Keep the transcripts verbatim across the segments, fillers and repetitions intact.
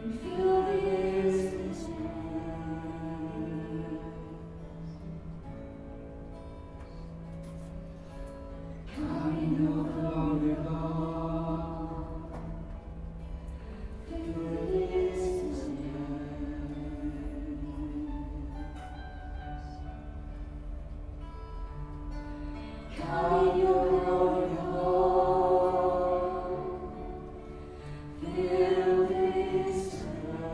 Fill this place.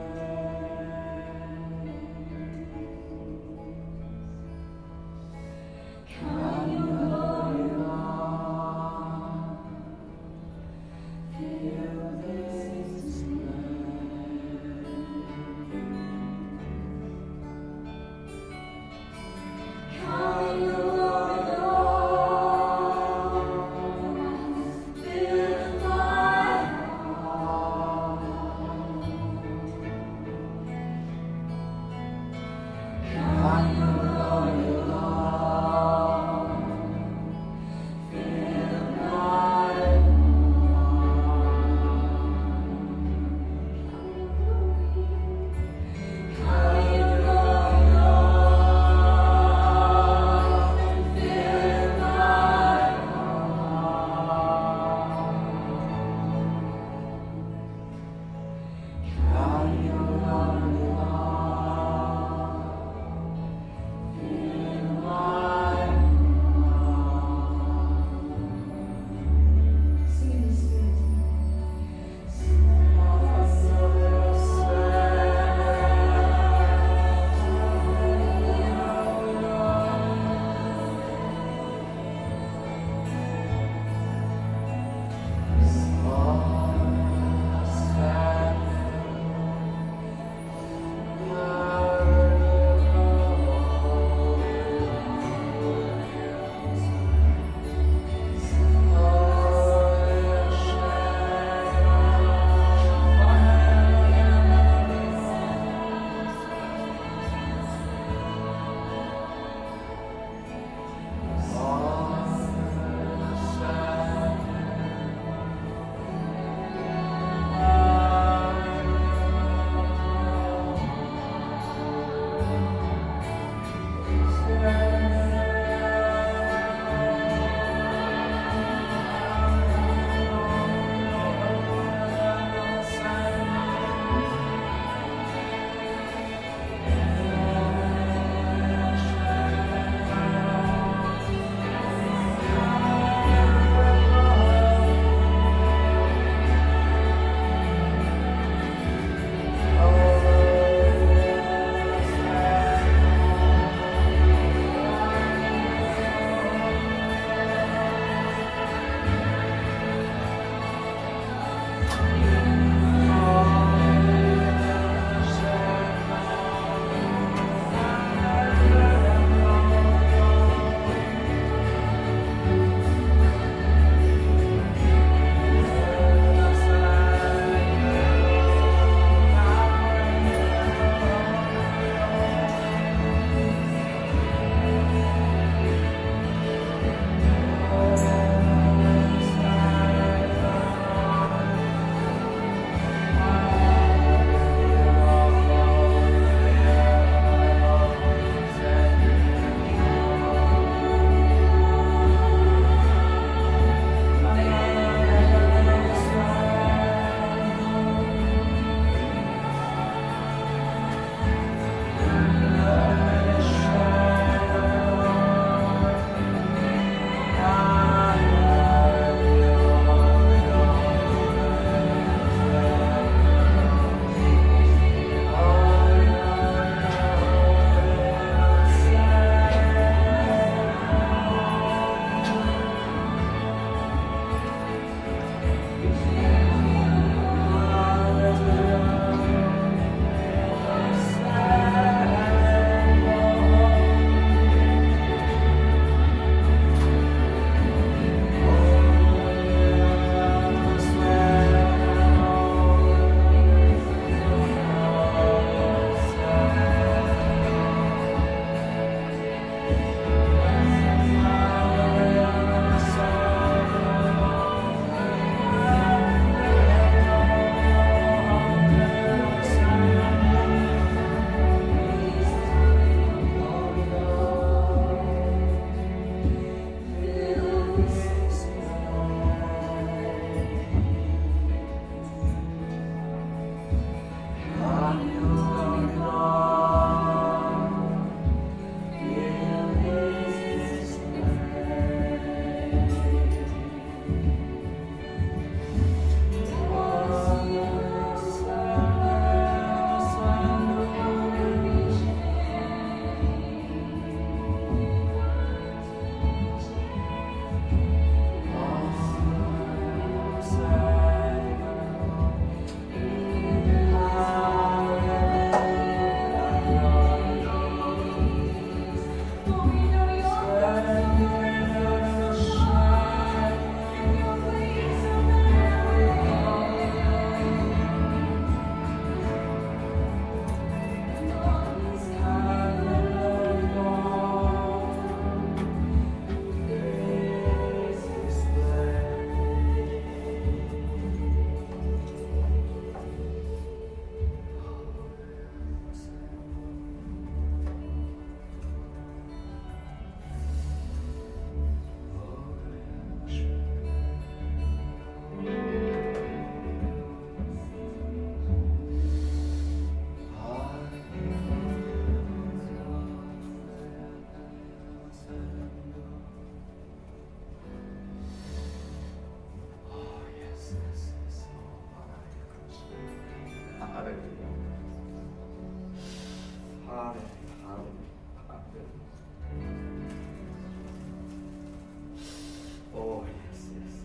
Oh, yes, yes.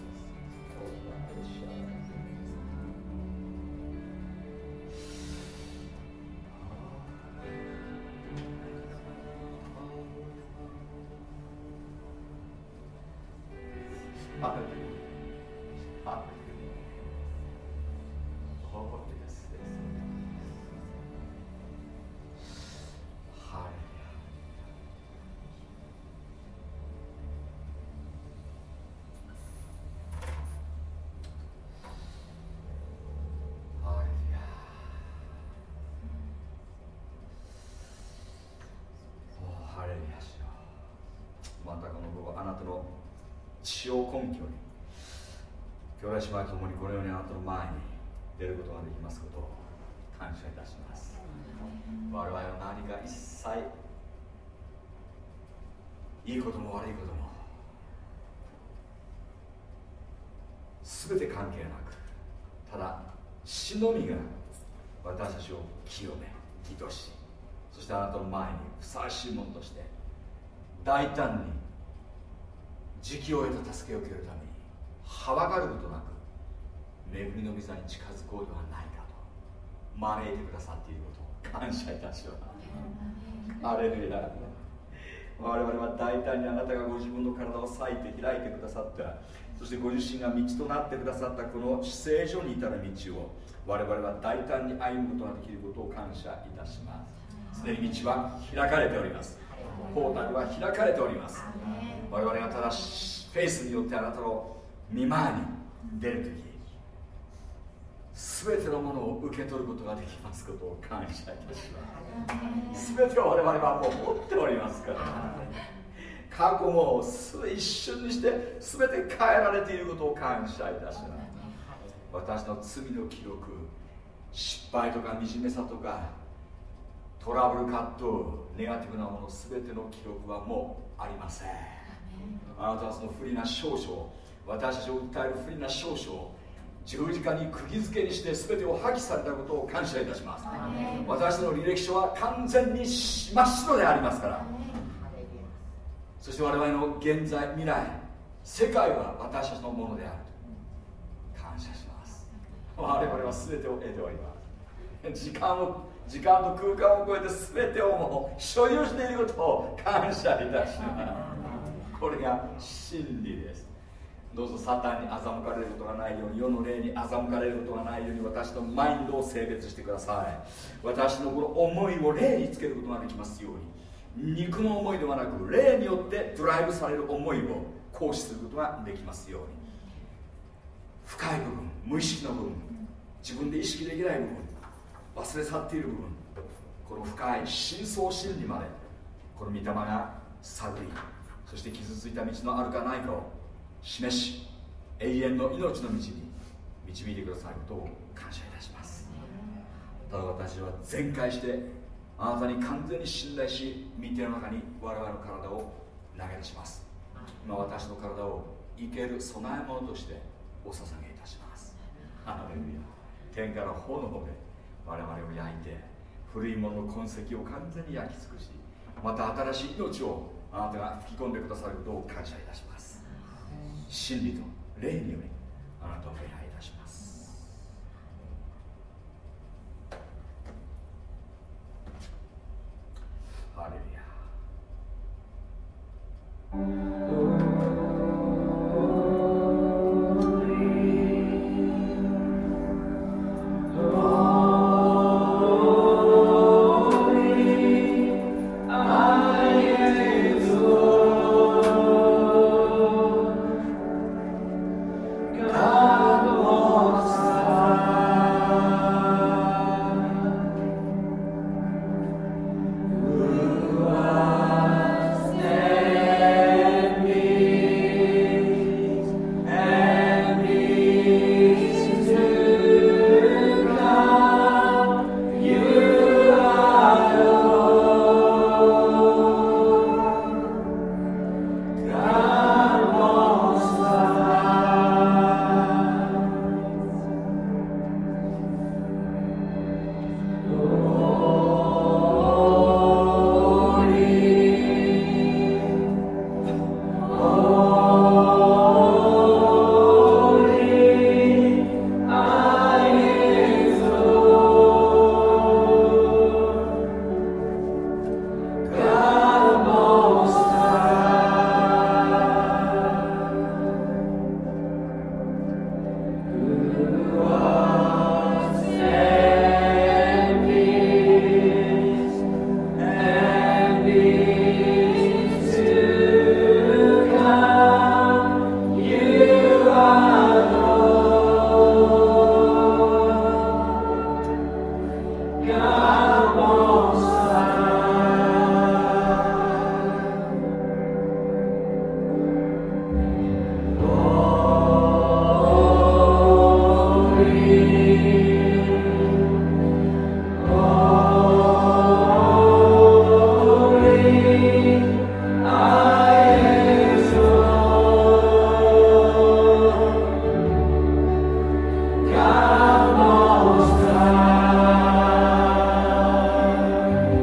またこの午後あなたの血を根拠に兄弟姉妹ともにこのようにあなたの前に出ることができますことを感謝いたします。我々は何か一切いいことも悪いことも全て関係なく、ただ死のみが私たちを清め義とし、そしてあなたの前にふさわしいものとして大胆に時期を得た助けを受けるためにはばかることなく恵みの御座に近づこうではないかと招いてくださっていることを感謝いたします。ハレルヤ。我々は大胆にあなたがご自分の体を裂いて開いてくださった、そしてご自身が道となってくださったこの至聖所に至る道を我々は大胆に歩むことができることを感謝いたします。すでに道は開かれております。ポータルは開かれております。我々がただフェイスによってあなたの御前に出るとき、全てのものを受け取ることができますことを感謝いたします。全てを我々はもう持っておりますから、過去も一瞬にして全て変えられていることを感謝いたします。私の罪の記録、失敗とか惨めさとかトラブル葛藤、ネガティブなもの全ての記録はもうありません。あなたはその不利な証書、私たちを訴える不利な証書を十字架に釘付けにして全てを破棄されたことを感謝いたします。私の履歴書は完全に真っ白でありますから、そして我々の現在未来世界は私たちのものであると感謝します。我々は全てを得ております。時間を時間と空間を超えて全てをもう所有していることを感謝いたします。これが真理です。どうぞサタンに欺かれることがないように、世の霊に欺かれることがないように私のマインドを性別してください。私のこの思いを霊につけることができますように、肉の思いではなく霊によってドライブされる思いを行使することができますように、深い部分、無意識の部分、自分で意識できない部分、忘れ去っている部分、この深い深層心理までこの御霊が探り、そして傷ついた道のあるかないかを示し、永遠の命の道に導いてくださることを感謝いたします。ただ私は全開してあなたに完全に信頼し、御手の中に我々の体を投げ出します。今私の体を生ける供え物としてお捧げいたします。ハレルヤ。天から炎で我々を焼いて、古いものの痕跡を完全に焼き尽くし、また新しい命をあなたが吹き込んでくださることを感謝いたします。真理と霊によりあなたを礼拝いたします。ハレルヤ。 God 「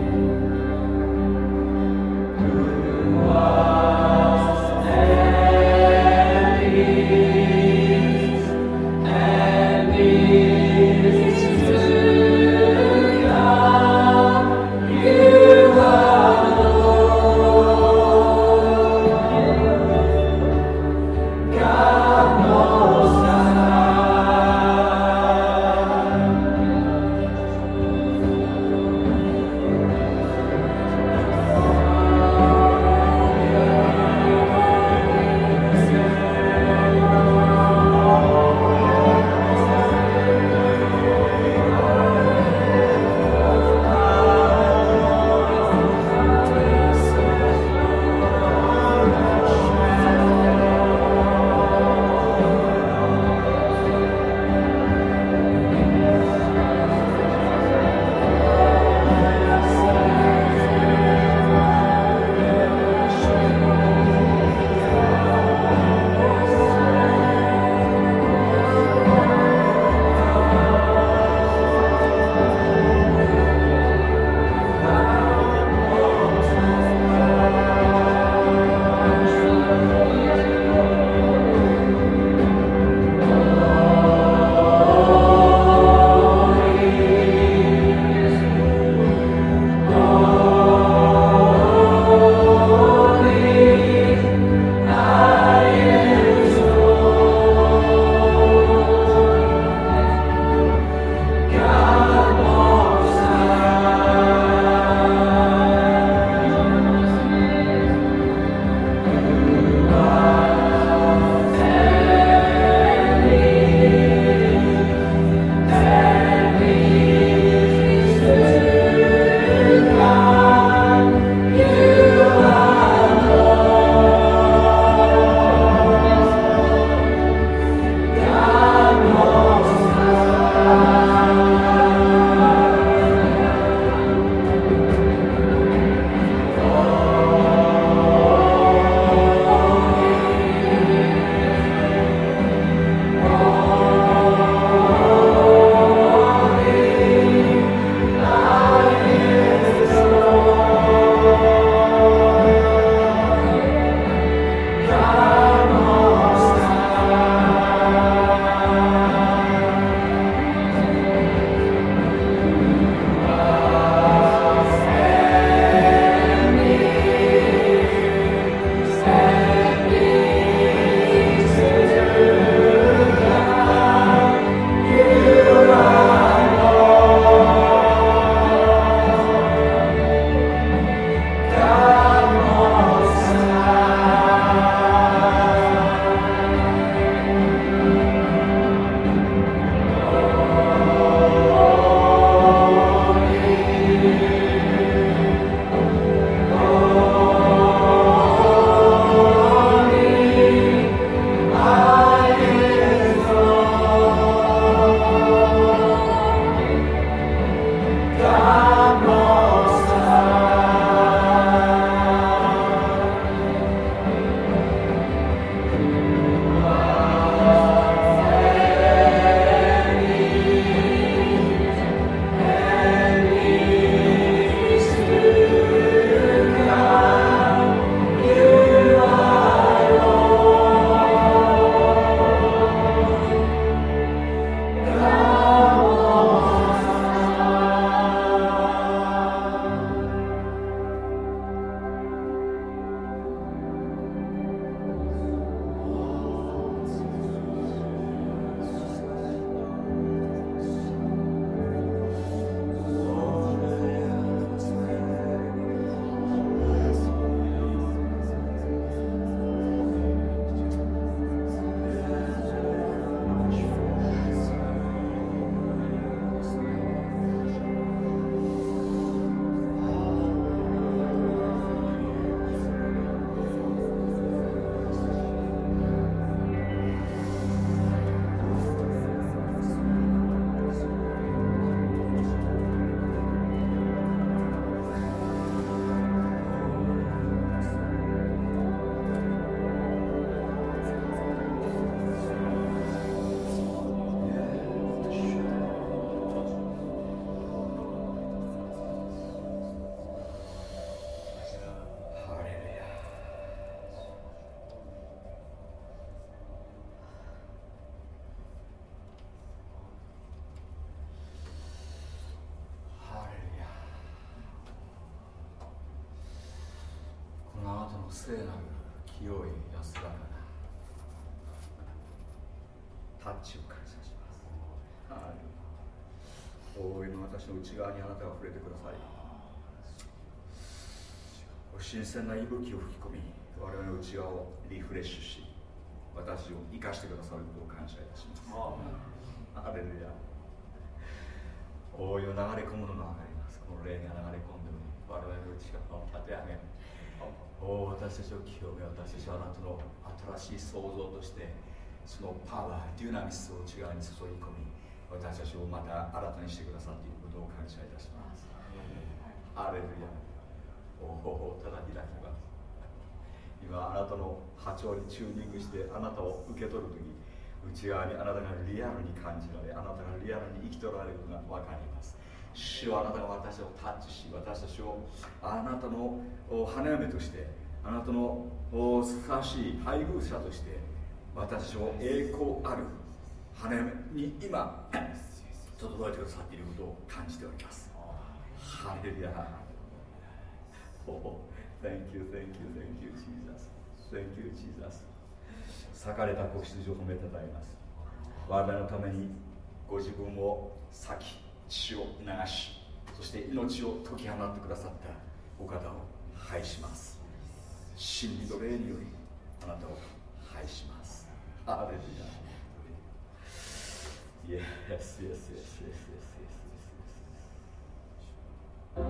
聖なる清い安らかなタッチを感謝します。はい。お今私の内側にあなたが触れてください。新鮮な息吹を吹き込み、我々の内側をリフレッシュし、私を生かしてくださることを感謝いたします。ハレルヤ。お今流れ込むのが分かります。この霊が流れ込んでおり、我々の内側を立て上げ、お私たちを清め、私たちはあなたの新しい創造としてそのパワー、デュナミスを内側に注ぎ込み、私たちをまた新たにしてくださっていることを感謝いたします。ハレルヤ。おお、ただ開きます。今あなたの波長にチューニングしてあなたを受け取るとき、内側にあなたがリアルに感じられ、あなたがリアルに生き取られることが分かります。主はあなたが私をタッチし、私たちをあなたの花嫁として、あなたの素晴らしい配偶者として、私を栄光ある花嫁に今整えてくださっていることを感じております。ハレルヤ。Oh, thank you, thank you, thank you, Jesus. Thank you, Jesus. 裂かれた子羊を褒めたたえます。我々のためにご自分を裂き、血を流し、そして命を解き放ってくださったお方を拝します。真理と霊によりあなたを拝します。ハレルヤ。Yes, yes, yes, yes, yes, yes,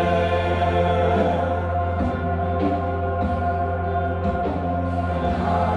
yes.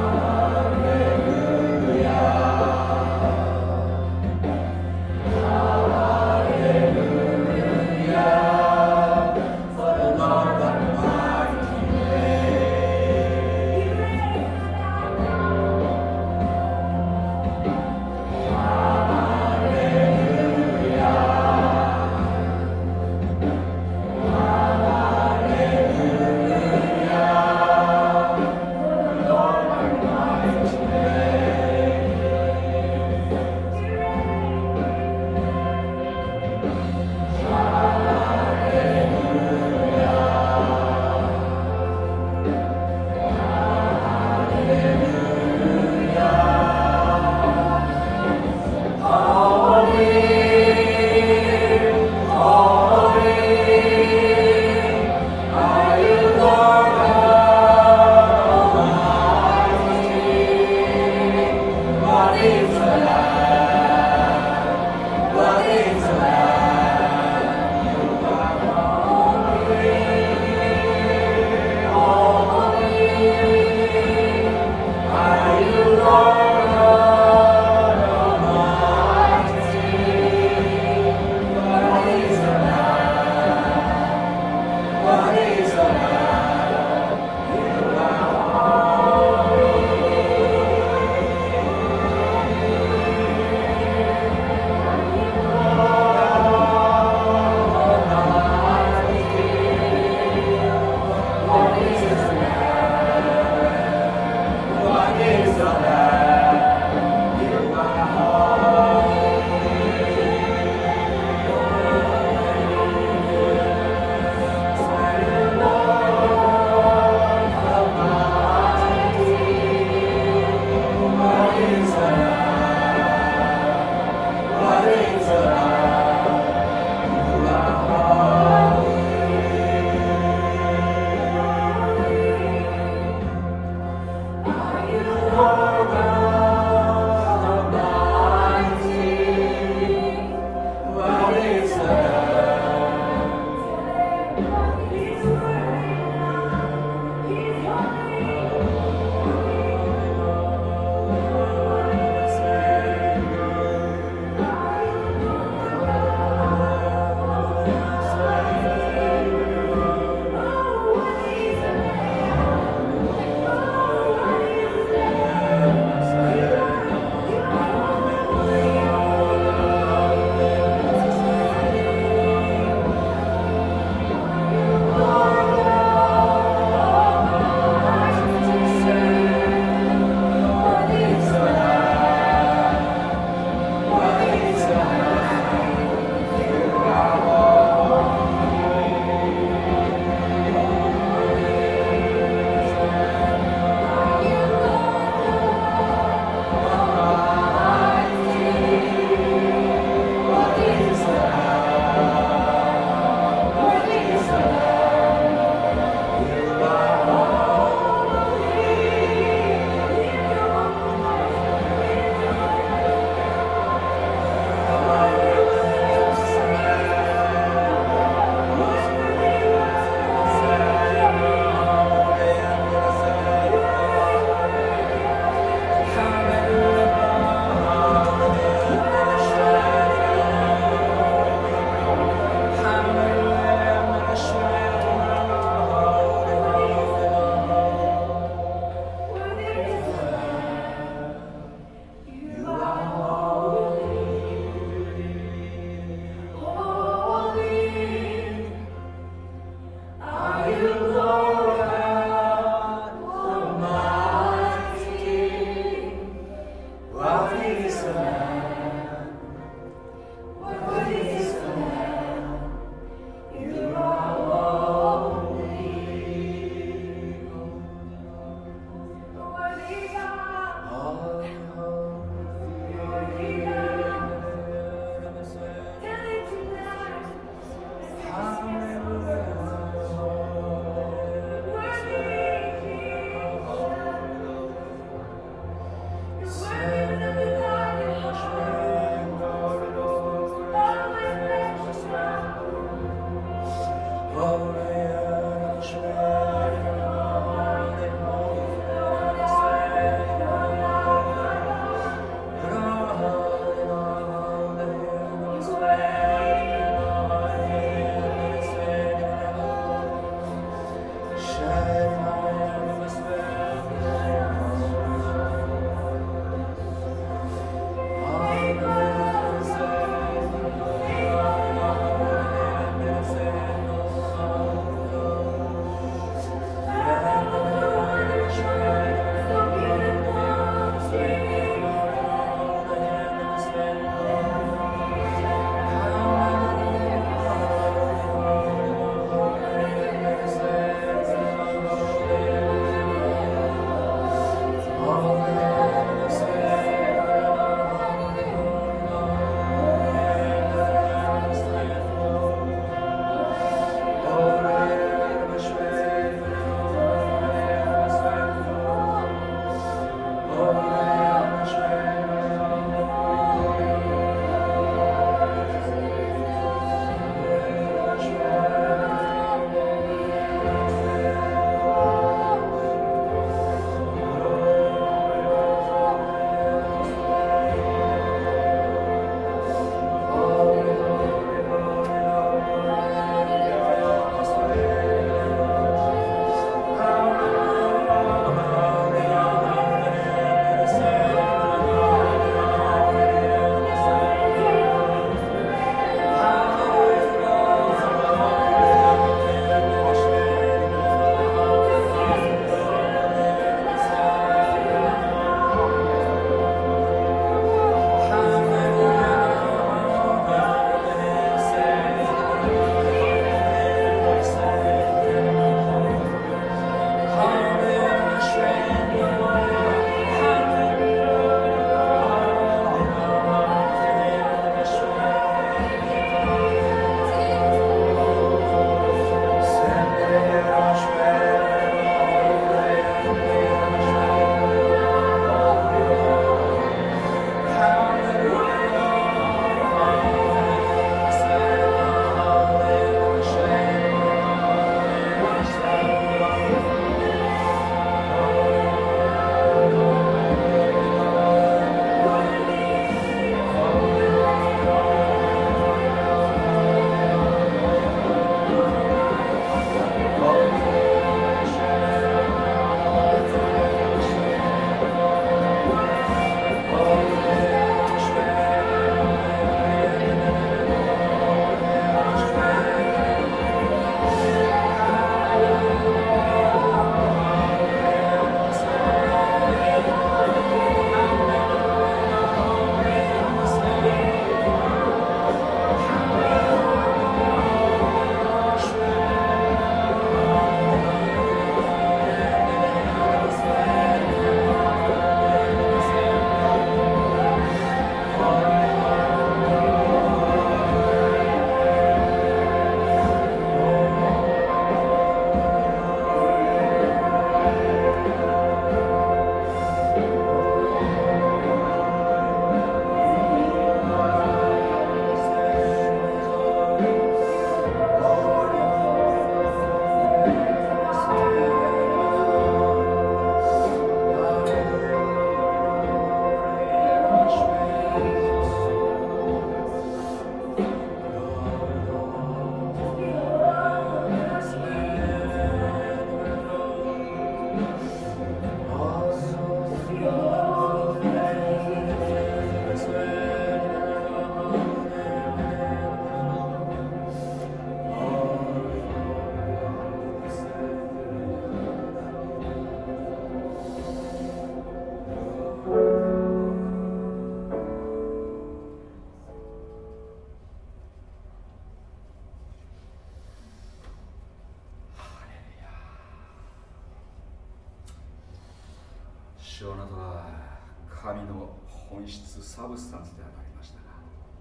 主よ、あなたは神の本質、サブスタンスでありましたが、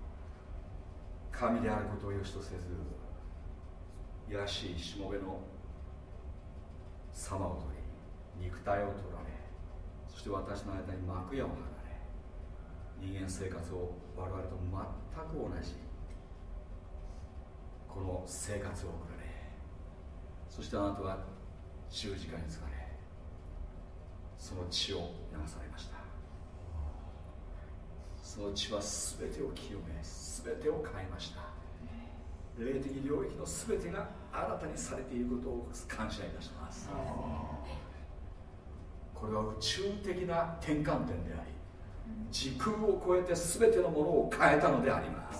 神であることを良しとせず、卑しいしもべの様を取り、肉体を取られ、そして私の間に幕屋を張られ、人間生活を我々と全く同じこの生活を送られ、そしてあなたは十字架につかれ、その血を流されました。その血は全てを清め、全てを変えました。霊的領域の全てが新たにされていることを感謝いたします。これは宇宙的な転換点であり、時空を超えて全てのものを変えたのであります。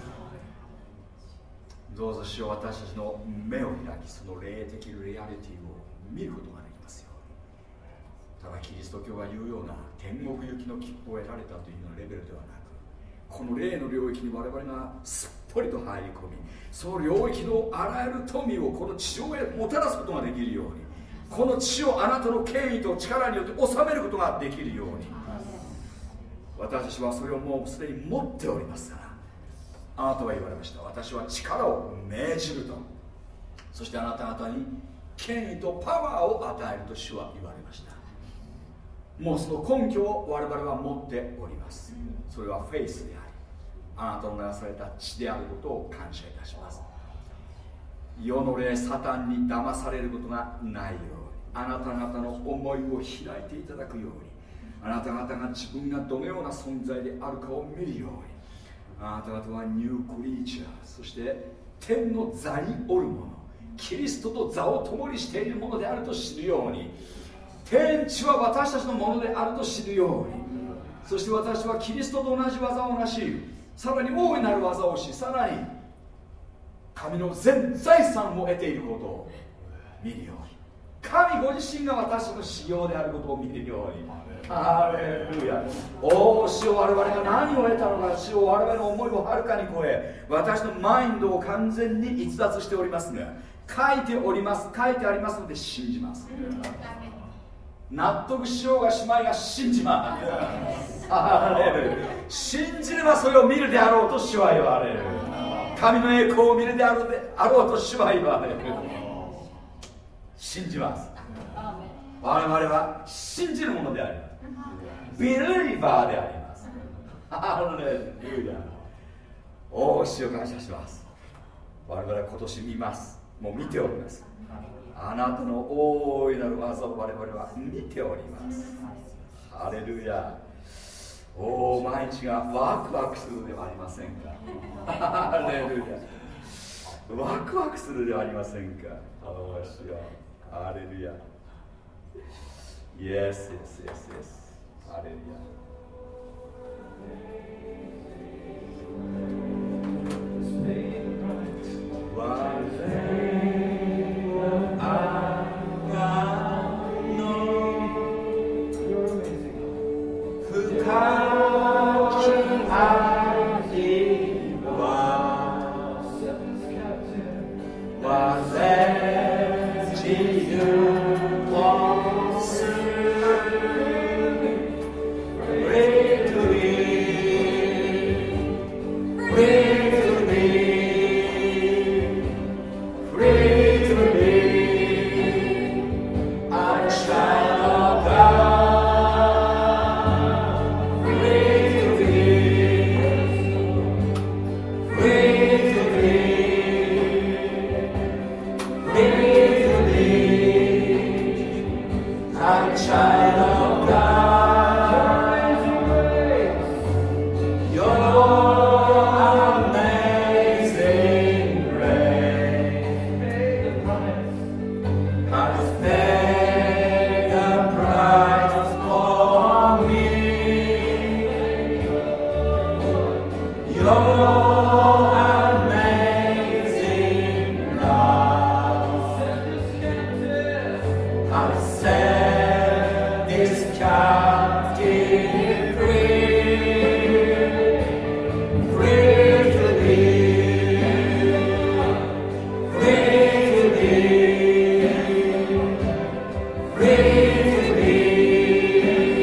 どうぞ主よ、私たちの目を開き、その霊的リアリティを見ることができますように。ただキリスト教が言うような天国行きの切符を得られたというようなレベルではなく、この霊の領域に我々がすっぽりと入り込み、その領域のあらゆる富をこの地上へもたらすことができるように、この地をあなたの権威と力によって治めることができるように、私たちはそれをもうすでに持っておりますから、あなたは言われました。私は力を命じると、そしてあなた方に権威とパワーを与えると主は言われました。もうその根拠を我々は持っております。それはフェイスであり、あなたの流された血であることを感謝いたします。世の霊サタンに騙されることがないように、あなた方の思いを開いていただくように、あなた方が自分がどのような存在であるかを見るように、あなた方はニュークリーチャー、そして天の座におるもの、キリストと座を共にしているものであると知るように、天地は私たちのものであると知るように、そして私はキリストと同じ技をなし、さらに大いなる技をし、さらに神の全財産を得ていることを見るように、神ご自身が私たちの修行であることを見るように、ハレルヤ。おお、主よ、我々が何を得たのか、主よ、我々の思いをはるかに超え、私のマインドを完全に逸脱しておりますが、書いております、書いてありますので信じます。納得しようがしまいが信じます。ハレルヤ。信じればそれを見るであろうと主は言われる。神の栄光を見るであろうであろうと主は言われる。信じます。我々は信じるものであります。ビリーバーであります。ハレルヤ。おお、主を感謝します。我々は今年見ます。もう見ております。あなたの大いなる技を我々は見ております。ハレルヤ。おお、毎日がワクワクするではありませんか。ハレルヤ。ワクワクするではありませんか。おお、主よ。ハレルヤ。Yes, yes, yes, yes. ハレルヤ。 Free to be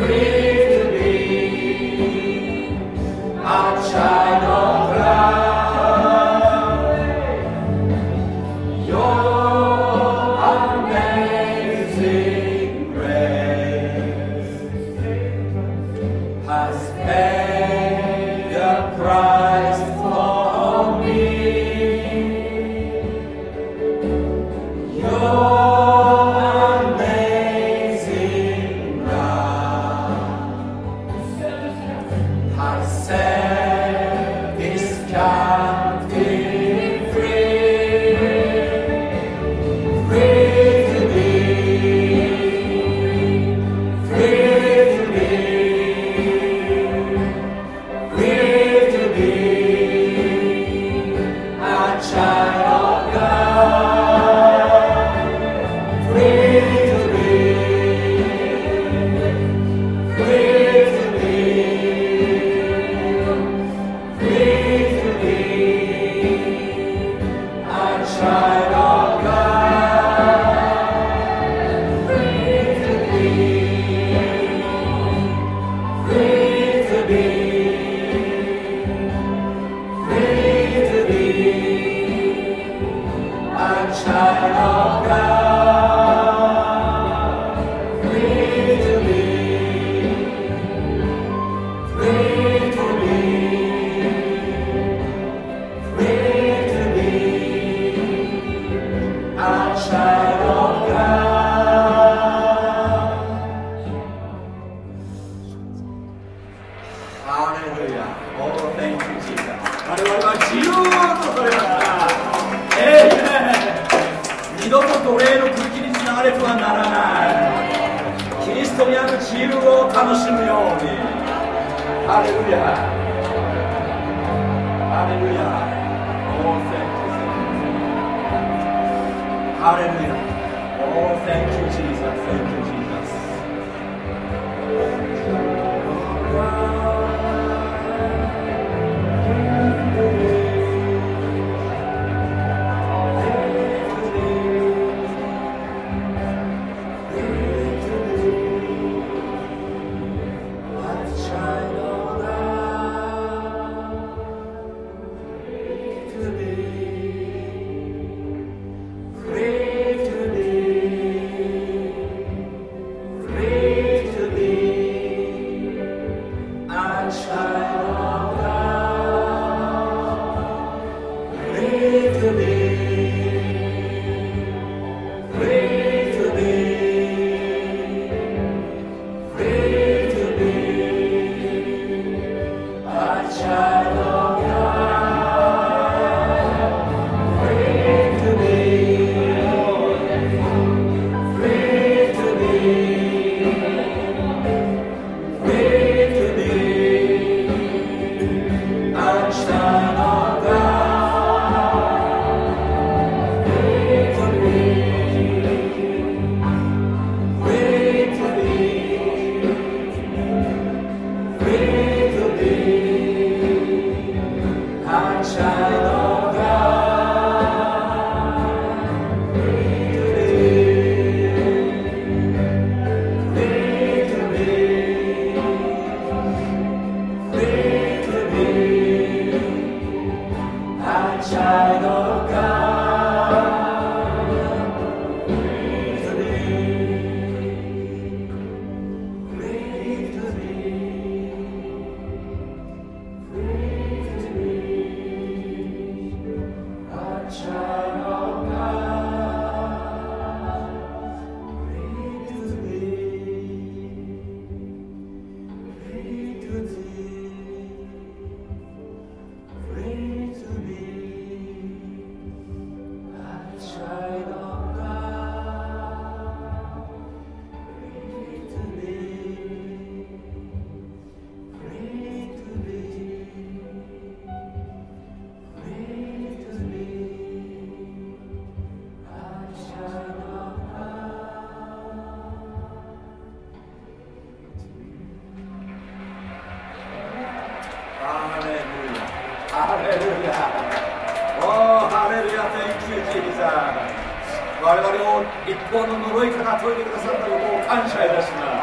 我々を一方の呪いから解いてくださったことを感謝いたします。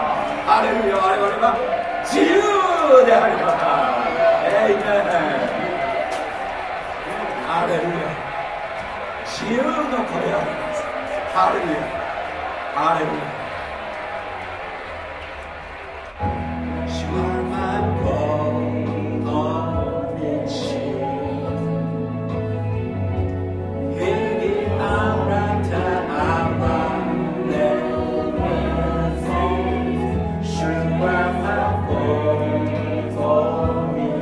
ハレルヤ、我々は自由であります。エイメン。ハレルヤ、自由の子であります。ハレルヤ、ハレルヤ。主は誠の道、日々あなた憐れみ主は誠の道、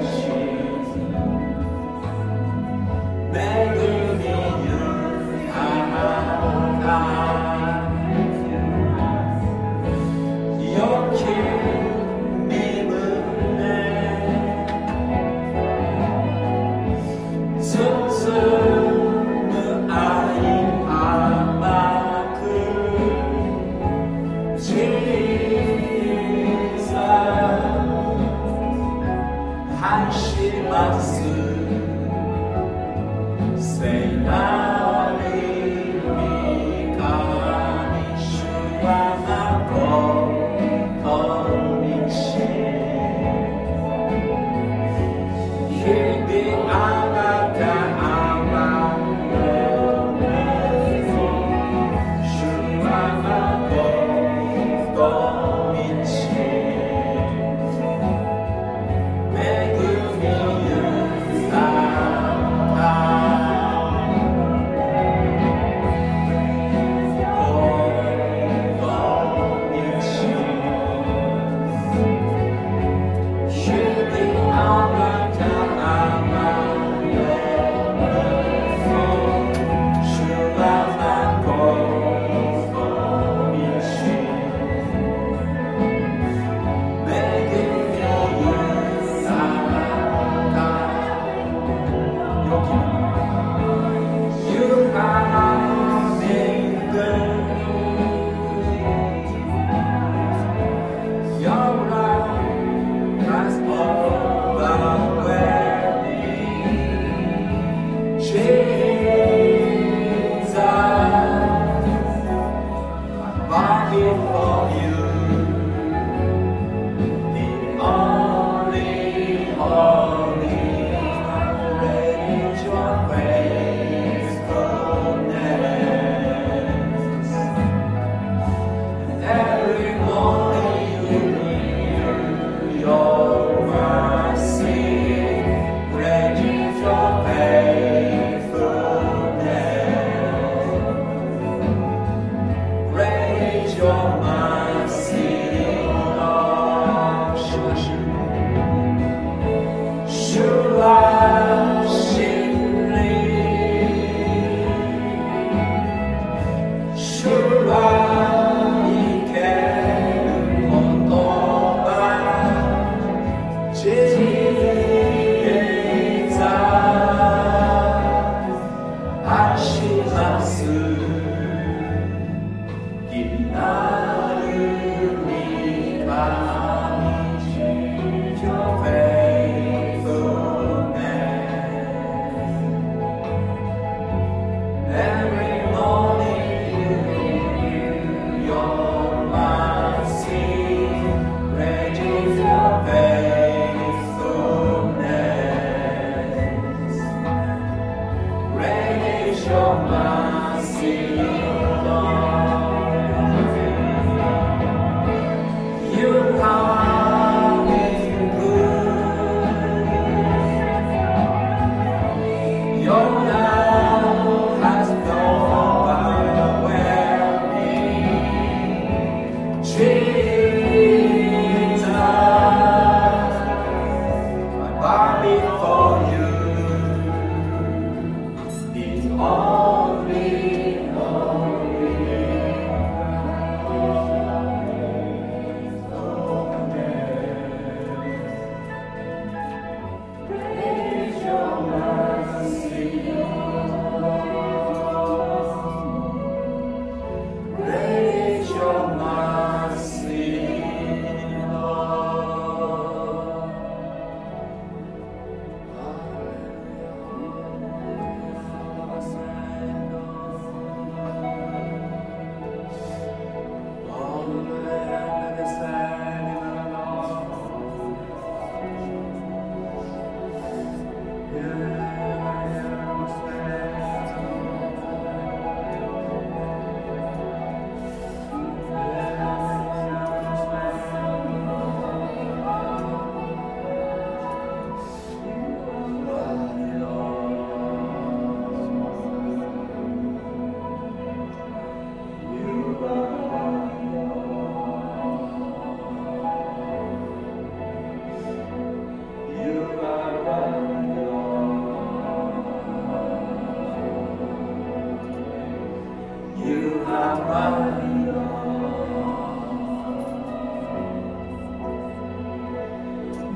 恵み豊か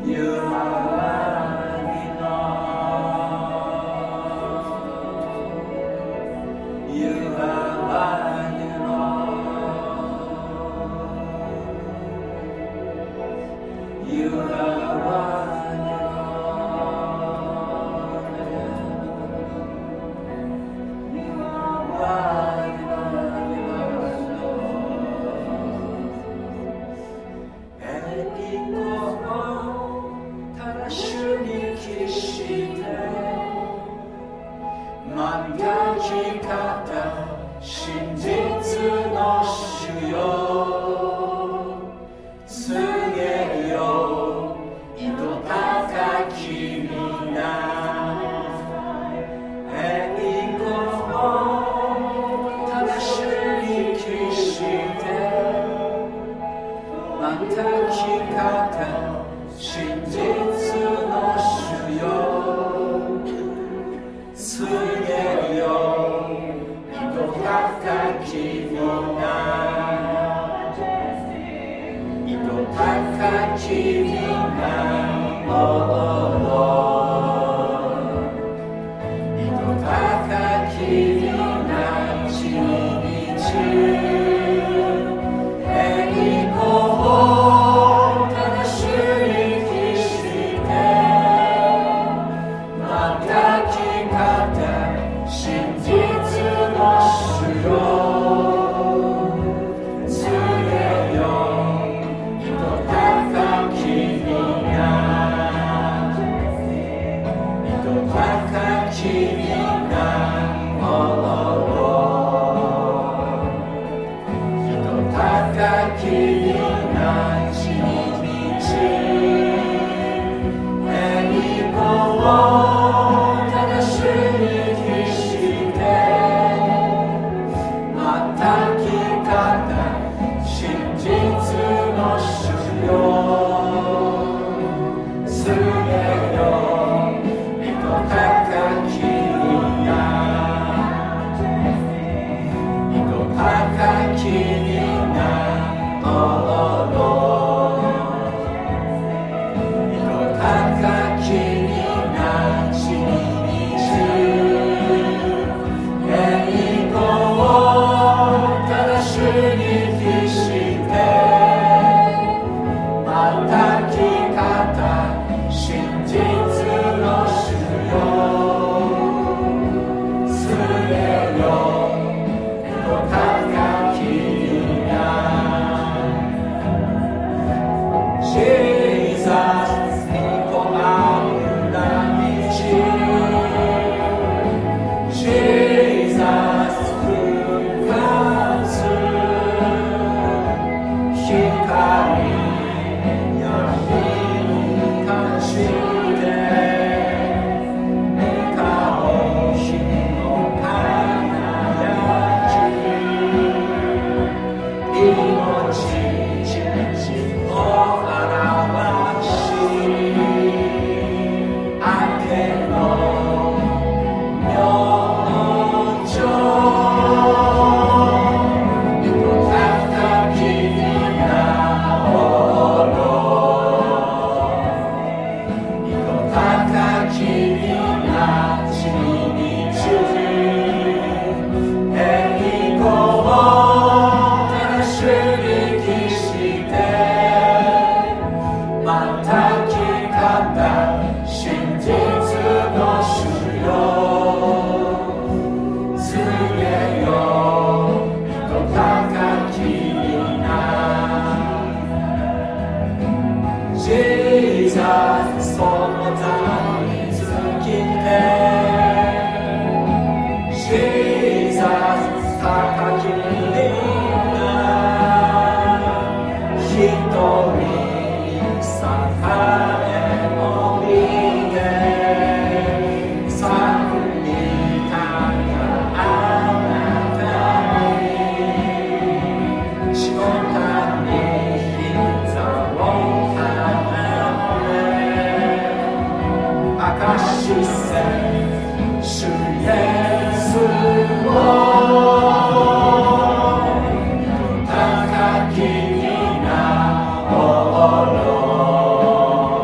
高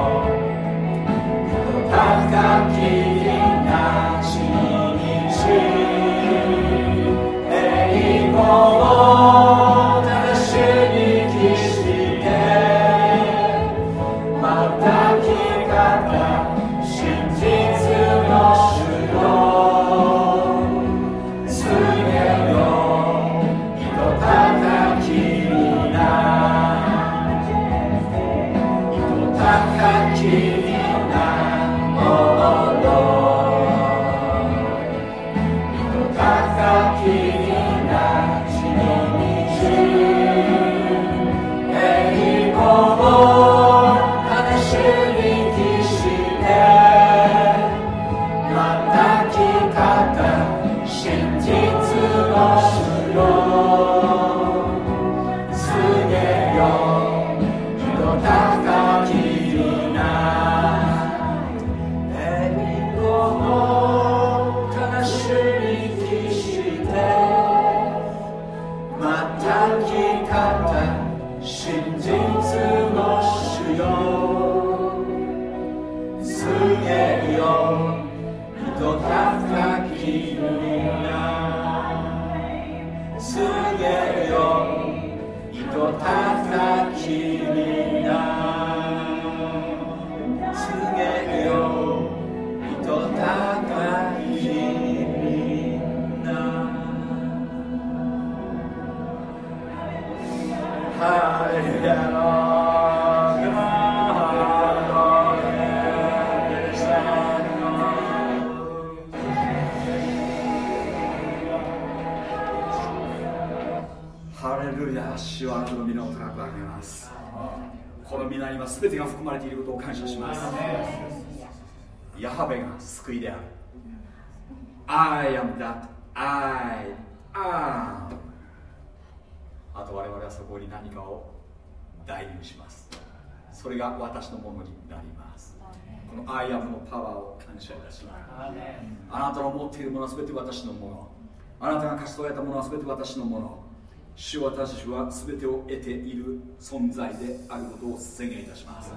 全てが含まれていることを感謝します。ヤハベが救いである。 I am that I am。 あと我々はそこに何かを代入します。それが私のものになります。この I am のパワーを感謝いたします。あなたの持っているものは全て私のもの、あなたが勝ち取られたものは全て私のもの。主は私たちは全てを得ている存在であることを宣言いたします。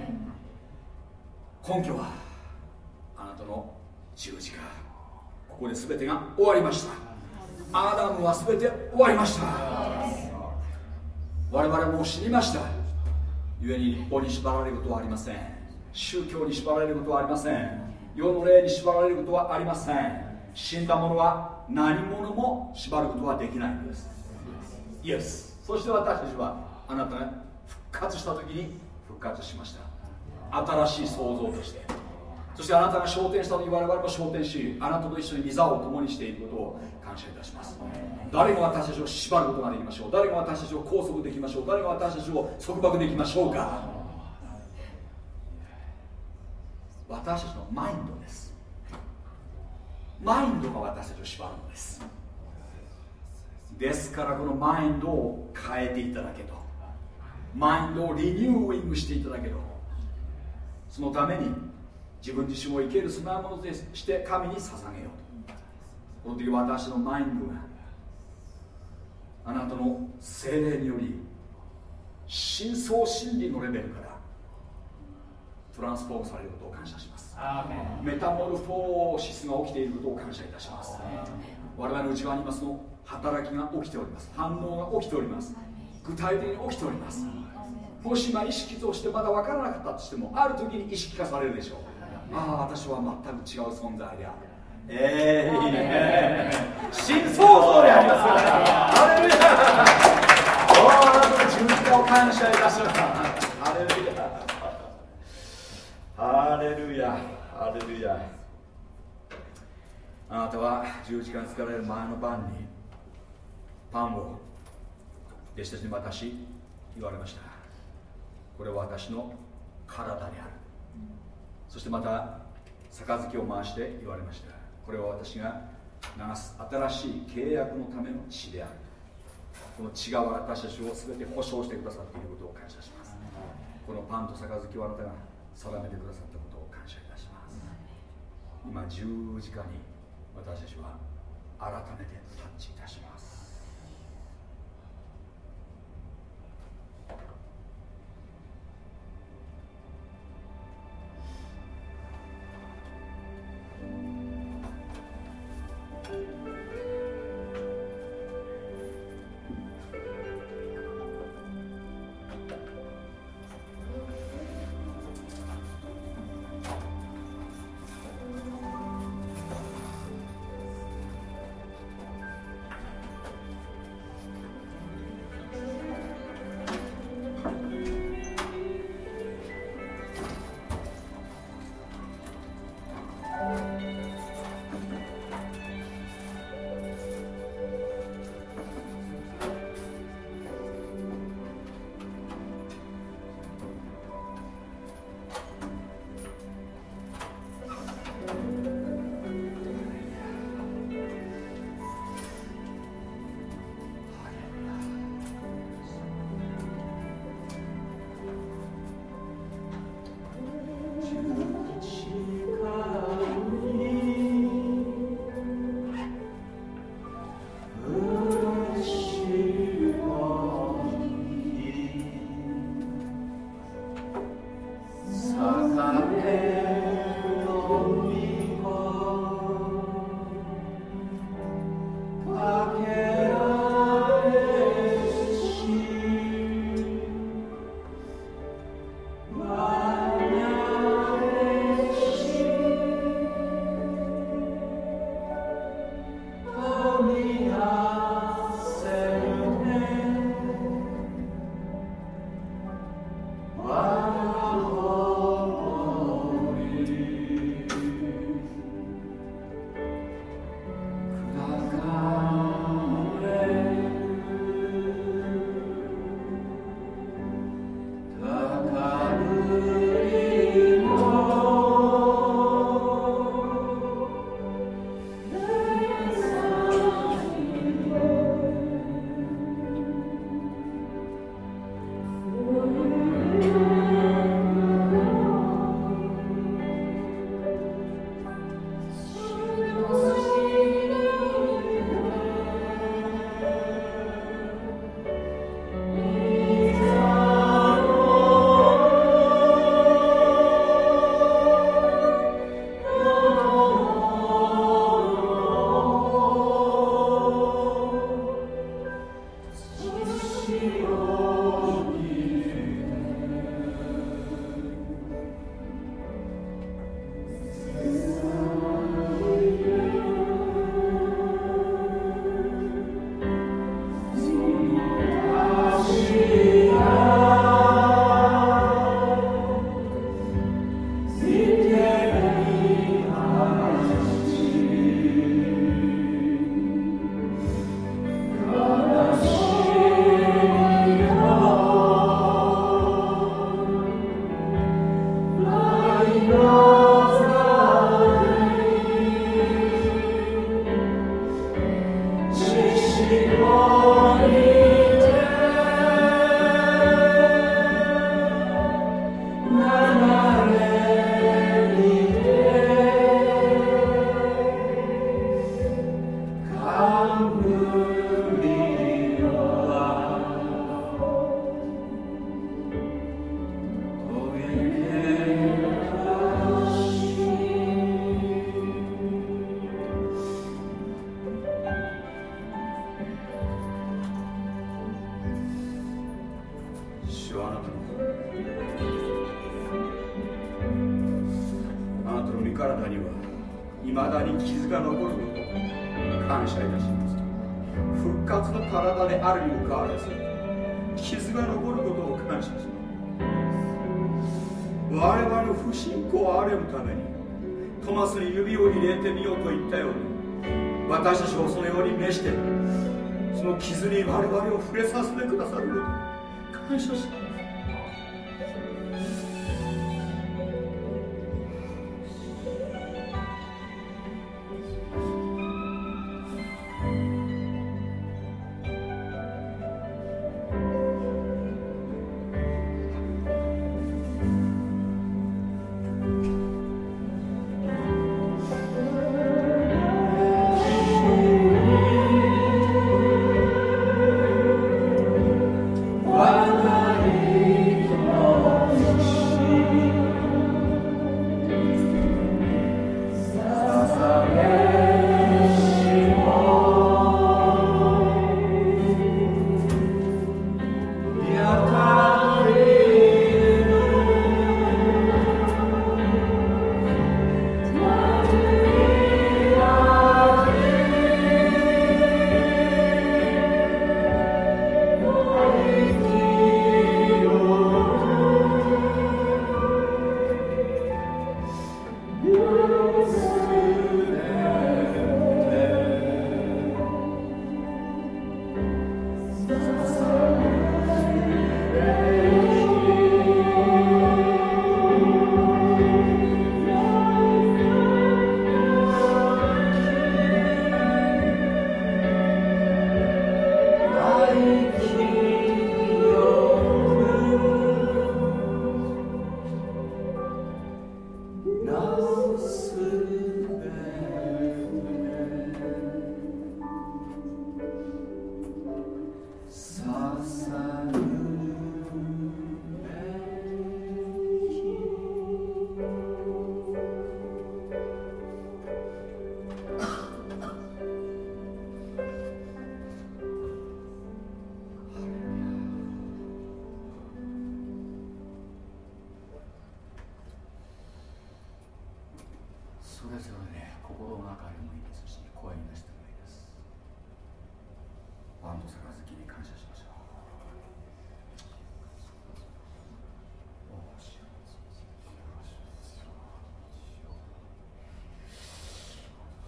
根拠はあなたの十字架。ここで全てが終わりました。アダムは全て終わりました。我々はもう死にました。故に立法に縛られることはありません。宗教に縛られることはありません。世の霊に縛られることはありません。死んだ者は何者も縛ることはできないのです。イエス。そして私たちはあなたが復活した時に復活しました。新しい創造として。そしてあなたが昇天した時に我々も昇天し、あなたと一緒に御座を共にしていることを感謝いたします。誰が私たちを縛ることができましょう。誰が私たちを拘束できましょう。誰が私たちを束縛できましょうか。私たちのマインドです。マインドが私たちを縛るのです。ですからこのマインドを変えていただけと、マインドをリニューイングしていただけと、そのために自分自身を生ける素直なものとして神に捧げようと。この時私のマインドがあなたの聖霊により深層心理のレベルからトランスフォームされることを感謝します。メタモルフォーシスが起きていることを感謝いたします。我々の内側にいますの働きが起きております。反応が起きております。具体的に起きております。もし今意識としてまだ分からなかったとしても、ある時に意識化されるでしょう。ああ、私は全く違う存在である。えー、いいね。新創造でありますから。ハレルヤ。おー、あなたの十字架を感謝いたします。ハレルヤ。ハレルヤ。ハレルヤ。あなたは十字架につかれる前の晩にパンを弟子たちに渡し言われました。これは私の体である。そしてまた杯を回して言われました。これは私が流す新しい契約のための血である。この血が私たちを全て保証してくださっていることを感謝します。このパンと杯をあなたが定めてくださったことを感謝いたします。今十字架に私たちは改めてタッチいたします。 私たちをそのように召してその傷に我々を触れさせてくださること感謝します。 Bye.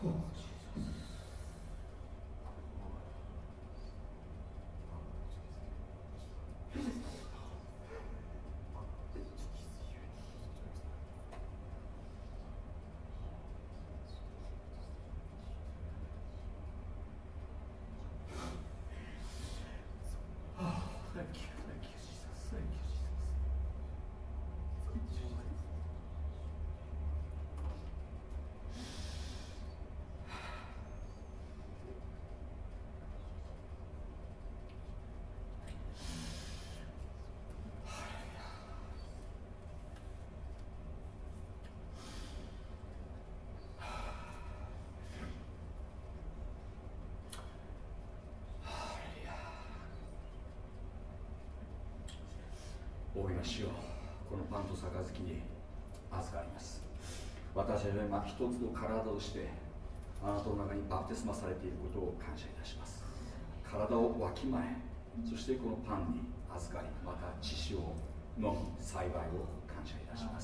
大いな主よ、このパンと杯に預かります。私は今一つの体としてあなたの中にバプテスマされていることを感謝いたします。体をわきまえ、そしてこのパンに預かり、また血潮を飲む幸いを感謝いたします。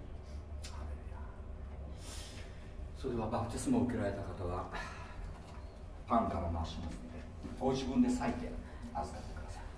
それではバプテスマを受けられた方はパンから回しますので、ご自分で裂いて預かってください。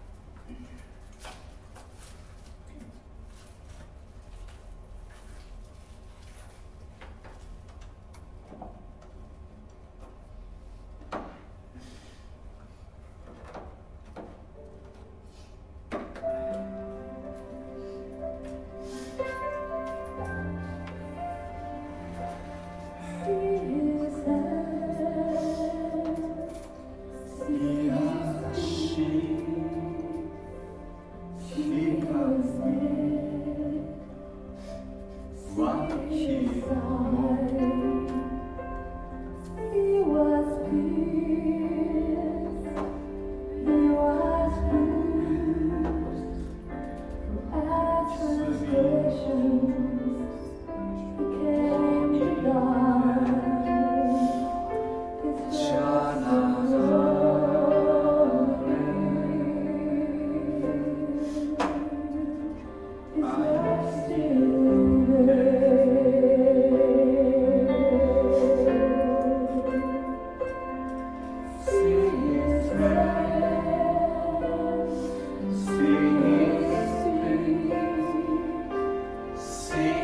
See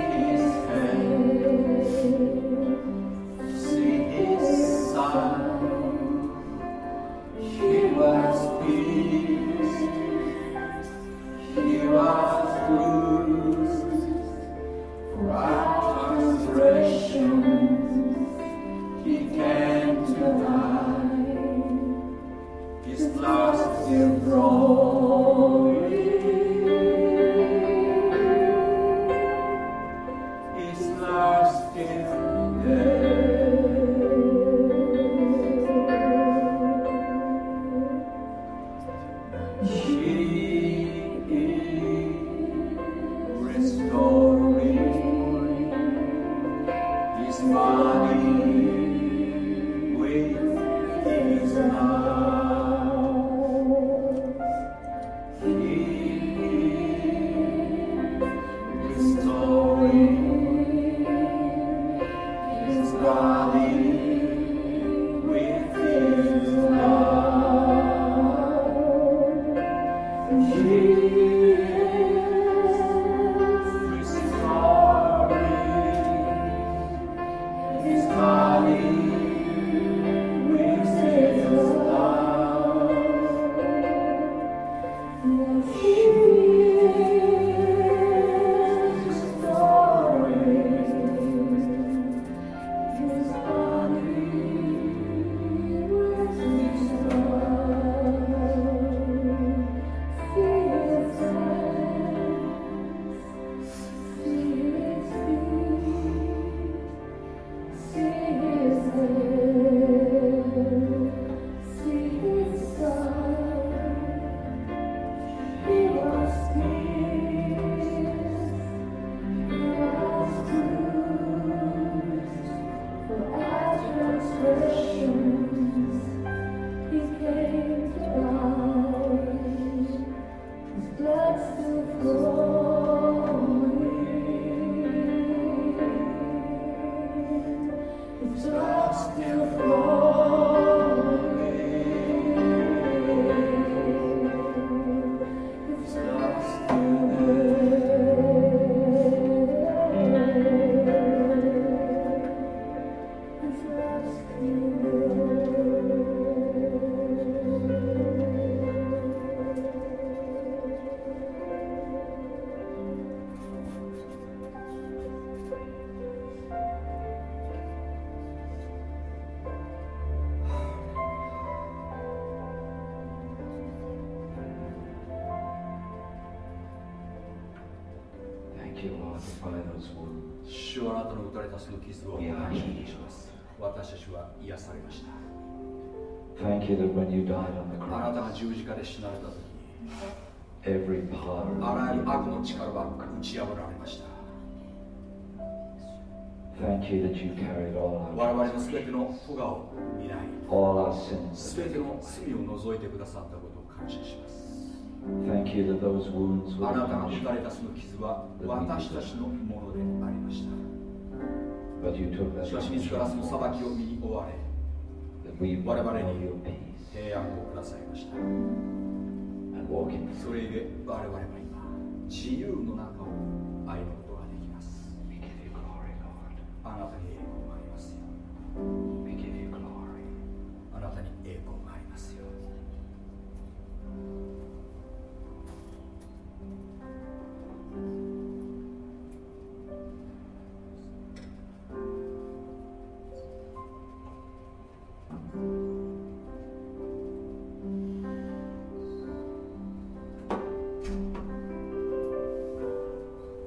Thank you, Lord, by those wounds. 主はあなたの打たれたその傷を感謝いたします。私たちは癒されました。 Thank you that when you died on the あなたが cross, 十字架で死なれたとき、 every power あらゆる悪の力は打ち破られました。 Thank you that you carried all 我 our 々のすべての咎を担い、 all our sins. すべての罪を除いてくださったことを感謝します。 Thank you that those wounds あ were なたが打 punished, たれたその傷は私たちのものでありました。 but you took that しかし自らその裁きを身に追われ、 that we 我 might 々 know に your peace 平安をくださいました。 and walk in それゆえ我々は今自由の中を歩むことができます。 We give you glory, Lord. あなたに栄光がありますよ。 We give you glory. あなたに栄光がありますよ。 Thank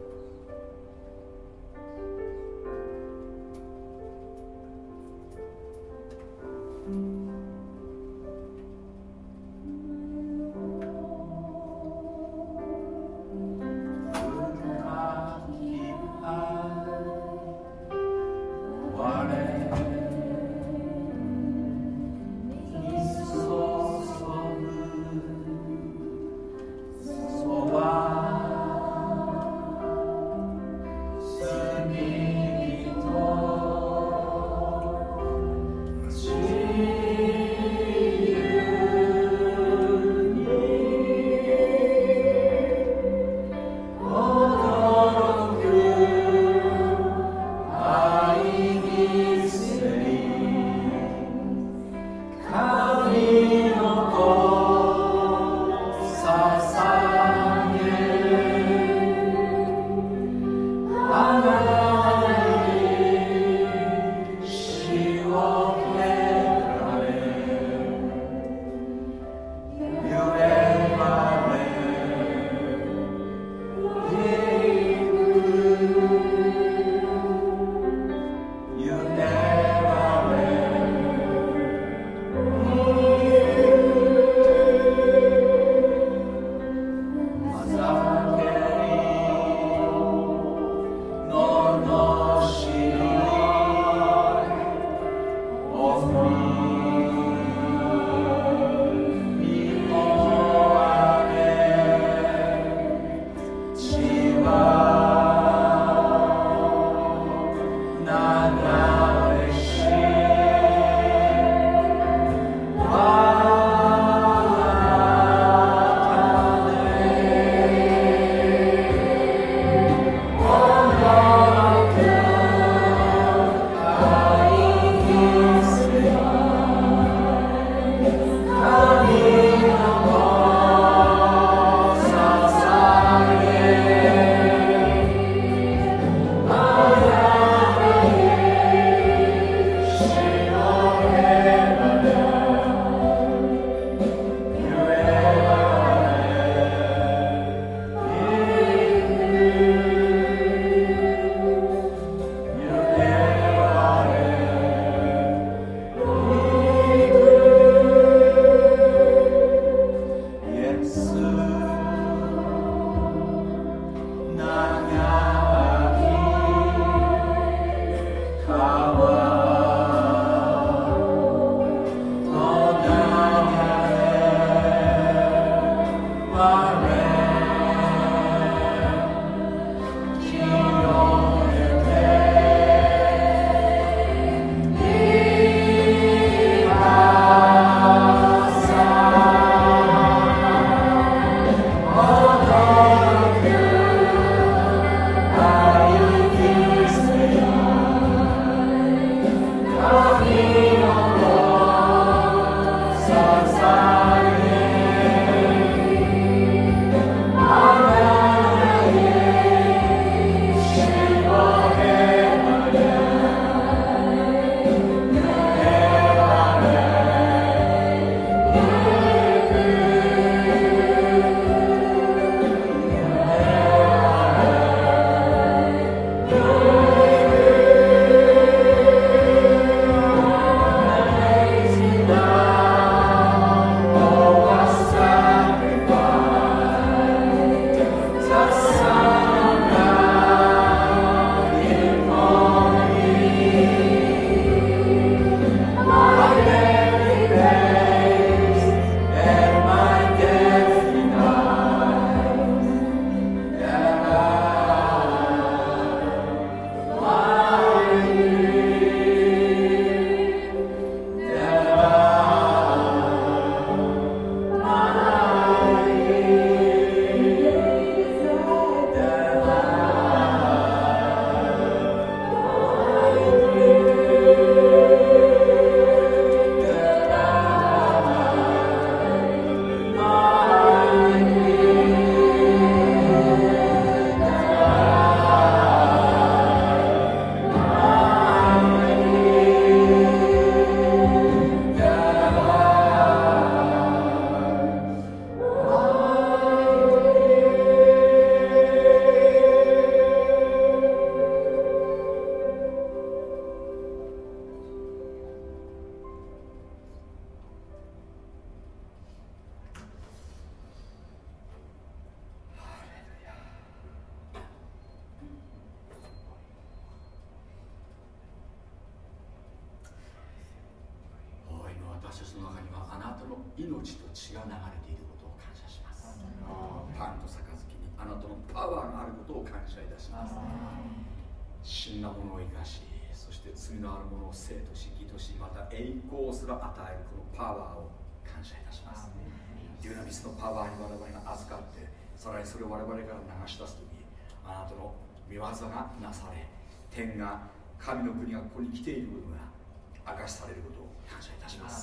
命と血が流れていることを感謝します。パンと杯にあなたのパワーがあることを感謝いたします。死んだものを生かし、そして罪のあるものを生とし義とし、また栄光すら与えるこのパワーを感謝いたします。デュナミスのパワーに我々が預かって、さらにそれを我々から流し出すとき、あなたの御業がなされ、天が神の国がここに来ていることが明かしされることを感謝いたします。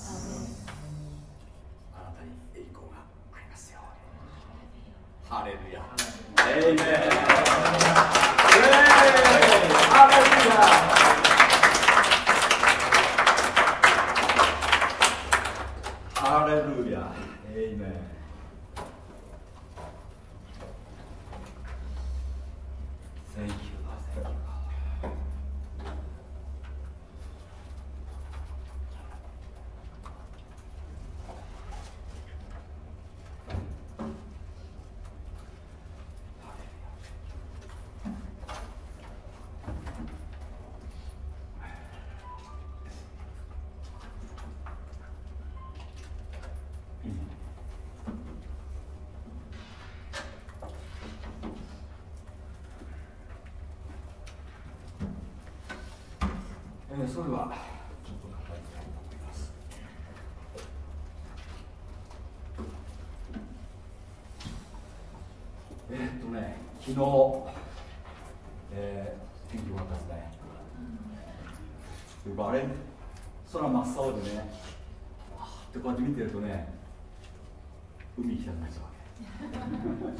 あなたに栄光がありますように。ハレルヤ。エイメン。ハレルヤ。ハレルヤ。エイメン。Thank you.えー、それではちょっと語りたいと思います。えー、っとね、昨日、えー、天気良かったですね。あれ、空真っ青でね、ってこうやって見てるとね、海行きたくなっちゃうわ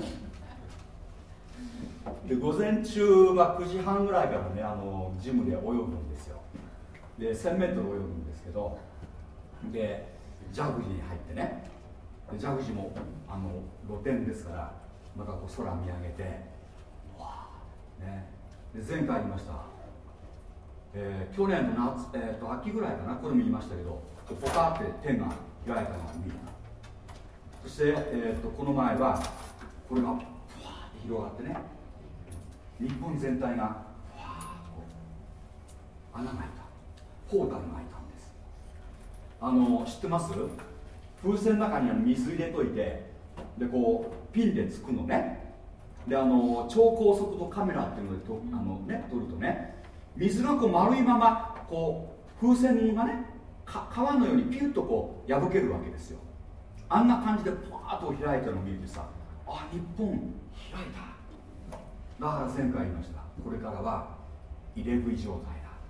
け。で、午前中はくじはんぐらいからね、あのジムで泳ぐんですよ。でせんメートル泳ぐんですけど、でジャグジーに入ってね、でジャグジーもあの露天ですから、またこう空見上げて、わー、ね、で前回言いました、えー、去年の夏、えー、と秋ぐらいかな、これも言いましたけど、ポカーって天が開いたのを見る。そして、えー、とこの前はこれがふわーって広がってね、日本全体がふわーっとこう穴が開いた、ポータルが開いたんです。あの知ってます？風船の中には水入れといて、でこうピンでつくのね。であの超高速度カメラっていうのでとあの、ね、撮るとね、水がこう丸いままこう風船がね、川のようにピュッとこう破けるわけですよ。あんな感じでポワーッと開いたのを見るとさ、あ、日本開いた。だから前回言いました、これからは入れ食い状態だ。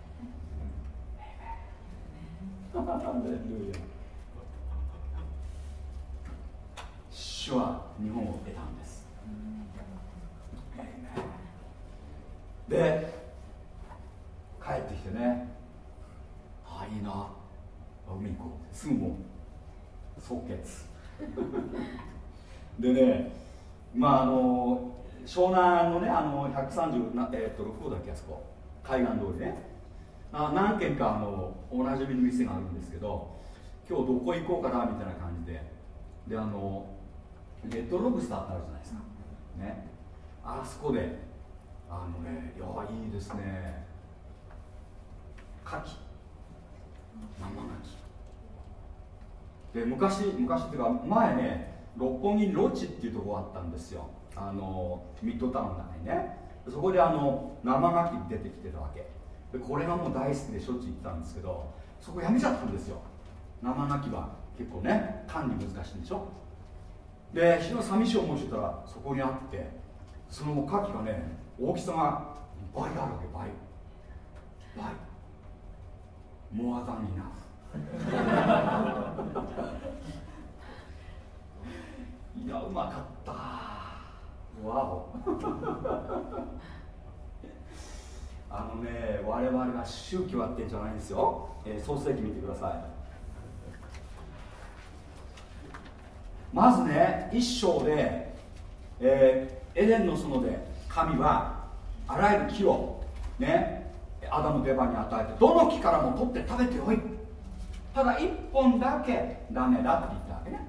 主は日本を得たんです。で帰ってきてね、ああいいな、海行こう、すぐもう即決でね、まああの湘南のね、あのひゃくさんじゅう、えー、っとろく号だっけ、あそこ海岸通りね、あ何軒かあのおなじみの店があるんですけど、今日どこ行こうかなみたいな感じで、であのレッドロブスターってあるじゃないですかね、あそこであのね、いやいいですね、牡蠣、生牡蠣で、昔昔っていうか前ね、六本木にロッチっていうところがあったんですよ、あのミッドタウンの中にね。そこであの生牡蠣出てきてたわけで、これがもう大好きでしょっちゅう行ったんですけど、そこやめちゃったんですよ。生牡蠣は結構ね、管理難しいんでしょ。で非常に寂しい思いしてたら、そこにあって、その牡蠣がね、大きさが倍あるわけ、倍倍モアザンにないや、うまかった、わおあのね、我々が宗教やってんじゃないんですよ、えー、創世記見てください。まずね、一章で、えー、エデンの園で神はあらゆる木をね、アダムとエバに与えて、どの木からも取って食べてよい、ただ一本だけダメだって言ったわけね。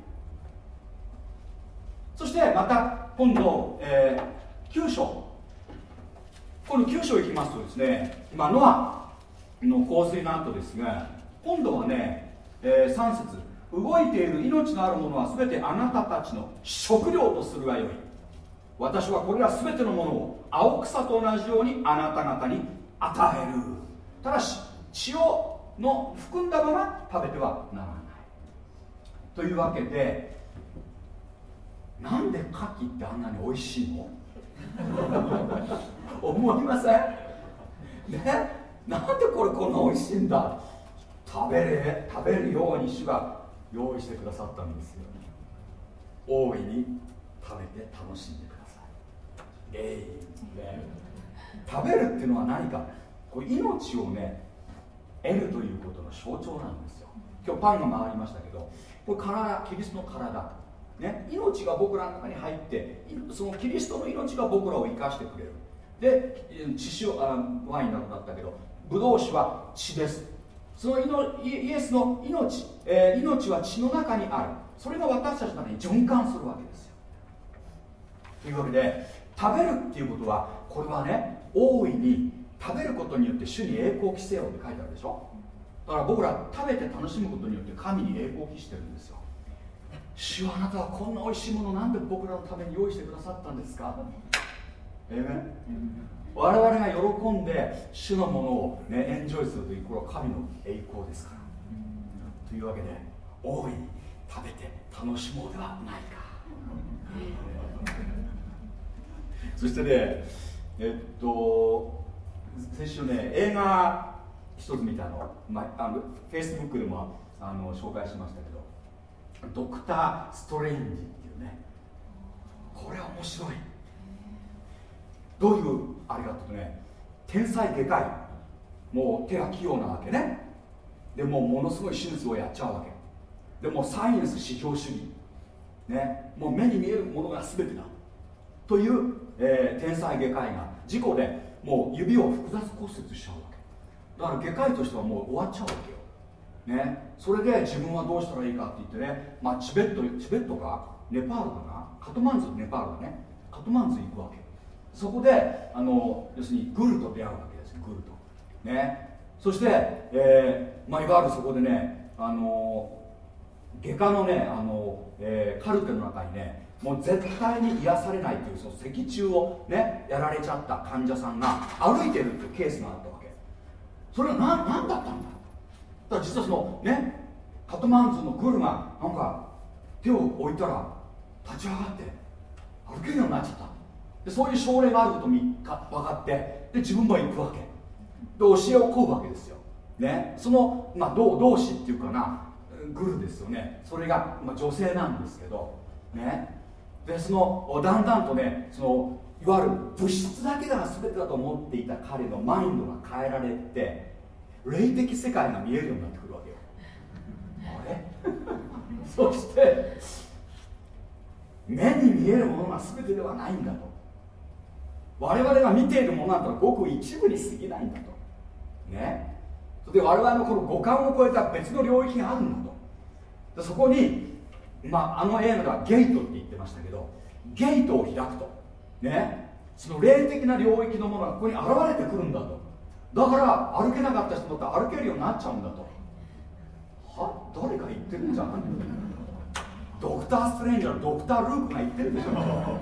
そしてまた今度、えー、きゅう章、今度きゅう章行きますとですね、今ノアの洪水の後ですが、今度はね、えー、さん節、 動いている命のあるものは全てあなたたちの食料とするがよい。私はこれら全てのものを青草と同じようにあなた方に与える。ただし血をの含んだまま食べてはならないというわけで、なんで牡蠣ってあんなに美味しいの思いませんね。なんでこれこんな美味しいんだ。食べれ食べるように主が用意してくださったんですよ。大いに食べて楽しんでください。えい、ね、食べるっていうのは何か、こう命をね得るということの象徴なんですよ。今日パンが回りましたけど、これ体、キリストの体、ね、命が僕らの中に入って、そのキリストの命が僕らを生かしてくれる。で、血塩あワインなくなったけど、ブドウ酒は血です。そのイエスの命、えー、命は血の中にある。それが私たちの中に循環するわけですよ。というわけで、食べるっていうことは、これはね、大いに食べることによって主に栄光を期せようって書いてあるでしょ。だから僕ら食べて楽しむことによって神に栄光を期してるんですよ。主はあなたはこんな美味しいものをなんで僕らのために用意してくださったんですか。えーね、我々が喜んで主のものを、ね、エンジョイするという、これは神の栄光ですから。というわけで、大いに食べて楽しもうではないか。そしてね、えっと先週ね、映画一つ見たの、まあ、あのフェイスブックでもあの紹介しましたけど、ドクター・ストレンジっていうね、これは面白い。どういうあれかというとね、天才外科医、もう手が器用なわけね。でもうものすごい手術をやっちゃうわけで、もうサイエンス至上主義、ね、もう目に見えるものが全てだという、えー、天才外科医が事故でもう指を複雑骨折しちゃうわけだから、外科医としてはもう終わっちゃうわけよ、ね、それで自分はどうしたらいいかって言ってね、まあ、チベットチベットかネパールかな、カトマンズ、ネパールだね、カトマンズ行くわけ。そこであの要するにグルと出会うわけですよ、グルと、ね、そして、えーまあ、いわゆるそこでね、あの外科のね、あの、えー、カルテの中にね、もう絶対に癒されないというその脊柱をねやられちゃった患者さんが歩いてるっていうケースがあったわけ。それは何, 何だったんだ。だから実はそのね、カトマンズのグルがなんか手を置いたら立ち上がって歩けるようになっちゃった。でそういう症例があることに分かって、で自分も行くわけで、教えを請うわけですよ、ね、その、まあ、同, 同志っていうかな、グルですよね。それが、まあ、女性なんですけどね。でそのだんだんとね、そのいわゆる物質だけが全てだと思っていた彼のマインドが変えられて、霊的世界が見えるようになってくるわけよ。あれそして目に見えるものが全てではないんだと。我々が見ているものなんてごく一部に過ぎないんだとね。で我々のこの五感を超えた別の領域があるんだと。でそこに、まあ、あの映画ではゲートって言ってましたけど、ゲートを開くとね、その霊的な領域のものがここに現れてくるんだと。だから歩けなかった人だって歩けるようになっちゃうんだと。は誰か言ってるんじゃないドクター・ストレンジャーのドクター・ルークが言ってるでしょ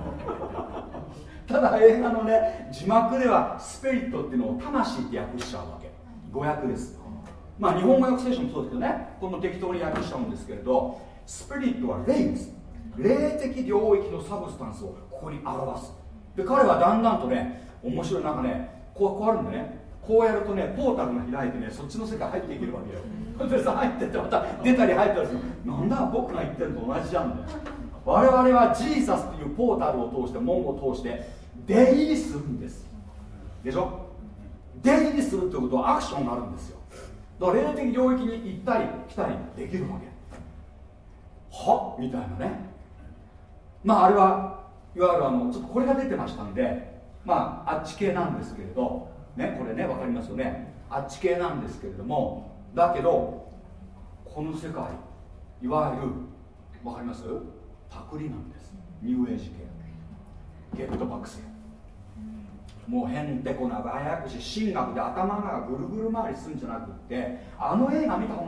ただ映画のね字幕ではスピリットっていうのを魂って訳しちゃうわけ。語訳です。まあ日本語訳聖書もそうですけどね、この適当に訳しちゃうんですけれど、スピリットは霊です。霊的領域のサブスタンスをここに表す。で彼はだんだんとね、面白い、なんかね、こうこうあるんでね、こうやるとねポータルが開いてね、そっちの世界入っていけるわけよ。でさ入ってってまた出たり入ったりする。なんだ僕が言ってるのと同じじゃんね。我々はジーサスというポータルを通して、門を通して出入りするんですでしょ。出入りするということはアクションがあるんですよ。だから霊的領域に行ったり来たりできるわけ。はみたいなね。まああれはいわゆるあのちょっとこれが出てましたんで、まああっち系なんですけれどね、これね分かりますよね、あっち系なんですけれども、だけどこの世界いわゆる分かります、パクリなんです。ニューエイジ系、ゲットバックス、もうへんてこな早くし神学で頭がぐるぐる回りするんじゃなくって、あの映画見た方がいいです。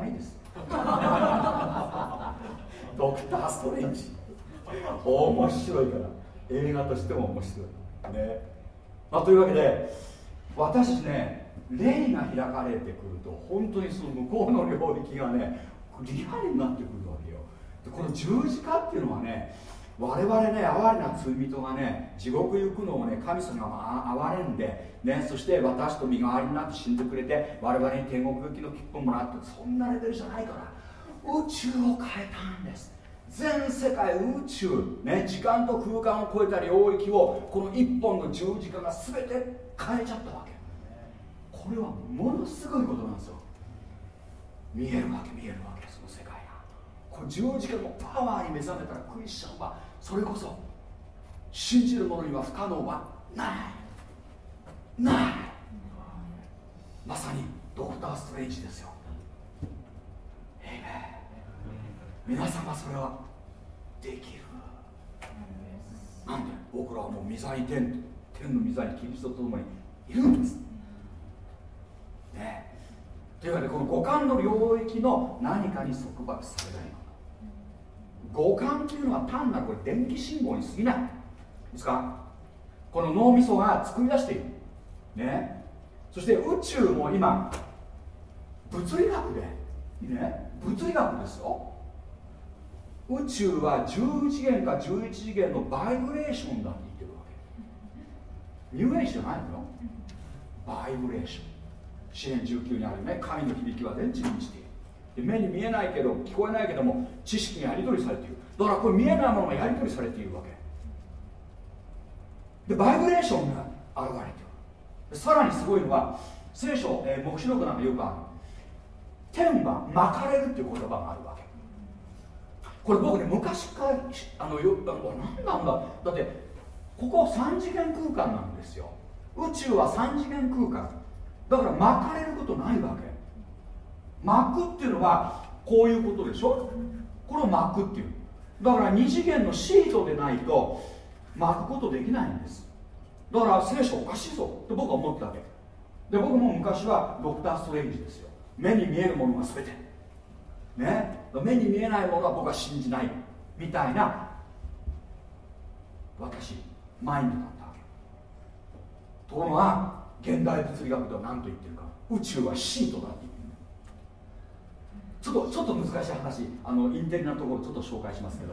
ドクター・ストレンジ面白いから、映画としても面白いね。まあ、というわけで私たちね、霊が開かれてくると本当にその向こうの領域がねリアルになってくるわけよ。でこの十字架っていうのはね、我々ね、哀れな罪人がね、地獄行くのをね、神様が哀れんで、ね、そして私と身代わりになって死んでくれて、我々に天国行きの切符をもらって、そんなレベルじゃないから、宇宙を変えたんです。全世界宇宙、ね、時間と空間を超えた領域をこの一本の十字架が全て変えちゃったわけ。これはものすごいことなんですよ。見えるわけ見えるわけ、その世界が。この十字架のパワーに目覚めたらクリスチャンはそれこそ信じる者には不可能はないない。まさにドクター・ストレンジですよ。皆様それはできる。なんで僕らはもう御座に天、天の御座にキリストと共にいるんですね。というわけでこの五感の領域の何かに束縛されないの。五感というのは単なるこれ電気信号に過ぎないですか。この脳みそが作り出しているね。そして宇宙も今物理学でね、物理学ですよ。宇宙はじゅう次元かじゅういち次元のバイブレーションだって言ってるわけ。ニューエイジじゃないのよ。バイブレーション。詩編じゅうきゅうにあるね、神の響きは全地に満ちている。で目に見えないけど聞こえないけども知識がやり取りされている。だからこれ見えないものがやり取りされているわけで、バイブレーションが現れている。さらにすごいのは聖書、えー、黙示録なんかよくある天は巻かれるっていう言葉があるわけ。これ僕ね、昔からあのよ何なんだ、だってここさん次元空間なんですよ。宇宙はさん次元空間だから巻かれることないわけ。巻くっていうのはこういうことでしょ。これを巻くっていう。だからに次元のシートでないと巻くことできないんです。だから聖書おかしいぞって僕は思ったわけで、僕も昔はドクター・ストレンジですよ。目に見えるものが全てね、目に見えないものは僕は信じないみたいな私マインドだったわけ。ところが現代物理学では何と言ってるか、宇宙はシートだって言ってる。ちょっとちょっと難しい話、あのインテリなところちょっと紹介しますけど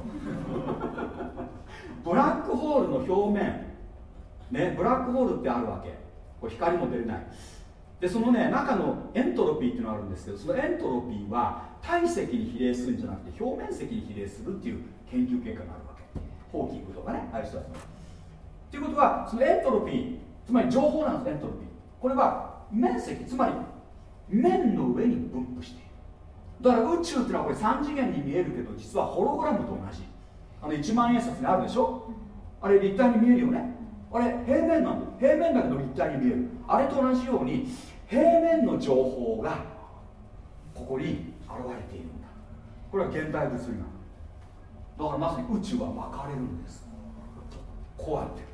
ブラックホールの表面ね、ブラックホールってあるわけ。これ光も出れないで、そのね中のエントロピーっていうのがあるんですけど、そのエントロピーは体積に比例するんじゃなくて表面積に比例するっていう研究結果があるわけ。ホーキングとかね、ああいう人たちのということは、そのエントロピー、つまり情報なんです。エントロピー、これは面積、つまり面の上に分布している。だから宇宙っていうのはこれさん次元に見えるけど、実はホログラムと同じ。あのいちまん円札にあるでしょ。あれ立体に見えるよね。あれ平面なんだ。平面だけど立体に見える。あれと同じように平面の情報がここに現れているんだ。これは現代物理学だから、まさに宇宙は分かれるんです。こうやって、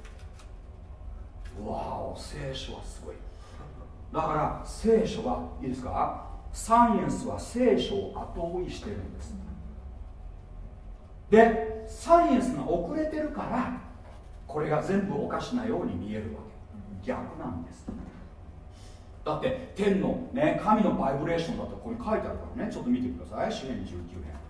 わお、聖書はすごい。だから聖書はいいですか、サイエンスは聖書を後追いしてるんです。でサイエンスが遅れてるからこれが全部おかしなように見えるわけ。逆なんです。だって天のね、神のバイブレーションだってここに書いてあるからね、ちょっと見てください。詩編じゅうきゅう編、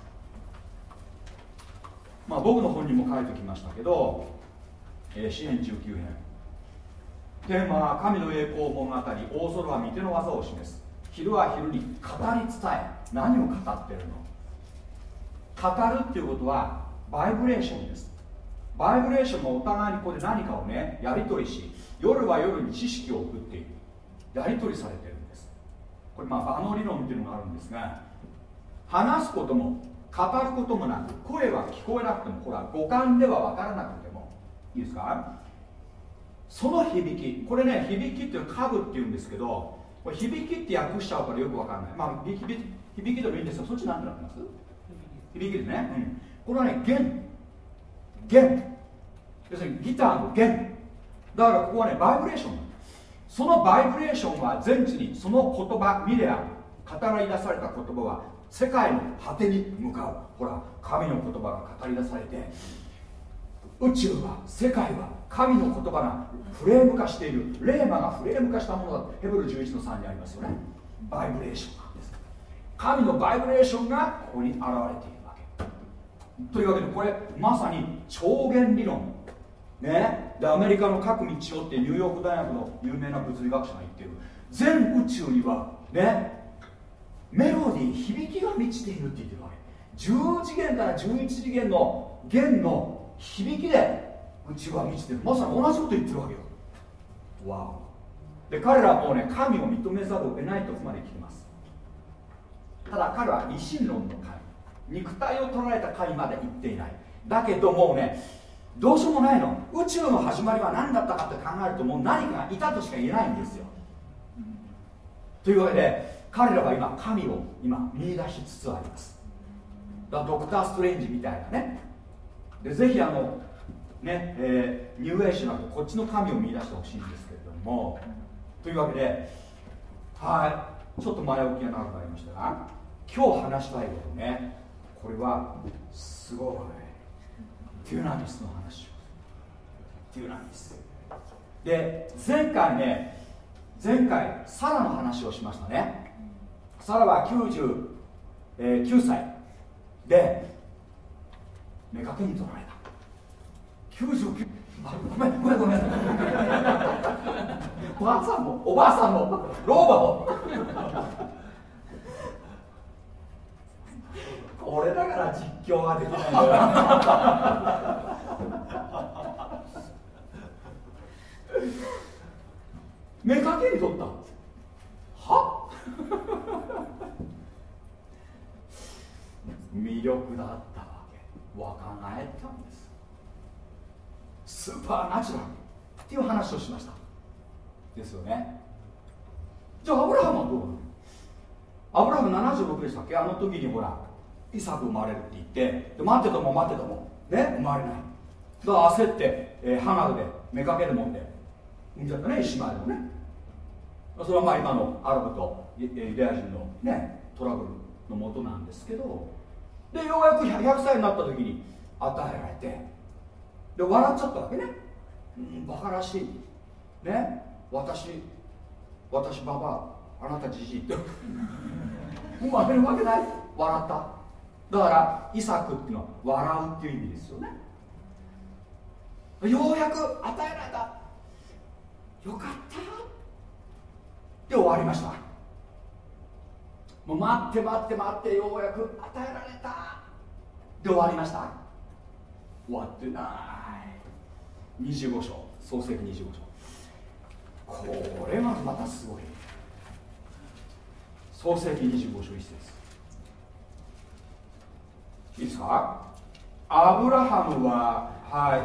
まあ僕の本にも書いておきましたけど、えー、詩編じゅうきゅう編、テーマは神の栄光物語、大空は御手の技を示す。昼は昼に語り伝え、何を語ってるの。語るっていうことはバイブレーションです。バイブレーションもお互いにここで何かをねやり取りし、夜は夜に知識を送っている、やり取りされてるんです。これまあ場の理論っていうのがあるんですが、話すことも語ることもなく、声は聞こえなくても、ほら五感では分からなくてもいいですか、その響き、これね響きっていうのは下部っていうんですけど、これ響きって訳しちゃうからよく分かんない。まあ響き、響きでもいいんですよ。そっちなんてなってます？響きですね、うん、これはね弦、弦、要するにギターの弦だから、ここはねバイブレーション。そのバイブレーションは全地に、その言葉、ミレア、語り出された言葉は世界の果てに向かう。ほら神の言葉が語り出されて、宇宙は世界は神の言葉がフレーム化している、レーマがフレーム化したものだとヘブルじゅういちのさんにありますよね。バイブレーションなんです。神のバイブレーションがここに現れているわけというわけで、これまさに超弦理論ね。でアメリカの各道をってニューヨーク大学の有名な物理学者が言ってる、全宇宙にはねメロディー、響きが満ちているって言ってるわけ。じゅう次元からじゅういち次元の弦の響きで宇宙は満ちている。まさに同じこと言ってるわけよ。わお。で彼らはもうね、神を認めざるを得ないとこまで来てます。ただ彼は理心論の神、肉体を捉えた神まで行っていない。だけどもうね、どうしようもないの。宇宙の始まりは何だったかって考えると、もう何かがいたとしか言えないんですよ。というわけで彼らは今神を今見出しつつあります。だからドクター・ストレンジみたいなね。でぜひあのね、えー、ニューエイジなくこっちの神を見出してほしいんですけれども、というわけで、はいちょっと前置きが長くなりましたが、今日話したいことね、これはすごいテュナミスの話を。テュナミスで、前回ね、前回サラの話をしましたね。サラはきゅうじゅうきゅうさいで妾に取られた。きゅうじゅうきゅう、あ、ごめんごめんごめんばあさんもおばあさんも老婆もこれだから実況ができないんだよ妾に取ったは魅力だったわけ。若返ったんです。スーパーナチュラルっていう話をしましたですよね。じゃあアブラハムはどうなの？アブラハムななじゅうろくでしたっけ。あの時にほらイサク生まれるって言って、で待ってたも待ってたもね、生まれない。だから焦って、えー、ハガルで妾でもって産んじゃったね、イシマエルをね。それはまあ今のアラブとユダヤ人のねトラブルのもとなんですけど、でようやくひゃくさいになった時に与えられて、で笑っちゃったわけね。うん、バカらしいね、私私ババア、あなたじじいって生まれるわけない。笑った。だからイサクっていうのは笑うっていう意味ですよね。ようやく与えられた、よかったで終わりました。もう待って待って待って、ようやく与えられたで終わりました。終わってない。にじゅうご章、創世記にじゅうご章、これがまたすごい。創世記にじゅうご章いっ節いいですか。アブラハムは、はい、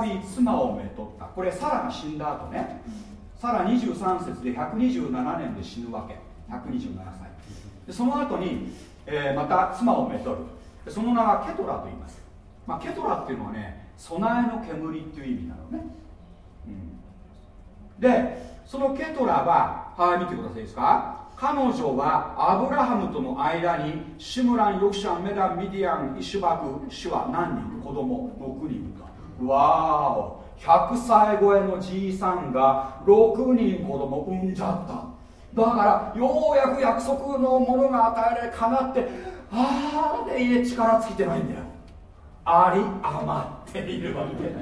再び妻をめとった。これサラが死んだ後ね、サラにじゅうさん節でひゃくにじゅうななねんで死ぬわけ。ひゃくにじゅうななさいで、その後に、えー、また妻をめとる。その名はケトラと言います。まあ、ケトラっていうのはね、備えの煙っていう意味なのね、うん、でそのケトラは、はい見てくださいですか。彼女はアブラハムとの間にシムラン、ヨクシャン、メダン、ミディアン、イシュバク、シュは何人子供ろくにんか。わーお、ひゃくさい超えのじいさんがろくにん子供産んじゃった。だからようやく約束のものが与えられかなって、ああで家力尽きてないんだよ。あり余っているわけ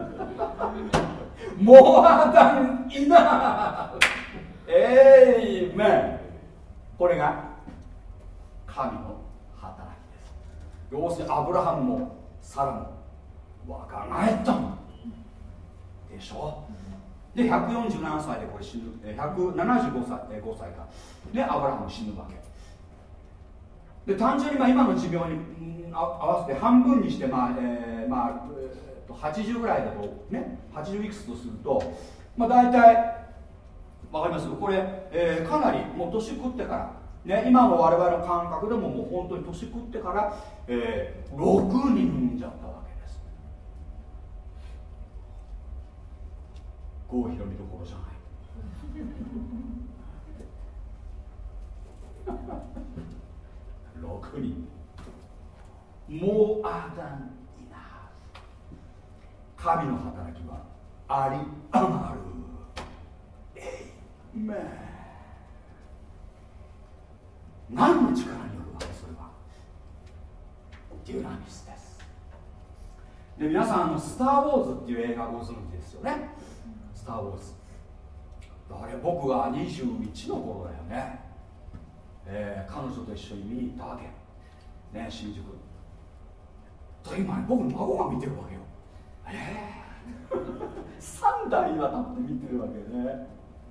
モアダンイナエイメン。これが神の働きです。要するにアブラハムもサラも若返ったのでしょ。でひゃくよんじゅうななさいでこれ死ぬ、ひゃくななじゅうごさい、ごさいかでアブラハム死ぬわけで、単純にまあ今の寿命に、うん、合わせて半分にして、まあえーまあえー、はちじゅうぐらいだとね、はちじゅういくつとすると、まあ、大体わかりますこれ、えー、かなりもう年食ってから、ね、今の我々の感覚でももう本当に年食ってから、えー、ろくにん産んじゃったわけです。郷ひろみどころじゃないろにmore than enough。神の働きはあり余る。エイメン。何の力によるわけ？それはデュナミスです。で、皆さんあのスター・ウォーズっていう映画ご存知ですよね。スター・ウォーズ、あれ僕がにじゅういちの頃だよね、えー、彼女と一緒に見に行ったわけね、新宿と今ね、僕の孫が見てるわけよ。えー、さんだいにわたって見てるわけね。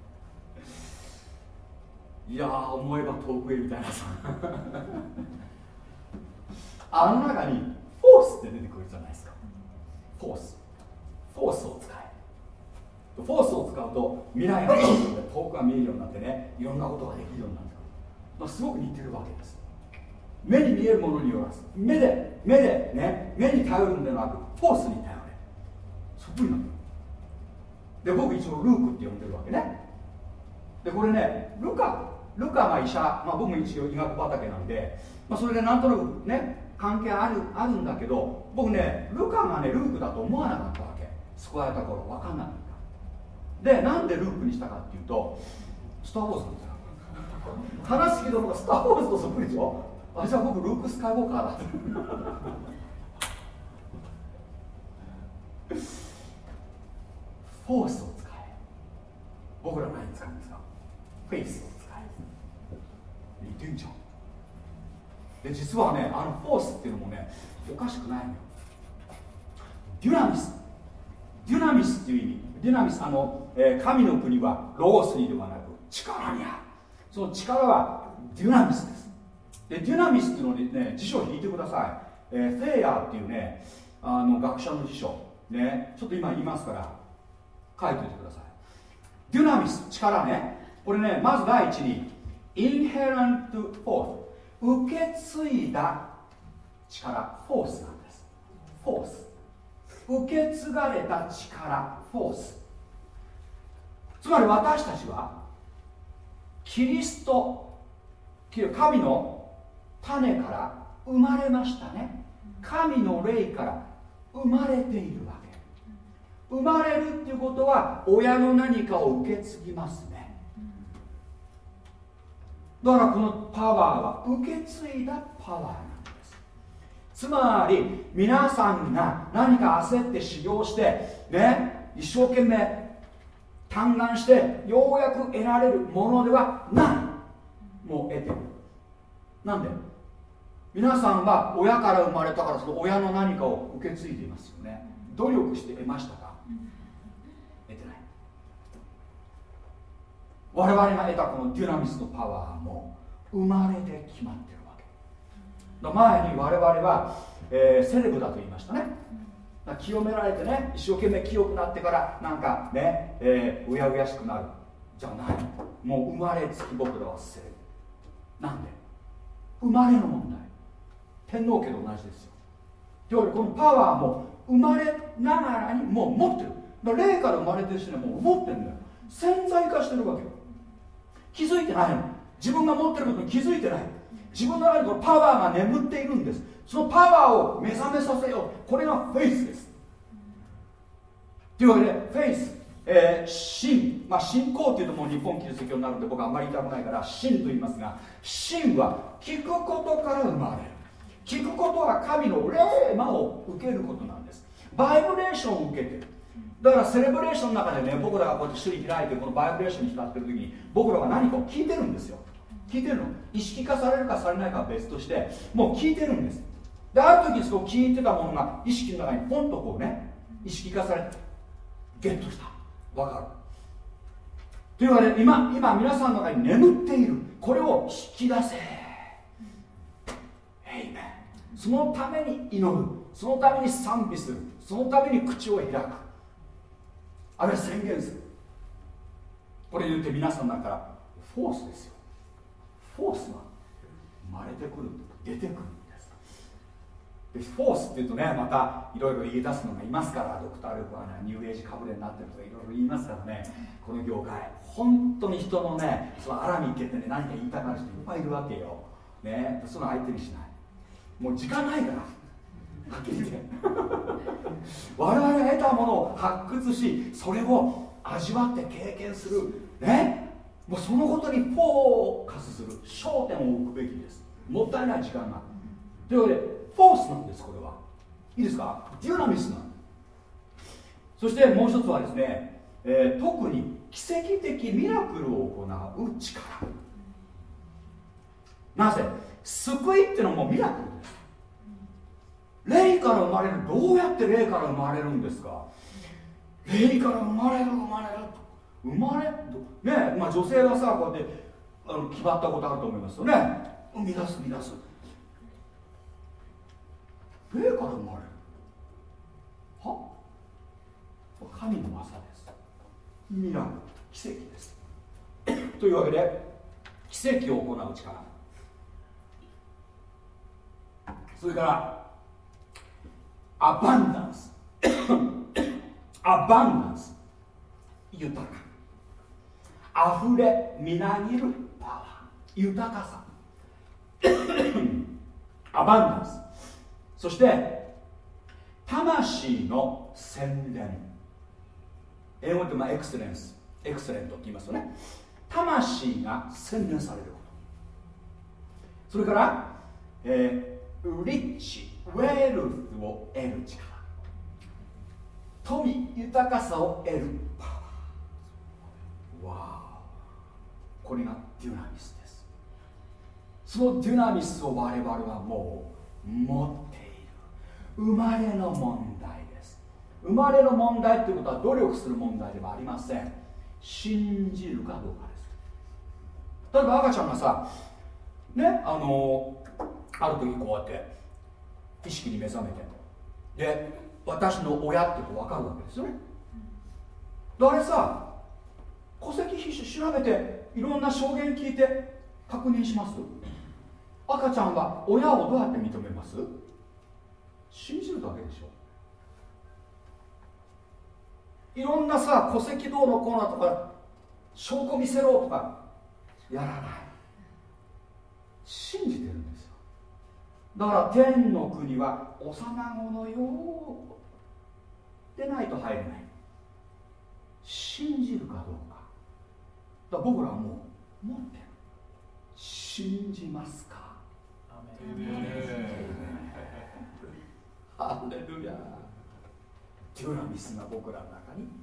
いやー、思えば遠くへみたいなさあの中にフォースって出てくるじゃないですか。フォースフォースを使え。フォースを使うと未来が遠くが見えるようになってね、いろんなことができるようになってくる。まあ、すごく似てるわけです。目に見えるものによらず、目で目でね、目に頼るんではなくフォースに頼れ。そこになる。で、僕一応ルークって呼んでるわけね。で、これね、ルカルカが医者、まあ、僕も一応医学畑なんで、まあ、それでなんとなくね関係あるあるんだけど、僕ねルカがねルークだと思わなかったわけ。救われた頃分かんなかった。で、なんでルークにしたかっていうと、スター・ウォーズなんですよ。話聞いたのがスター・ウォーズとそっくりでしょ。あ、じゃあ僕ルーク・スカイウォーカーだってフォースを使え。僕ら何使うんですか？フェイスを使え。似てんじゃん。で、実はね、あのフォースっていうのもねおかしくないのよ。デュナミスデュナミスっていう意味。デュナミス、あの、えー、神の国はロゴスにではなく力にある。その力はデュナミスです。で、デュナミスっていうのにね、辞書を引いてください。えー、フェイヤーっていうね、あの学者の辞書ね、ちょっと今言いますから書いておいてください。デュナミス、力ね。これね、まず第一にインヘラントフォース、受け継いだ力、フォースなんです。フォース、受け継がれた力、フォース。つまり私たちはキリスト、神の種から生まれましたね。神の霊から生まれているわけ。生まれるっていうことは親の何かを受け継ぎますね。だからこのパワーは受け継いだパワーなんです。つまり皆さんが何か焦って修行してね、一生懸命嘆願してようやく得られるものではない。もう得てる。なんで皆さんは親から生まれたから、その親の何かを受け継いでいますよね。努力して得ましたか？得てない。我々が得たこのデュナミスのパワーも生まれて決まってるわけだ。前に我々は、えー、セレブだと言いましたね。だ清められてね、一生懸命清くなってからなんかね、えー、うやうやしくなるじゃない。もう生まれつき僕らはセレブなんで、生まれの問題。天皇家と同じですよ。というわけでこのパワーも生まれながらにもう持ってる。だから霊から生まれてる人にはもう持ってるんだよ。潜在化してるわけよ。気づいてないの。自分が持ってることに気づいてない。自分の中にこのパワーが眠っているんです。そのパワーを目覚めさせよう。これがフェイスです。というわけでフェイス、えー、信、まあ、信仰というともう日本キリスト教になるんで僕はあんまり言いたくないから信と言いますが、信は聞くことから生まれる。聞くことは神の霊魔を受けることなんです。バイブレーションを受けてる。だからセレブレーションの中でね、僕らがこうやって主に開いてこのバイブレーションに浸ってる時に僕らは何かを聞いてるんですよ。聞いてるの。意識化されるかされないかは別としてもう聞いてるんです。で、ある時その聞いてたものが意識の中にポンとこうね、意識化されてゲットした。わかるというわけで今、今皆さんの中に眠っているこれを引き出せ。エイメン。そのために祈る、そのために賛美する、そのために口を開く、あるいは宣言する。これ言って皆さんの中からフォースですよ。フォースは生まれてくる、出てくるんです。でフォースっていうとね、またいろいろ言い出すのがいますから、ドクター・ルークはね、ニューエイジかぶれになってるとかいろいろ言いますからね、この業界本当に人のね、その荒みいけてね、何か言いたがる人いっぱいいるわけよ、ね、その相手にしない。 もう時間ないからはっきり言って我々が得たものを発掘しそれを味わって経験するね、もうそのことにフォーカスする焦点を置くべきです。もったいない時間がというわけでフォースなんです。これはいいですか、デュナミスなんです。そしてもう一つはですね、えー、特に奇跡的ミラクルを行う力。なぜ救いっていうのもミラクルです。霊から生まれる。どうやって霊から生まれるんですか。霊から生まれる生まれる生まれね、まあ、女性はさこうやってあの決まったことあると思いますよね。生み出す生み出す。霊から生まれるは神の技です。ミラクル、奇跡ですというわけで奇跡を行う力、それからアバンダンスアバンダンス、豊か、あふれみなぎるパワー、豊かさアバンダンス、そして魂の洗練。英語でまあエクセレンス、エクセレントって言いますよね。魂が洗練されること。それから、えー、リッチ、ウェルスを得る力、富、豊かさを得るパワー。わー、これがデュナミスです。そのデュナミスを我々はもう持っている。生まれの問題です。生まれの問題ということは努力する問題ではありません。信じるかどうかです。例えば赤ちゃんがさね、あのある時こうやって意識に目覚めて、で私の親ってこう分かるわけですよね。であれさ、戸籍皮種調べていろんな証言聞いて確認します。赤ちゃんは親をどうやって認めます？信じるだけでしょ。いろんなさ戸籍どうのこうのとか証拠見せろとかやらない。信じてるんですよ。だから天の国は幼子のようでないと入れない。信じるかどうか。だから僕らはもう持ってる。信じますか？アメン。ハレルヤ。デュナミスが僕らの中に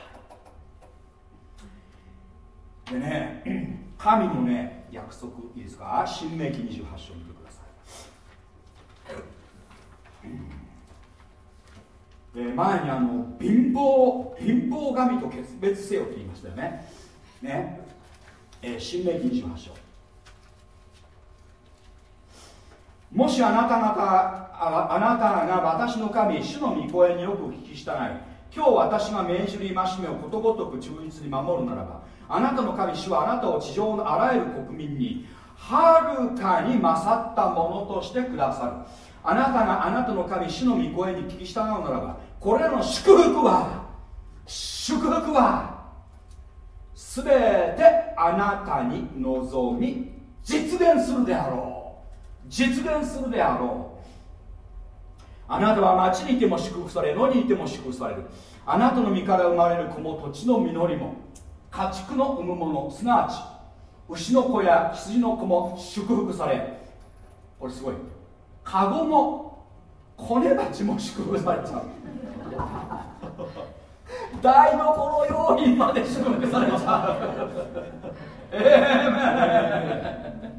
でね、神のね約束いいですか。新明記にじゅうはち章見てください。えー、前にあの貧乏貧乏神と決別せよと言いましたよね。ね、えー、新明記にじゅうはち章。もしあなた方 あ, あなたが私の神主の御声によく聞き従い、今日私が命じる戒めをことごとく忠実に守るならば、あなたの神主はあなたを地上のあらゆる国民にはるかに勝ったものとしてくださる。あなたがあなたの神主の御声に聞き従うならば、これらの祝福は祝福はすべてあなたに望み実現するであろう。実現するであろう。あなたは町にいても祝福され、野にいても祝福される。あなたの身から生まれる子も土地の実りも家畜の産むもの、すなわち牛の子や羊の子も祝福され、これすごい、カゴも子ネバチも祝福されちゃう台所用品まで祝福されちゃうえー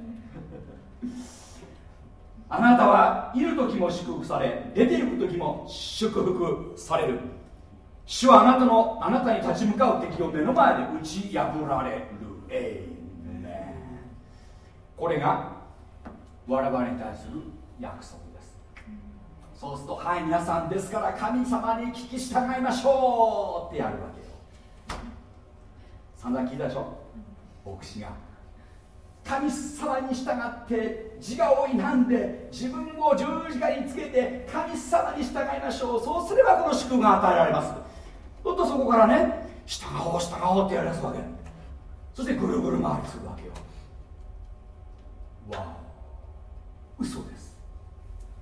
あなたはいる時も祝福され、出ていく時も祝福される。主はあなたのあなたに立ち向かう敵を目の前で打ち破られる。エイメン。これが我々に対する約束です。そうすると、はい皆さんですから神様に聞き従いましょうってやるわけよ。散々聞いたでしょ、牧師が神様に従って自我を否んで自分を十字架につけて神様に従いましょう。そうすればこの祝福が与えられます。ちょっとそこからね、従おう従おうってやり出すわけ。そしてぐるぐる回りするわけよ。わお、嘘です。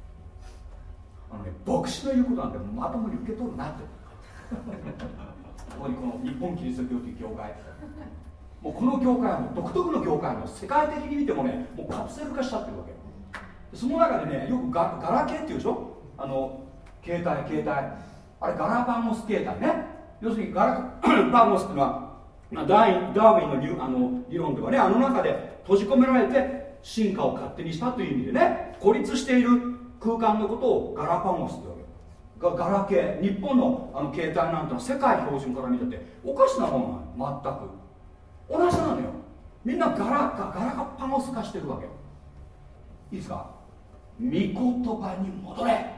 牧師の言うことなんてまともに受け取るなってここにこの日本キリスト教という教会、もうこの教会はもう独特の教会の世界的に見てもね、もうカプセル化しちゃってるわけ。その中でね、よく ガ, ガラケーっていうでしょ、あの携帯携帯あれガラパゴス携帯ね。要するにガラパゴスっていうのはダーウィンの 理, あの理論ではね、あの中で閉じ込められて進化を勝手にしたという意味でね、孤立している空間のことをガラパゴスって言うわけ。ガラケー、日本のあの携帯なんてのは世界標準から見てておかしなものなの、全く同じなのよ。みんなガラガガラパゴス化してるわけ。いいですか、御言葉に戻れ。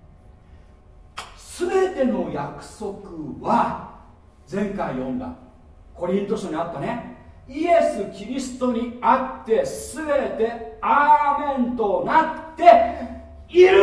すべての約束は前回読んだコリント書にあったね、イエス・キリストにあってすべてアーメンとなっている。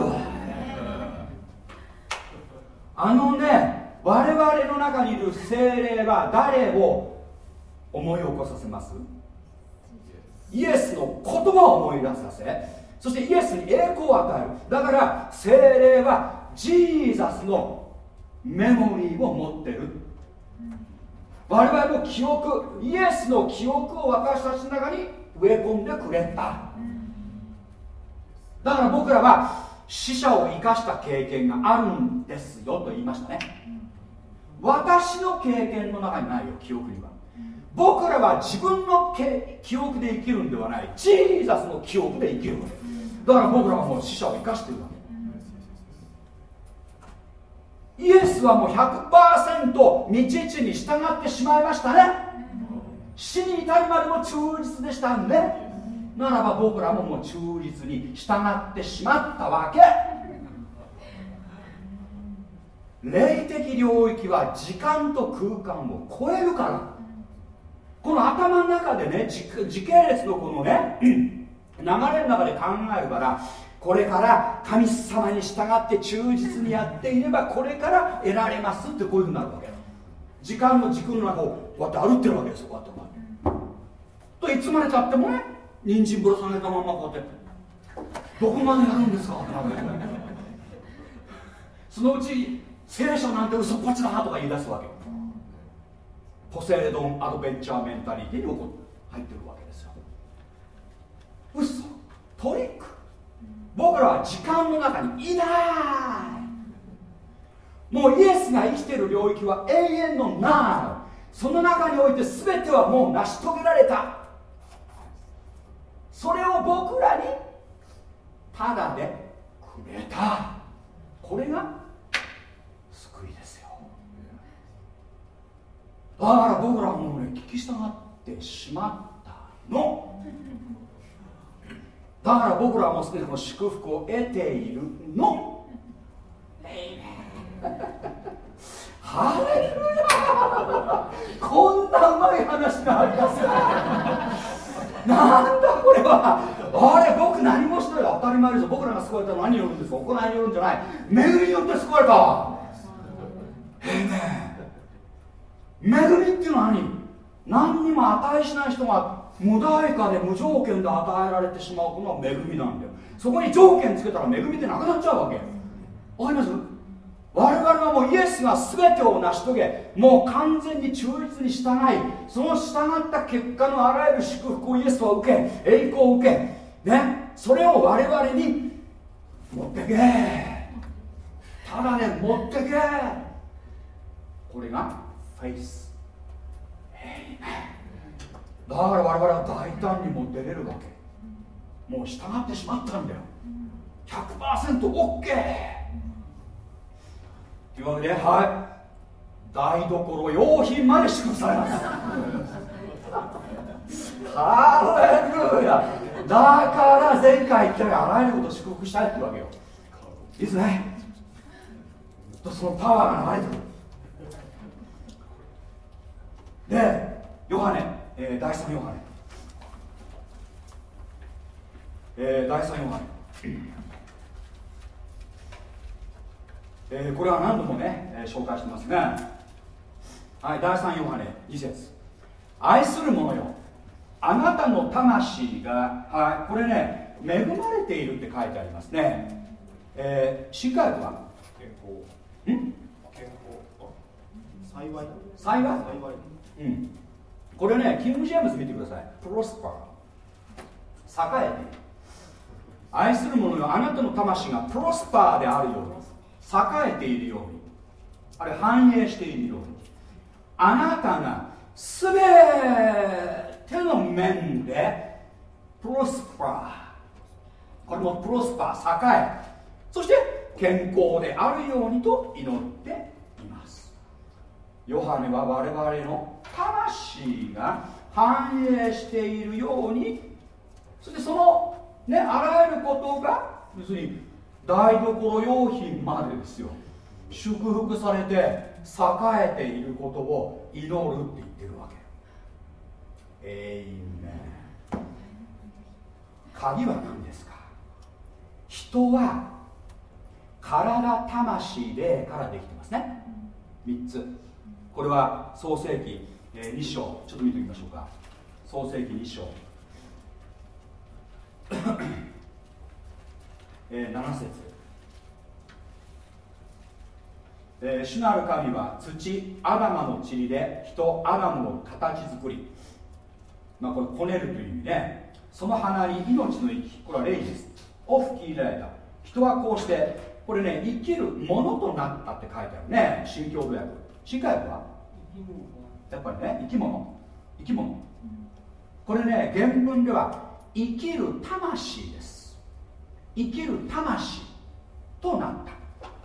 あのね、我々の中にいる聖霊は誰を思い起こさせます？イエスの言葉を思い出させ、そしてイエスに栄光を与える。だから聖霊はジーザスのメモリーを持ってる。我々の記憶、イエスの記憶を私たちの中に植え込んでくれた。だから僕らは死者を生かした経験があるんですよと言いましたね。私の経験の中にないよ、記憶には。僕らは自分の記憶で生きるんではない、ジーザスの記憶で生きるわけだから僕らはもう死者を生かしているわけ。イエスはもう ひゃくパーセント 道地に従ってしまいましたね。死に至るまでも忠実でしたんで、ならば僕らももう忠実に従ってしまったわけ。霊的領域は時間と空間を超えるから。この頭の中でね、 時, 時系列のこのね流れの中で考えるから、これから神様に従って忠実にやっていればこれから得られますってこういうふうになるわけ。時間の軸の中をこうやって歩ってるわけですよ。こうやってといつまでたってもね、人参ぶら下げたままこうやってどこまでやるんですかってなるわけ。そのうち聖書なんて嘘っぱちだとか言い出すわけ。ポセイドンアドベンチャーメンタリティに入ってるわけですよ。嘘、トリック。僕らは時間の中にいない。もうイエスが生きている領域は永遠のなう。その中において全てはもう成し遂げられた。それを僕らにただでくれた。これが救いですよ。だから僕らはもうね、聞き従ってしまったの。だから僕らはもうすでにこの祝福を得ているの。ハレルヤ。こんなうまい話がありますよ。なんだこれは。あれ、僕何もしてない。当たり前ですよ。僕らが救われたのは何によるんですか？行いによるんじゃない。恵みによって救われた。ええね。恵みっていうのは何？何にも値しない人が無代価で無条件で与えられてしまうのが恵みなんだよ。そこに条件つけたら恵みってなくなっちゃうわけ。わかります？我々はもうイエスが全てを成し遂げ、もう完全に忠実に従い、その従った結果のあらゆる祝福をイエスは受け、栄光を受け、ね、それを我々に持ってけ。ただね、持ってけ。これがフェイス。だから我々は大胆にも出れるわけ。もう従ってしまったんだよ。 ひゃくパーセント OK というわけで、はい、台所用品まで祝福されます。ハレルヤ。だから前回言ったようにあらゆることを祝福したいってわけよ。いいですね。そのパワーが流れてくる。で、ヨハネ、えー、だいさんヨハネ、えー、だいさんヨハネ、えー、これは何度もね、えー、紹介してますね。はい、だいさんヨハネに節。愛する者よ、あなたの魂が、はい、これね、恵まれているって書いてありますね。 えー、新科学は健康ん健康幸い幸い、 幸い、 うん、これねキング・ジェームズ見てください。プロスパー、栄えている。愛する者よ、あなたの魂がプロスパーであるように、栄えているように、あれ繁栄しているように、あなたがすべての面でプロスパー、これもプロスパー、栄え、そして健康であるようにと祈っています。ヨハネは我々の魂が繁栄しているように、そしてそのね、あらゆることが要するに台所用品までですよ、祝福されて栄えていることを祈るって言ってるわけ。エイメン。鍵は何ですか？人は体、魂、霊からできてますね。みっつ。これは創世記に章、ちょっと見ておきましょうか。創世記に章えー、なな節、えー、主なる神は土アダマの塵で人アダムの形作り、まあこれこねるという意味で、その鼻に命の息、これは霊ですを吹き入れられた。人はこうしてこれね、生きるものとなったって書いてあるね。新共同訳。新科学はやっぱりね、生き物生き物、これね、原文では生きる魂です。生きる魂となった。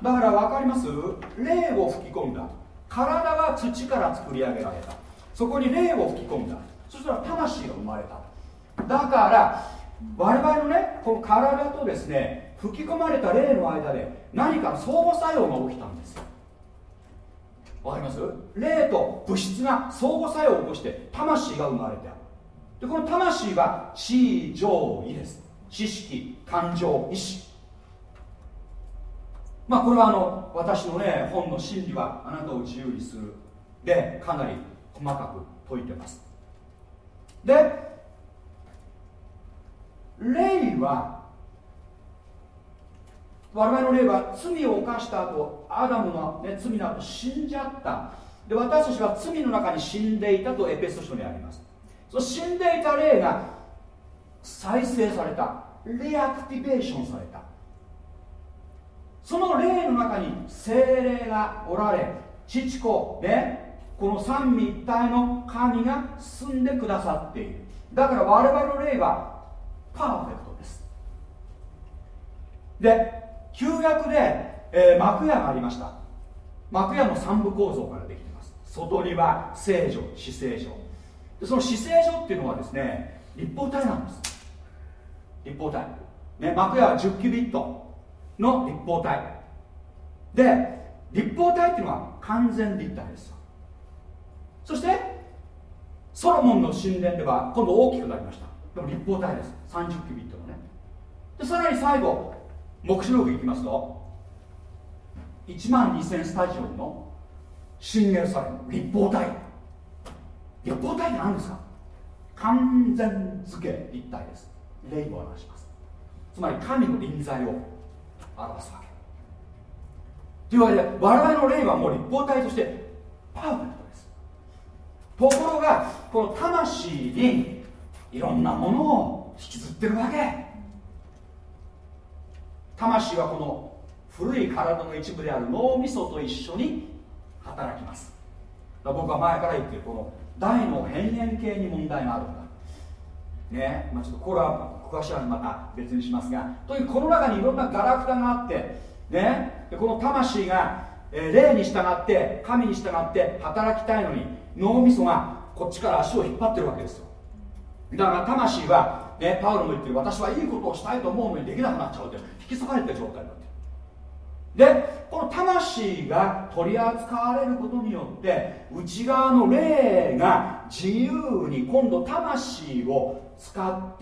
だから分かります？霊を吹き込んだ。体は土から作り上げられた。そこに霊を吹き込んだ。そしたら魂が生まれた。だから我々のね、この体とですね、吹き込まれた霊の間で何か相互作用が起きたんですよ。わかります？霊と物質が相互作用を起こして魂が生まれた。でこの魂は知情意です。知識、感情、意志。まあこれはあの私のね本の真理はあなたを自由にするでかなり細かく説いてます。で霊は我々の霊は罪を犯した後、アダムの、ね、罪の後死んじゃった。で私たちは罪の中に死んでいたとエペソ書にあります。その死んでいた霊が再生された、リアクティベーションされた。その霊の中に精霊がおられ、父子ね、この三位一体の神が住んでくださっている。だから我々の霊はパーフェクトです。で旧約で、えー、幕屋がありました。幕屋も三部構造からできています。外には聖所、至聖所で、その至聖所っていうのはですね、立方体なんです。立方体、ね、幕屋はじゅっキュビットの立方体で、立方体っていうのは完全立体ですよ。そしてソロモンの神殿では今度大きくなりました。でも立方体です。さんじゅっキュビットのね。でさらに最後黙示録行きますといちまんにせんスタジオンの新エルサレム、立方体。立方体って何ですか？完全付け立体です。霊を表します。つまり神の臨在を表すわけというわけで、我々の霊はもう立方体としてパーフェクトです。ところがこの魂にいろんなものを引きずってるわけ。魂はこの古い体の一部である脳みそと一緒に働きます。だから僕は前から言っているこの大脳辺縁系に問題があるんだね。まあ、ちょっとこれは詳しい話また別にしますが、というこの中にいろんなガラクタがあってね、でこの魂が、えー、霊に従って神に従って働きたいのに脳みそがこっちから足を引っ張ってるわけですよ。だから魂は、ね、パウロも言ってる、私はいいことをしたいと思うのにできなくなっちゃうって引き裂かれてる状態になってる。でこの魂が取り扱われることによって内側の霊が自由に今度魂を使って、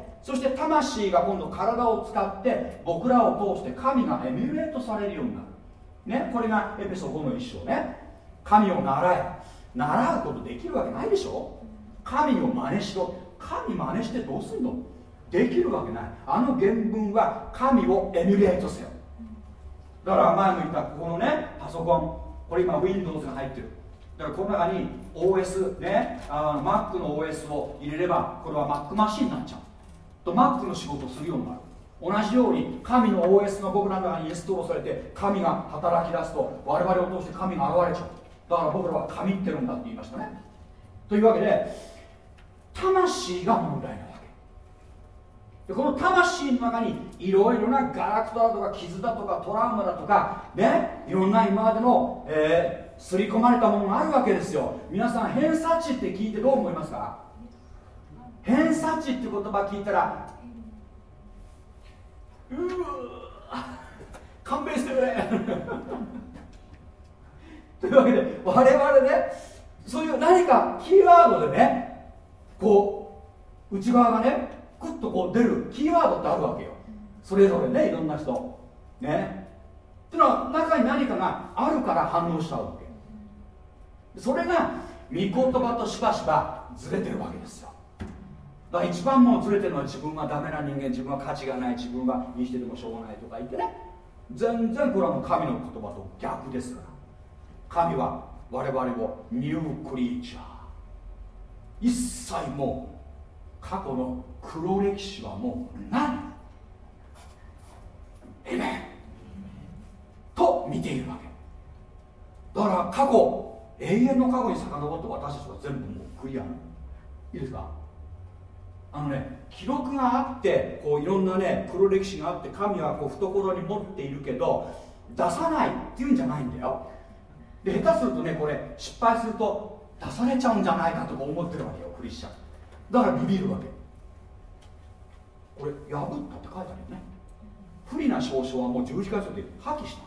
そして魂が今度体を使って僕らを通して神がエミュレートされるようになる、ね、これがエペソごの一章ね。神を習え、習うことできるわけないでしょ。神を真似しろ、神真似してどうすんの？できるわけない。あの原文は神をエミュレートせよ、 だから前も言ったここのねパソコン、これ今 Windows が入ってる。だからこの中に オーエス ね、あの Mac の オーエス を入れればこれは Mac マシンになっちゃうと Mac の仕事をするようになる。同じように神の オーエス が僕らの中にインストールされて神が働き出すと我々を通して神が現れちゃう。だから僕らは神ってるんだって言いましたね。というわけで魂が問題なわけで、この魂の中にいろいろなガラクタだとか傷だとかトラウマだとかね、いろんな今までの、えー、刷り込まれたものがあるわけですよ。皆さん偏差値って聞いてどう思いますか？偏差値って言葉聞いたらうー勘弁してくれというわけで我々ね、そういう何かキーワードでね、こう内側がねグッとこう出るキーワードってあるわけよ。それぞれね、いろんな人ねっていうのは中に何かがあるから反応しちゃうわけ。それが御言葉としばしばずれてるわけですよ。だから一番もうずれてるのは自分はダメな人間、自分は価値がない、自分は生きててもしょうがないとか言ってね、全然これはもう神の言葉と逆ですから。神は我々をニュークリーチャー、一切もう過去の黒歴史はもうないエメンと見ているわけだから、過去永遠の過去に遡って私たちは全部もうクリア。いいですか？あのね、記録があってこういろんなね黒歴史があって神はこう懐に持っているけど出さないっていうんじゃないんだよ。で下手するとね、これ失敗すると出されちゃうんじゃないかとか思ってるわけよ、クリスチャン。だからビビるわけ。これ破ったって書いてあるよね。不利な証書はもう十字架上で破棄した。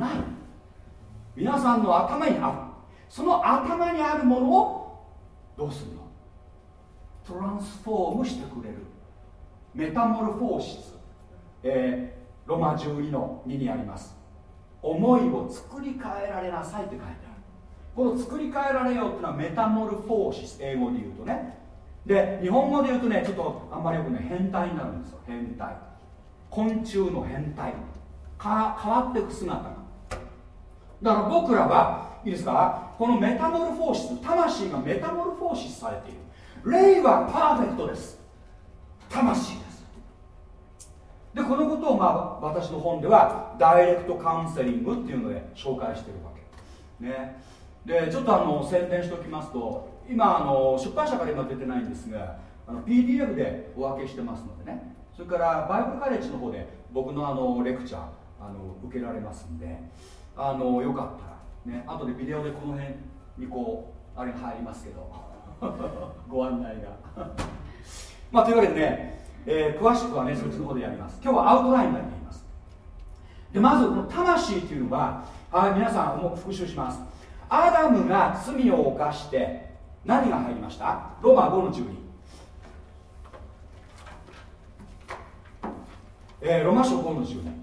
ない。皆さんの頭にある。その頭にあるものをどうするの？トランスフォームしてくれる。メタモルフォーシス、えー、ロマじゅうにのににあります。思いを作り変えられなさいって書いてある。この作り変えられようっていうのはメタモルフォーシス、英語で言うとね。で日本語で言うとね、ちょっとあんまりよくね変態になるんですよ。変態、昆虫の変態か、変わっていく姿が。だから僕らはいいですか、このメタモルフォーシス、魂がメタモルフォーシスされている。霊はパーフェクトです。魂です。でこのことを、まあ、私の本ではダイレクトカウンセリングっていうので紹介してるわけ、ね、でちょっとあの宣伝しておきますと、今あの出版社から今出てないんですが、あの ピーディーエフ でお分けしてますのでね、それからバイブルカレッジの方で僕のあのレクチャーあの受けられますんで、あのよかったらね、後でビデオでこの辺にこうあれが入りますけどご案内がまあというわけでね、えー、詳しくはねそっちの方でやります。今日はアウトラインまで言います。でまずこの魂というのは、はい、皆さんもう復習します。アダムが罪を犯して何が入りました？ローマごのじゅうに、えー、ロマ書ごのじゅうに、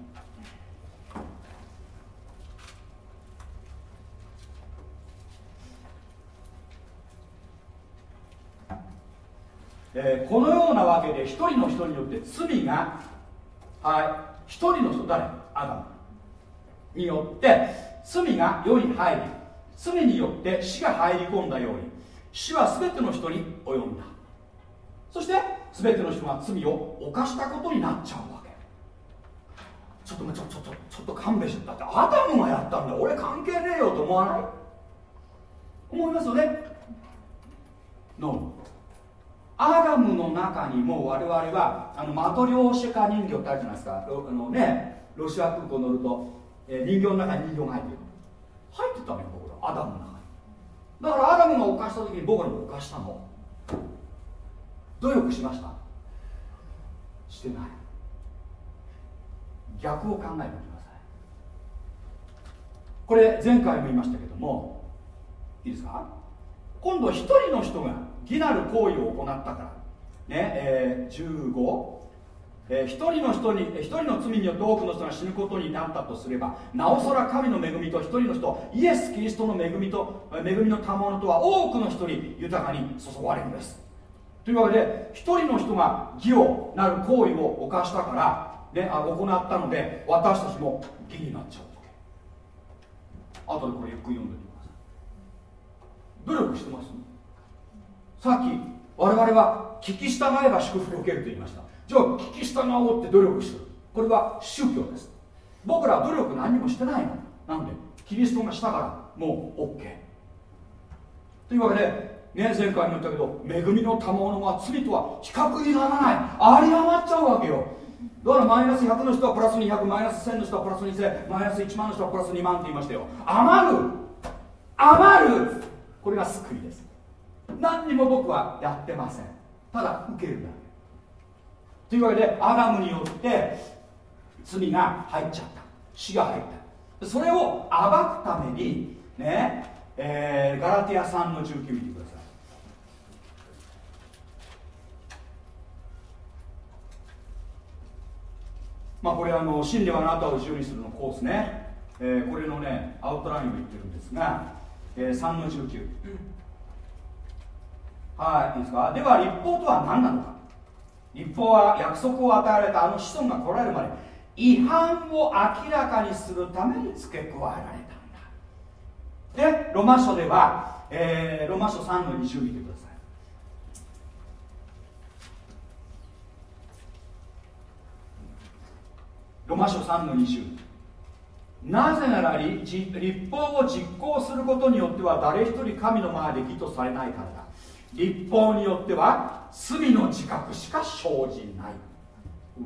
えー、このようなわけで一人の人によって罪が、はい、一人の人、誰？アダムによって罪が世に入り、罪によって死が入り込んだように死は全ての人に及んだ。そして全ての人が罪を犯したことになっちゃうわけ。ちょっとちょちょちょちょっと勘弁して、だってアダムがやったんだ、俺関係ねえよと思わない？思いますよね。ノー。アダムの中にも我々はあのマトリョーシェカ人形ってあるじゃないですか。あの、ね、ロシア空港乗ると、えー、人形の中に人形が入ってる。入ってたのよ、僕らアダムの中に。だからアダムが犯した時に僕らも犯したの。努力しました？してない。逆を考えてみてください。これ前回も言いましたけども、いいですか？今度一人の人が義なる行為を行ったからね、えー、じゅうご、えー、一人の人に一人の罪によって多くの人が死ぬことになったとすれば、なおさら神の恵みと一人の人イエス・キリストの恵みと恵みの賜物とは多くの人に豊かに注がれるんです。というわけで一人の人が義をなる行為を犯したから、 ね、あ行ったので私たちも義になっちゃうわけ。後でこれゆっくり読んでみてください。努力してます。さっき我々は聞き従えば祝福を受けると言いました。じゃあ聞き従おうって努力する、これは宗教です。僕らは努力何にもしてないの。なんでキリストがしたからもう OK というわけで、ね、前回も言ったけど恵みの賜物は罪とは比較にならない、有り余っちゃうわけよ。だからマイナスひゃくの人はプラスにひゃく、マイナスせんの人はプラスにせん、マイナスいちまんの人はプラスにまんって言いましたよ。余る余る、これが救いです。何にも僕はやってません。ただ受けるだけというわけで、アダムによって罪が入っちゃった、死が入った。それを暴くためにね、えー、ガラティアさんのじゅうきゅう見てください。まあこれあの真理はあなたを自由にするのコースね、えー、これのねアウトラインを言ってるんですが、えー、さんのじゅうきゅう、うん、はいいいですか。では立法とは何なのか。立法は約束を与えられたあの子孫が来られるまで違反を明らかにするために付け加えられたんだ。でロマ書では、えー、ロマ書さんのにじゅう見てください。ロマ書さんのにじゅう、なぜなら立法を実行することによっては誰一人神の前で義とされないからだ。立法によっては罪の自覚しか生じない。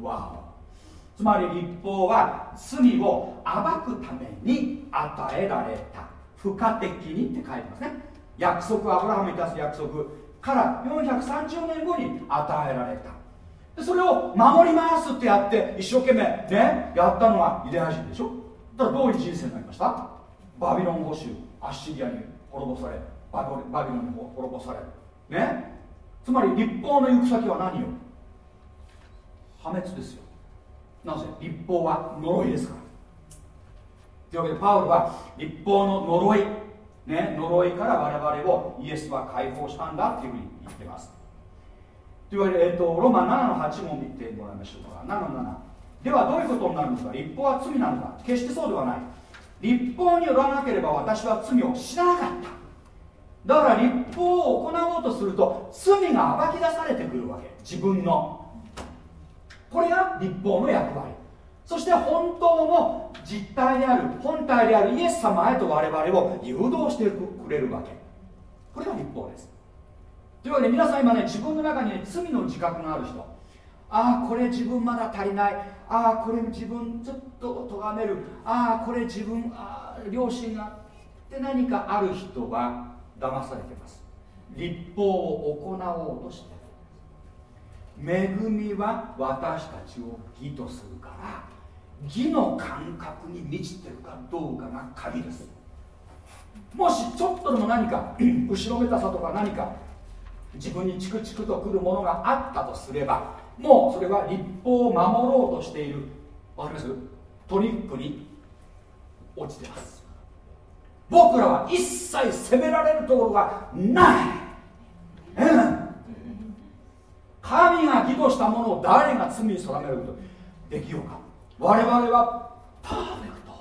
わお。つまり立法は罪を暴くために与えられた、付加的にって書いてますね。約束、アブラハムに対する約束からよんひゃくさんじゅうねんごに与えられた。でそれを守りますってやって一生懸命ねやったのはユダヤ人でしょ。だからどういう人生になりました。バビロン捕囚、アッシリアに滅ぼされ、バビロンに滅ぼされね。つまり立法の行く先は何よ。破滅ですよ。なぜ。立法は呪いですから。というわけでパウロは立法の呪い、ね、呪いから我々をイエスは解放したんだっていうふうに言ってます。というわけで、えー、とローマななのはちも見てもらいましょうか。ななのななではどういうことになるんですか。立法は罪なのか。決してそうではない。立法によらなければ私は罪を知らなかった。だから立法を行おうとすると罪が暴き出されてくるわけ。自分のこれが立法の役割。そして本当の実体である本体であるイエス様へと我々を誘導してくれるわけ。これが立法です。というわけで皆さん今ね自分の中に、ね、罪の自覚がある人、ああこれ自分まだ足りない、ああこれ自分ちょっと咎める、ああこれ自分あ良心がって何かある人は騙されています。立法を行おうとしている。恵みは私たちを義とするから義の感覚に満ちてるかどうかが鍵です。もしちょっとでも何か後ろめたさとか何か自分にチクチクとくるものがあったとすれば、もうそれは立法を守ろうとしている、わかります？トリックに落ちてます。僕らは一切責められるところがない。うん、神が義としたものを誰が罪に定めることできようか。我々はパーフェクト、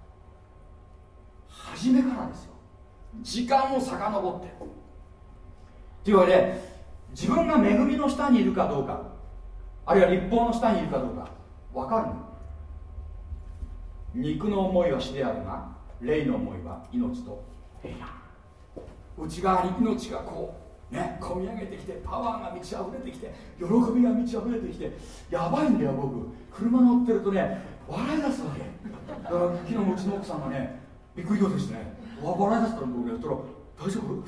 初めからですよ。時間を遡ってというわけで、自分が恵みの下にいるかどうか、あるいは立法の下にいるかどうか分かるの。肉の思いは死であるが霊の思いは命と平安。内側に命がこうね込み上げてきて、パワーが満ち溢れてきて、喜びが満ち溢れてきて、やばいんだよ。僕車乗ってるとね笑い出すわけだから。昨日うちの奥さんがねびっくり仰天してね笑い出したら、僕やったら大丈夫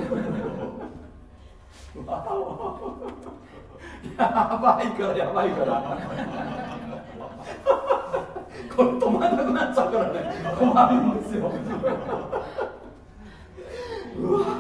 やばいからやばいからこれ止まらなくなっちゃうからね困るんですようわ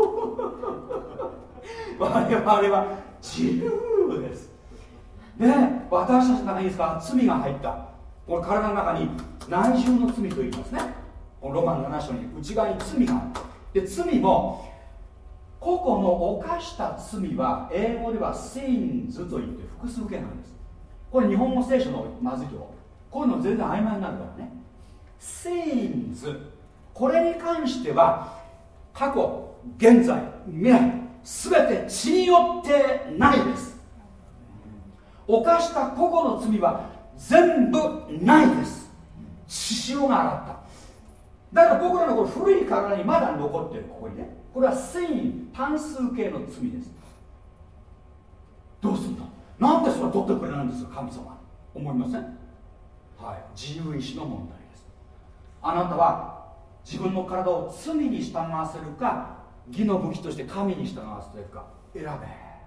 我々は自由ですね。私たちの中にいいですか、罪が入った。この体の中に内住の罪と言いますね。このロマンなな章に内側に罪がある。で罪も個々の犯した罪は英語では sins といって複数形なんです。 これ日本語聖書のまずいところ、こういうの全然曖昧になるからね。 sins、 これに関しては過去、現在、未来、すべて血によってないです。犯した個々の罪は全部ないです。血潮が洗った。だから僕らのこの古い体にまだ残ってる、ここにね、これはsin、単数形の罪です。どうするんだ、なんでそれは取ってくれないんですか神様、思いません？はい、自由意志の問題です。あなたは自分の体を罪に従わせるか、義の武器として神に従わせるか選べ。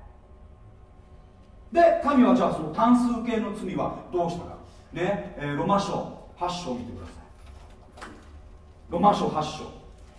で、神はじゃあその単数形の罪はどうしたかね、えー、ロマ書はち章を見てください。ロマ書はち章、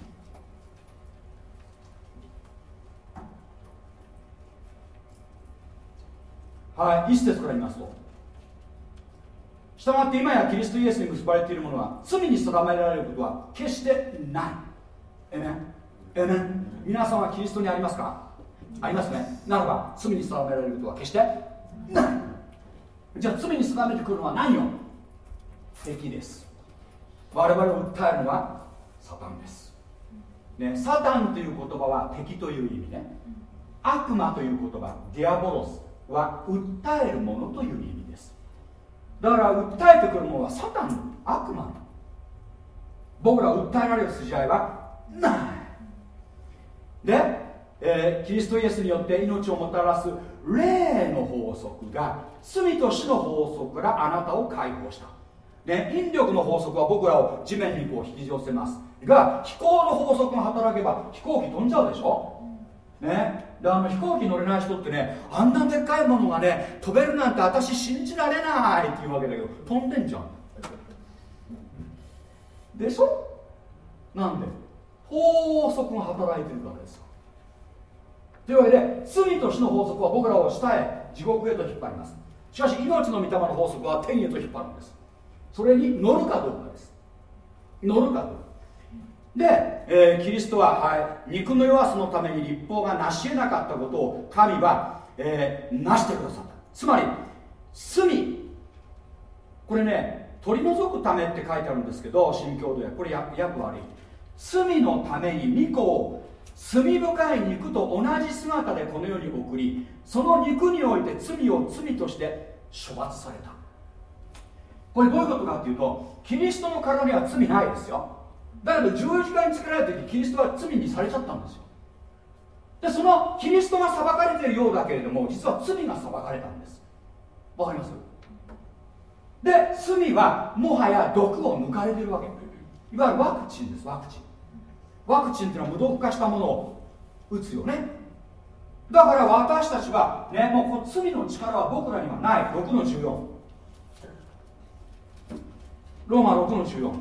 はい、一節から言いますと、したがって今やキリストイエスに結ばれているものは罪に定められることは決してない。えめえめ皆さんはキリストにありますか？ありますね。ならば罪に定められることは決してない。じゃあ罪に定めてくるのは何よ？敵です。我々を訴えるのはサタンです、ね、サタンという言葉は敵という意味ね。悪魔という言葉、ディアボロスは訴えるものという意味です。だから訴えてくるものはサタン、悪魔。僕らを訴えられる筋合いはないで、えー、キリストイエスによって命をもたらす霊の法則が罪と死の法則からあなたを解放した、ね、引力の法則は僕らを地面にこう引き寄せますが、飛行の法則が働けば飛行機飛んじゃうでしょ、ね、であの飛行機乗れない人ってね、あんなでっかいものがね飛べるなんて私信じられないっていうわけだけど、飛んでんじゃんでしょ。なんで法則が働いてるからですよ。というわけで罪と死の法則は僕らを下へ地獄へと引っ張ります。しかし命の御霊の法則は天へと引っ張るんです。それに乗るかどうかです。乗るかどうかで、えー、キリストは、はい、肉の弱さのために律法が成し得なかったことを神は、えー、成してくださった。つまり罪、これね取り除くためって書いてあるんですけど、新共同訳、これ訳悪い。罪のために御子を罪深い肉と同じ姿でこの世に送り、その肉において罪を罪として処罰された。これどういうことかっていうと、キリストの体には罪ないですよ。だけど十字架につけられた時キリストは罪にされちゃったんですよ。でそのキリストが裁かれているようだけれども、実は罪が裁かれたんです。わかります？で罪はもはや毒を抜かれているわけ。いわゆるワクチンです。ワクチンワクチンっていうのは無毒化したものを打つよね。だから私たちはね、もうこの罪の力は僕らにはない。ろくのじゅうよん、ローマろくのじゅうよん、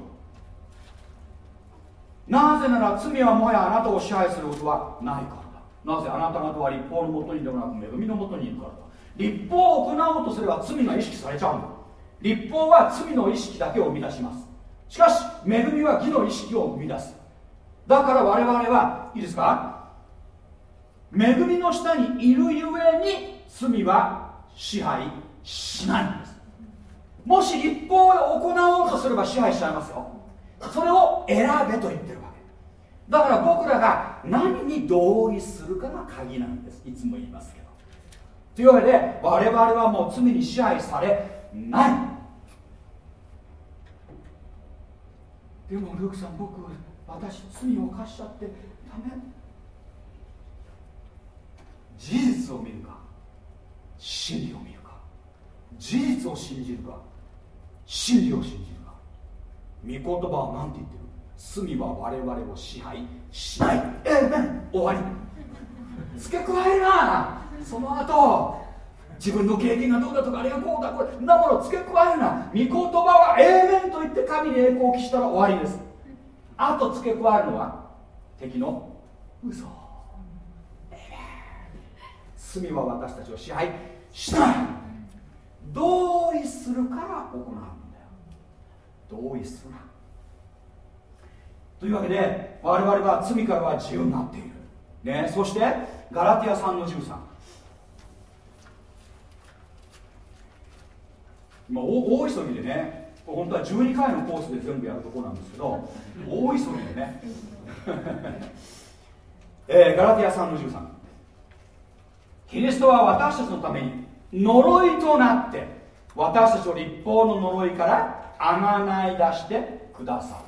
なぜなら罪はもはやあなたを支配することはないからだ。なぜ？あなた方は律法のもとにではなく恵みのもとにいるからだ。律法を行おうとすれば罪が意識されちゃうんだ。律法は罪の意識だけを生み出します。しかし恵みは義の意識を生み出す。だから我々はいいですか、恵みの下にいるゆえに罪は支配しないんです。もし律法を行おうとすれば支配しちゃいますよ。それを選べと言ってるわけだから、僕らが何に同意するかが鍵なんです。いつも言いますけど。というわけで我々はもう罪に支配されない。でもルークさん、僕私罪を犯しちゃってダメ。事実を見るか真理を見るか、事実を信じるか真理を信じるか。御言葉は何て言ってる？罪は我々を支配しない。ええね、終わり。付け加えるな。その後自分の経験がどうだとか、あれがこうだ、これなものを付け加えるな。御言葉はええねんと言って神に栄光を期したら終わりです。あと付け加えるのは敵の嘘。罪は私たちを支配しない。同意するから行うんだよ。同意するな。というわけで我々は罪からは自由になっている、ね、そしてガラティアさんのじゅうさん、 今大急ぎでね、本当はじゅうにかいのコースで全部やるところなんですけど、大急ぎでね、えー、ガラティアさんのじゅうさん、キリストは私たちのために呪いとなって私たちを律法の呪いからあがない出してくださった。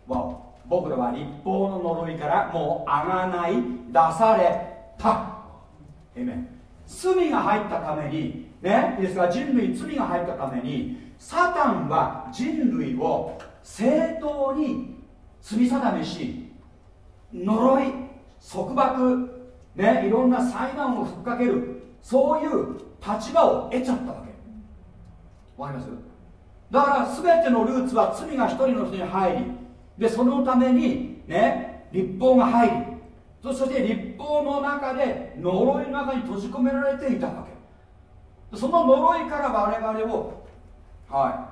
わお、僕らは律法の呪いからもうあがない出された。エメン。罪が入ったためにね、いいですか、人類罪が入ったためにサタンは人類を正当に罪定めし、呪い、束縛、ね、いろんな災難をふっかける、そういう立場を得ちゃったわけ。わかります？だから全てのルーツは罪が一人の人に入り、でそのためにね、律法が入り、そして律法の中で呪いの中に閉じ込められていたわけ。その呪いから我々を、はい、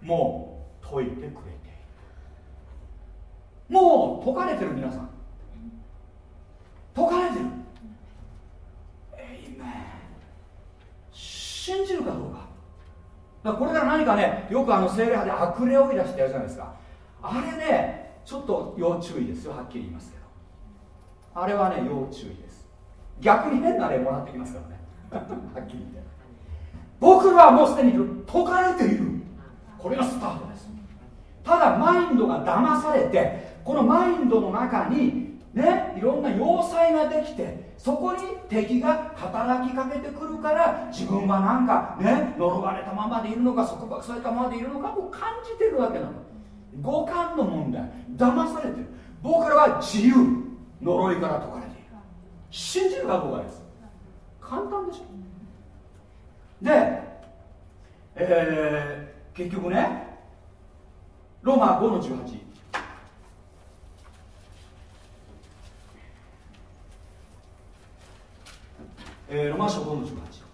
もう解いてくれている。もう解かれてる。皆さん解かれてる。エイメン。信じるかどうか。だからこれから何かね、よくあの聖霊派で悪霊を追い出してやるじゃないですか。あれね、ちょっと要注意ですよ、はっきり言いますけど。あれはね、要注意です。逆に変な霊もらってきますからねはっきり言って。僕らはもうすでに解かれている。これがスタートです。ただマインドが騙されて、このマインドの中にね、いろんな要塞ができて、そこに敵が働きかけてくるから、自分はなんかね、呪われたままでいるのか束縛されたままでいるのかを感じてるわけなの。五感の問題、騙されてる。僕らは自由、呪いから解かれている。信じるかどうかです。簡単でしょ。で、えー、結局ね、ローマごのじゅうはち、えー、ロマ書ごのじゅうはち、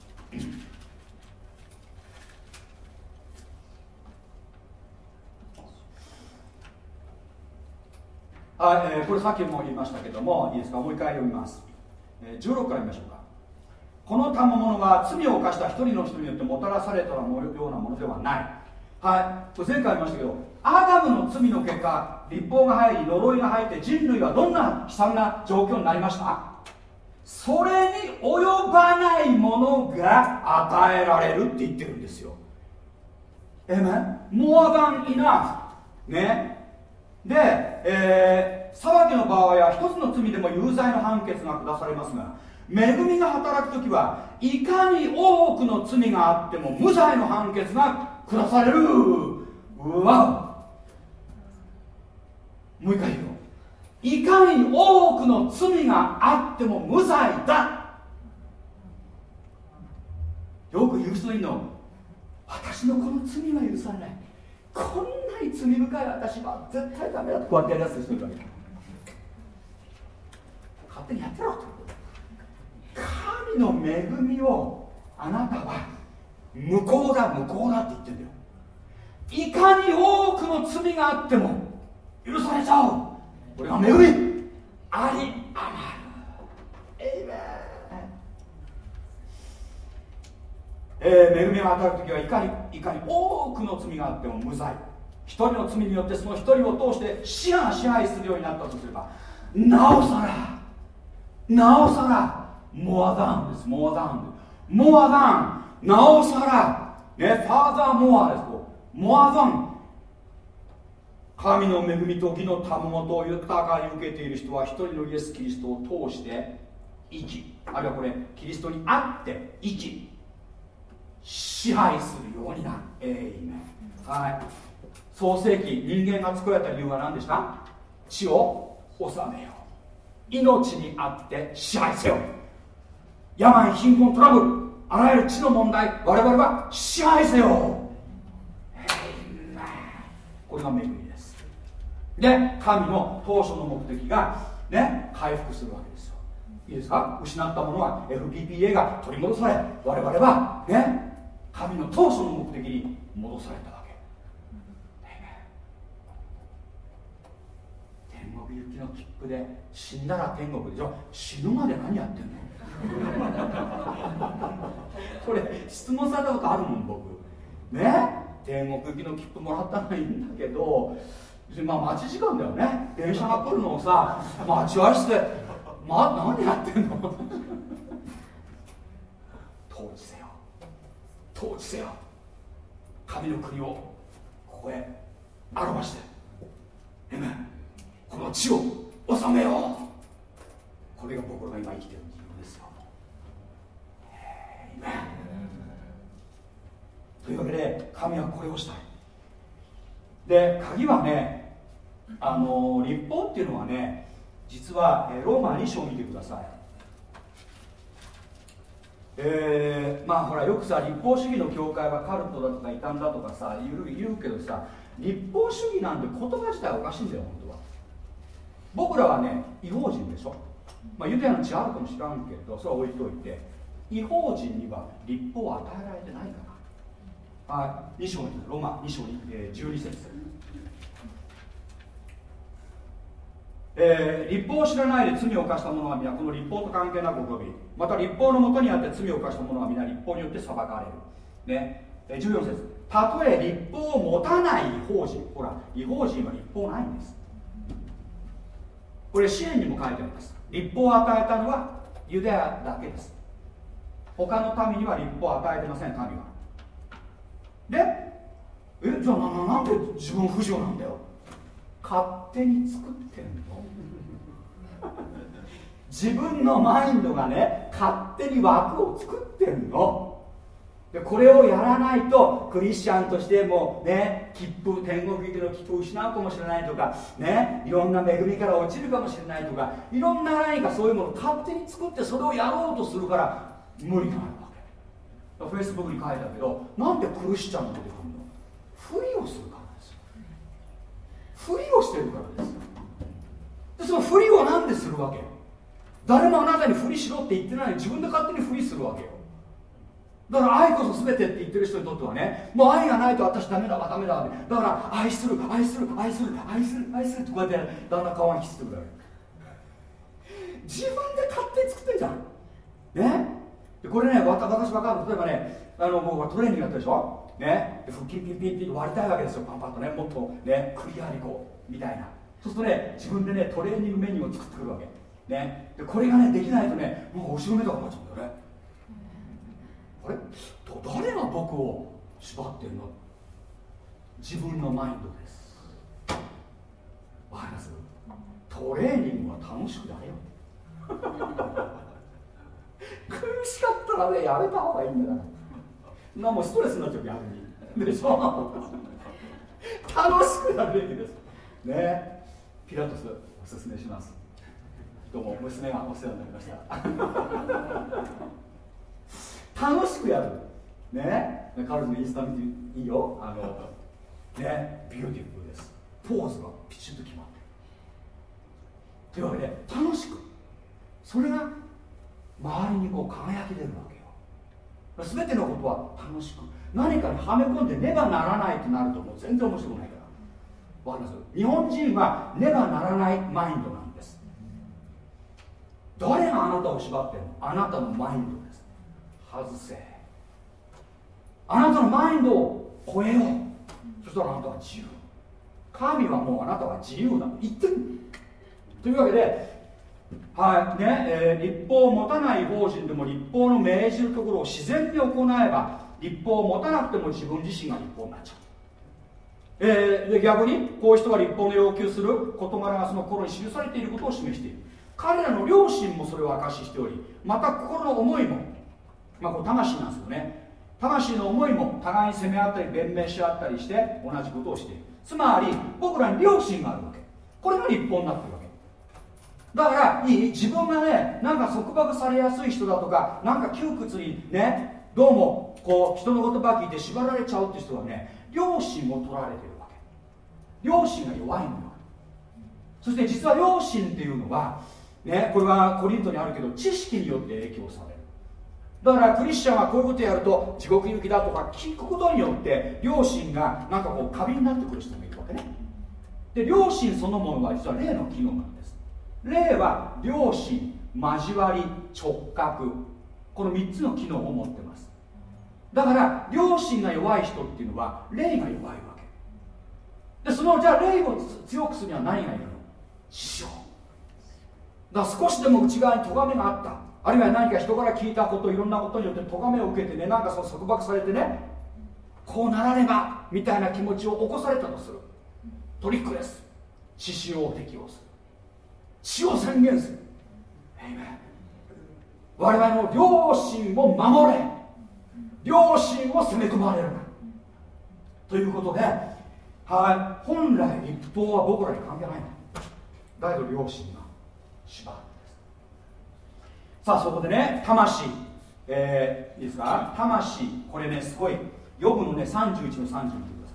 あ、えー、これさっきも言いましたけども、いいですか、もう一回読みます、えー、じゅうろくから見ましょうか。この賜物は罪を犯した一人の人によってもたらされたようなものではない。はい、これ前回言いましたけど、アダムの罪の結果、律法が入り呪いが入って人類はどんな悲惨な状況になりました？それに及ばないものが与えられるって言ってるんですよ。えめ more than enough ね。で、えー、裁きの場合は一つの罪でも有罪の判決が下されますが、恵みが働くときはいかに多くの罪があっても無罪の判決が下される。うわ、もう一回言うよ。いかに多くの罪があっても無罪だ。よく言う人いるの、私のこの罪は許されない、こんなに罪深い私は絶対ダメだとこうやってやるやつ人いるわけ。勝手にやってろと。神の恵みをあなたは無効だ無効だって言ってんだよ。いかに多くの罪があっても許されちゃう。これが恵みあり余る。エイメン。えー、恵みが与えるときはいかにいかに多くの罪があっても無罪。一人の罪によってその一人を通して死が支配するようになったとすれば、なおさらなおさらモアダンです。モアダンモアダン、なおさらね、ファーザーモアです。モアダン、神の恵みと義の賜物を豊かに受けている人は一人のイエス・キリストを通して生き、あるいはこれキリストにあって生き支配するようになる。エイメン。はい。創世記、人間が作られた理由は何でした？地を治めよう、命にあって支配せよ。病、貧困、トラブル、あらゆる地の問題、我々は支配せよ。これが恵みです。で、神の当初の目的がね、回復するわけですよ。いいですか？失ったものは エフピーピーエー が取り戻され、我々はね、神の当初の目的に戻されたわけ。天国行きの切符で死んだら天国でしょ。死ぬまで何やってんのこれ質問されたことあるもん僕。 ね、天国行きの切符もらったのはいいんだけど、まあ待ち時間だよね。電車が来るのをさ待ち合わせて、ま、何やってんの統治せよ、統治せよ、神の国をここへ表して、えめこの地を治めよう。これが僕らが今生きてる理由ですよ。えめというわけで神はこれをしたい。で鍵はね、あの立法っていうのはね、実はローマに章を見てください。えー、まあほらよくさ、立法主義の教会はカルトだとか異端だとかさ言う、言うけどさ、立法主義なんて言葉自体おかしいんだよ本当は。僕らはね異邦人でしょ、まあ、ユダヤの血あるかもしらんけど、それは置いといて、異邦人には立法を与えられてないから。はい、に章にローマに章に、えー、じゅうに節、えー、立法を知らないで罪を犯した者は皆この立法と関係なく滅び、また立法のもとにあって罪を犯した者は皆立法によって裁かれる、ねえー、じゅうよん節、たとえ立法を持たない異邦人、ほら異邦人は立法ないんです。これ詩篇にも書いてあります。立法を与えたのはユダヤだけです。他の民には立法を与えてません、神は。で、え、じゃあ な, なんで自分不自由なんだよ。勝手に作ってんの自分のマインドがね、勝手に枠を作ってんの。でこれをやらないとクリスチャンとしてもね、切符、天国行きの切符を失うかもしれないとかね、いろんな恵みから落ちるかもしれないとか、いろんな何かそういうものを勝手に作ってそれをやろうとするから無理があるわけ。フェイスブックに書いてあるけど、なんでクリスチャンが出てくるの？ふりをするからですよ。ふりをしてるからですよ。でそのふりをなんでするわけ？誰もあなたにふりしろって言ってないのに自分で勝手にふりするわけよ。だから愛こそ全てって言ってる人にとってはね、もう愛がないと私ダメだわダメだわ、だから愛する愛する愛する愛する愛するってこうやってだんだん顔が引きつってくるわけ。自分で勝手に作ってんじゃんね。でこれね、私分かる。例えばね、あの僕はトレーニングやったでしょね、腹筋ピンピンピンと割りたいわけですよ、パンパンとね、もっとねクリアにこうみたいな。そうするとね、自分でねトレーニングメニューを作ってくるわけね。でこれがねできないとね、もう後ろめたくなっちゃうんだよね。あれ誰が僕を縛ってるの？自分のマインドです。わかります？トレーニングは楽しくなれよ苦しかったらね、やめた方がいいんだからな。もうストレスになっちゃう逆にでしょ楽しくなるべきですね。ピラトスおすすめします。どうも娘がお世話になりました楽しくやるね。彼女のインスタ見ていいよ。あのね、ビューティフルです。ポーズがピチッと決まってるというわけで、楽しくそれが周りにこう輝き出るわけよ。全てのことは楽しく、何かにはめ込んでねばならないとなるともう全然面白くないから。わかります？日本人はねばならないマインドなんです。誰があなたを縛ってるの？あなたのマインドです。外せ。あなたのマインドを超えよう。そしたらあなたは自由。神はもうあなたは自由だと言ってる。というわけで、はいねえー、立法を持たない法人でも立法の命じるところを自然に行えば、立法を持たなくても自分自身が立法になっちゃう。えー、で逆にこういう人が立法の要求する事柄がその頃に記されていることを示している。彼らの良心もそれを証ししており、また心の思いも、まあこれ魂なんですよね。魂の思いも互いに責め合ったり弁明し合ったりして同じことをしている。つまり僕らに良心があるわけ。これが立法になっているわけだから。いい、自分がねなんか束縛されやすい人だとか、なんか窮屈にねどうもこう人の言葉聞いて縛られちゃうって人はね、良心を取られているわけ。良心が弱いんだよ。そして実は良心っていうのはね、これはコリントにあるけど知識によって影響される。だからクリスチャンはこういうことやると地獄行きだとか聞くことによって良心がなんかこう過敏になってくる人もいるわけね。で良心そのものは実は霊の機能なんです。霊は良心、交わり、直覚、このみっつの機能を持ってます。 だから良心が弱い人っていうのは霊が弱いわけで、そのじゃあ霊を強くするには何がいるの？師匠だから。少しでも内側に咎めがあった、あるいは何か人から聞いたこと、いろんなことによって咎めを受けてね、なんかその束縛されてね、こうならねばみたいな気持ちを起こされたとする。トリックです。血潮を適用する、血を宣言する。我々の良心を守れ、良心を攻め込まれるなということで、はい、本来立法は僕らに関係ないのだけど良心が縛るんです。さあそこでね、魂、えー、いいですか、魂、これねすごい、ヨブのねさんじゅういちのさんじゅう見てください。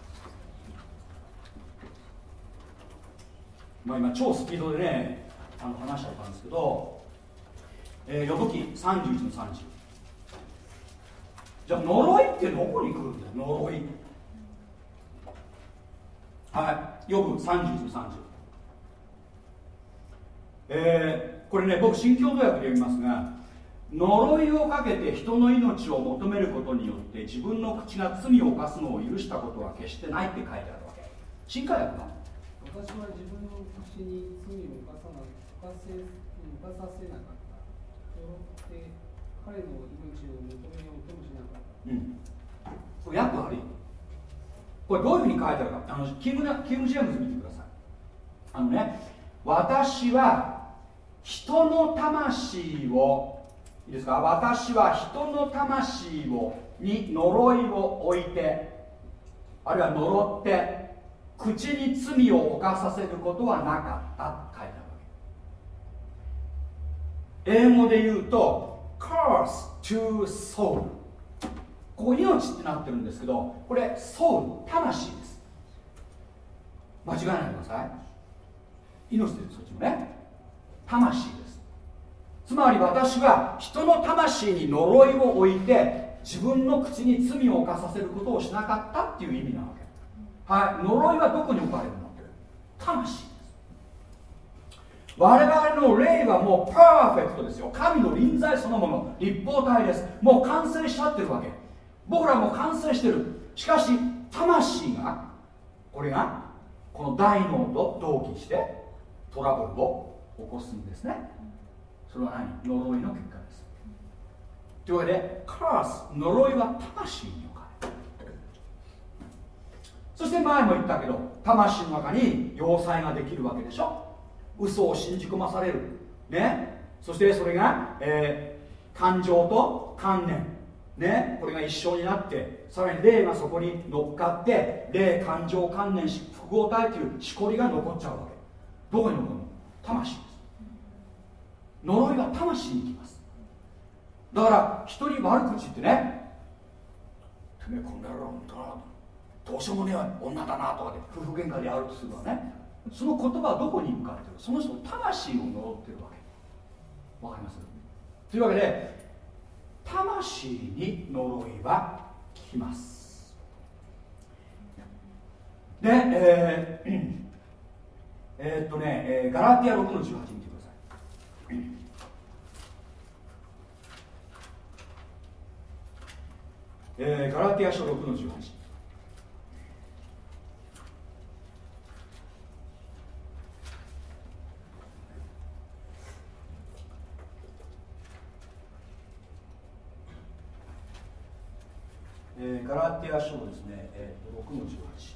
まあ今超スピードでねあの話しちゃったんですけど、えー、ヨブ記さんじゅういちのさんじゅう。じゃあ呪いってどこに来るんだよ、呪い。はい、ヨブさんじゅういちのさんじゅう。えー、これね僕新共同訳で読みますが、呪いをかけて人の命を求めることによって自分の口が罪を犯すのを許したことは決してないって書いてあるわけ。新海訳は私は自分の口に罪を犯さな犯せ犯させなかった。よって彼の命を求めようともしなかった。 うん。これ訳悪い。これどういうふうに書いてあるか。あのキングキングジェームズ見てください。あのね、私は人の魂を、いいですか、私は人の魂をに呪いを置いて、あるいは呪って口に罪を犯させることはなかったって書いてあるわけ。英語で言うと curse to soul、 ここ命ってなってるんですけど、これ soul、 魂です。間違えないでください。命です、そっちもね、魂です。つまり私は人の魂に呪いを置いて自分の口に罪を犯させることをしなかったっていう意味なわけ。はい、呪いはどこに置かれるの？魂です。我々の霊はもうパーフェクトですよ。神の臨在そのもの、立方体です。もう完成しちゃってるわけ。僕らも完成してる。しかし魂が、これがこの大脳と同期してトラブルを起こすんですね。それは何？呪いの結果です。というわけでカース、呪いは魂に置かれる。そして前も言ったけど、魂の中に要塞ができるわけでしょ。嘘を信じ込まされる、ね、そしてそれが、えー、感情と観念、ね、これが一緒になって、さらに霊がそこに乗っかって、霊、感情、観念、複合体というしこりが残っちゃうわけ。どこに残るの？魂です。呪いは魂に来ます。だから人に悪口言ってね、てめえこんな野郎だな、どうしようもねえ女だなとかで夫婦喧嘩でやるとするわね。その言葉はどこに向かってる？その人の魂を呪ってるわけ。わかります？というわけで魂に呪いは来ます。で、えー、えー、っとね、えー、ガラティアろくのじゅうはち見てください。えー、ガラティア書ろくのじゅうはち。えー、ガラティア書ですね、えー、ろくのじゅうはち。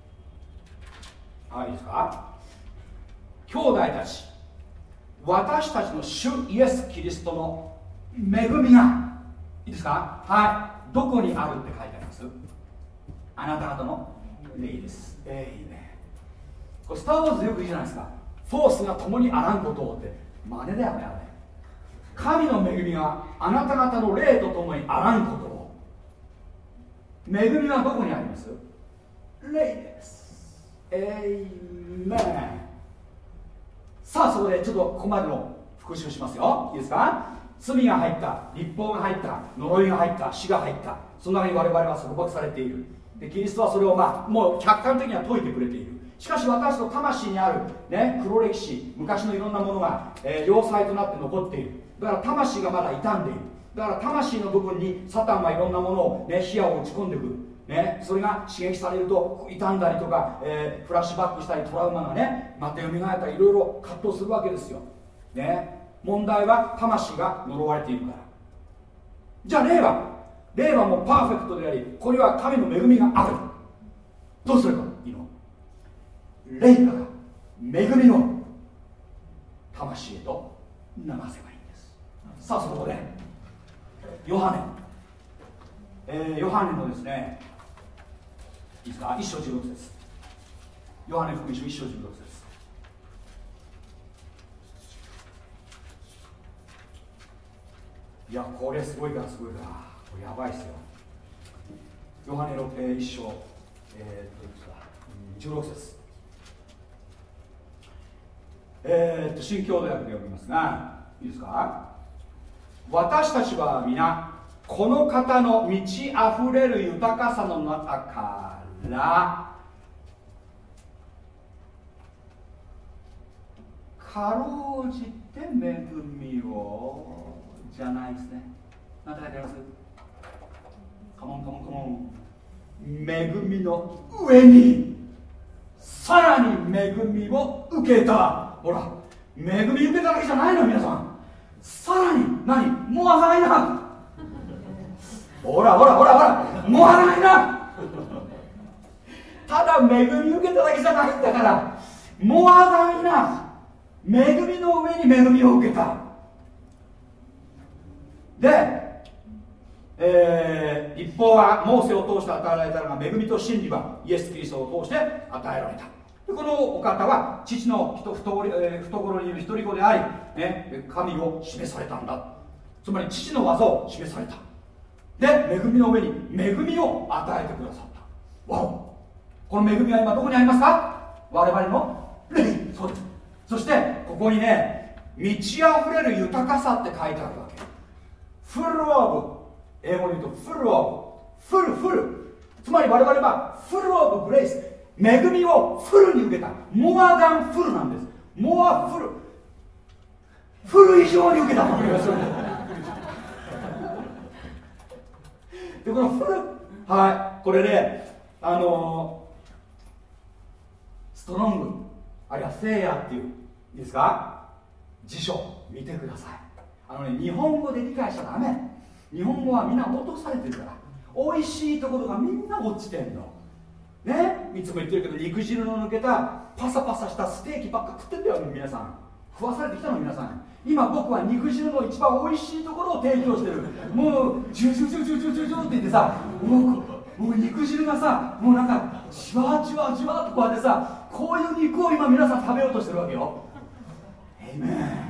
あ、いいですか。兄弟たち、私たちの主イエス・キリストの恵みが、いいですか、はい、どこにあるって書いてあります？あなた方の霊です。えいね。これスター・ウォーズでよく言うじゃないですか。フォースが共にあらんことをって、真似だよね、あれ。神の恵みがあなた方の霊と共にあらんことを。恵みはどこにあります？霊です。エイメン。さあそこでちょっとここまでの復習しますよ。いいですか。罪が入った、立法が入った、呪いが入った、死が入った、その中に我々は束縛されている。でキリストはそれを、まあ、もう客観的には解いてくれている。しかし私の魂にある、ね、黒歴史、昔のいろんなものが、えー、要塞となって残っている。だから魂がまだ傷んでいる。 だから魂の部分にサタンはいろんなものを、ね、視野を打ち込んでくる、ね、それが刺激されると傷んだりとか、えー、フラッシュバックしたりトラウマがねまた蘇ったりいろいろ葛藤するわけですよ、ね、問題は魂が呪われているから。じゃあ霊は霊はもうパーフェクトであり、これは神の恵みがある。どうすればいいの？霊から恵みの魂へと流せばいいんです。さあそこでヨハネ、えー、ヨハネのですね、いいですか、一章十六節、ヨハネ福音書一章十六節。いやこれすごいからすごいから、これやばいっすよ。ヨハネの、えー、一章、えー、っといくつかじゅうろく節、えー、っと新共同訳で読みますが、いいですか。私たちは皆この方の満ち溢れる豊かさの中からかろうじて恵みをじゃないですね。何て書いてあります？カモンカモンカモン。恵みの上にさらに恵みを受けた。ほら、恵み受けただけじゃないの皆さん。さらに何？もう浅いな。ほらほらほらほら、もう浅いな。ただ恵み受けただけじゃないんだから、もう浅いな。恵みの上に恵みを受けた。で、えー、一方はモーセを通して与えられたのが恵みと真理はイエス・キリストを通して与えられた。でこのお方は父の 懐,、えー、懐にいる一人子であり、ね、神を示されたんだ。つまり父の技を示された。で恵みの上に恵みを与えてくださった。わお、この恵みは今どこにありますか？我々の霊。そうです。そしてここにね、満ち溢れる豊かさって書いてあるわけ。フルオブ、英語で言うとフルオブ、フルフル、つまり我々はフルオブグレイス、恵みをフルに受けた。モアダンフルなんです。モアフル、フル以上に受けたと思いますよね。でこのフル、はい、これね、あのー、ストロングあるいは聖夜っていう、いいですか、辞書見てください。あのね、日本語で理解しちゃダメ。日本語はみんな落とされてるから、美味しいところがみんな落ちてんのね。いつも言ってるけど、肉汁の抜けたパサパサしたステーキばっか食ってんだよ皆さん。食わされてきたの皆さん。今僕は肉汁の一番美味しいところを提供してる。もうジュジュジュジュジュジュジュって言ってさ、もうもう肉汁がさ、もうなんかじわじわじわっとこうやってさ、こういう肉を今皆さん食べようとしてるわけよ。エイメン。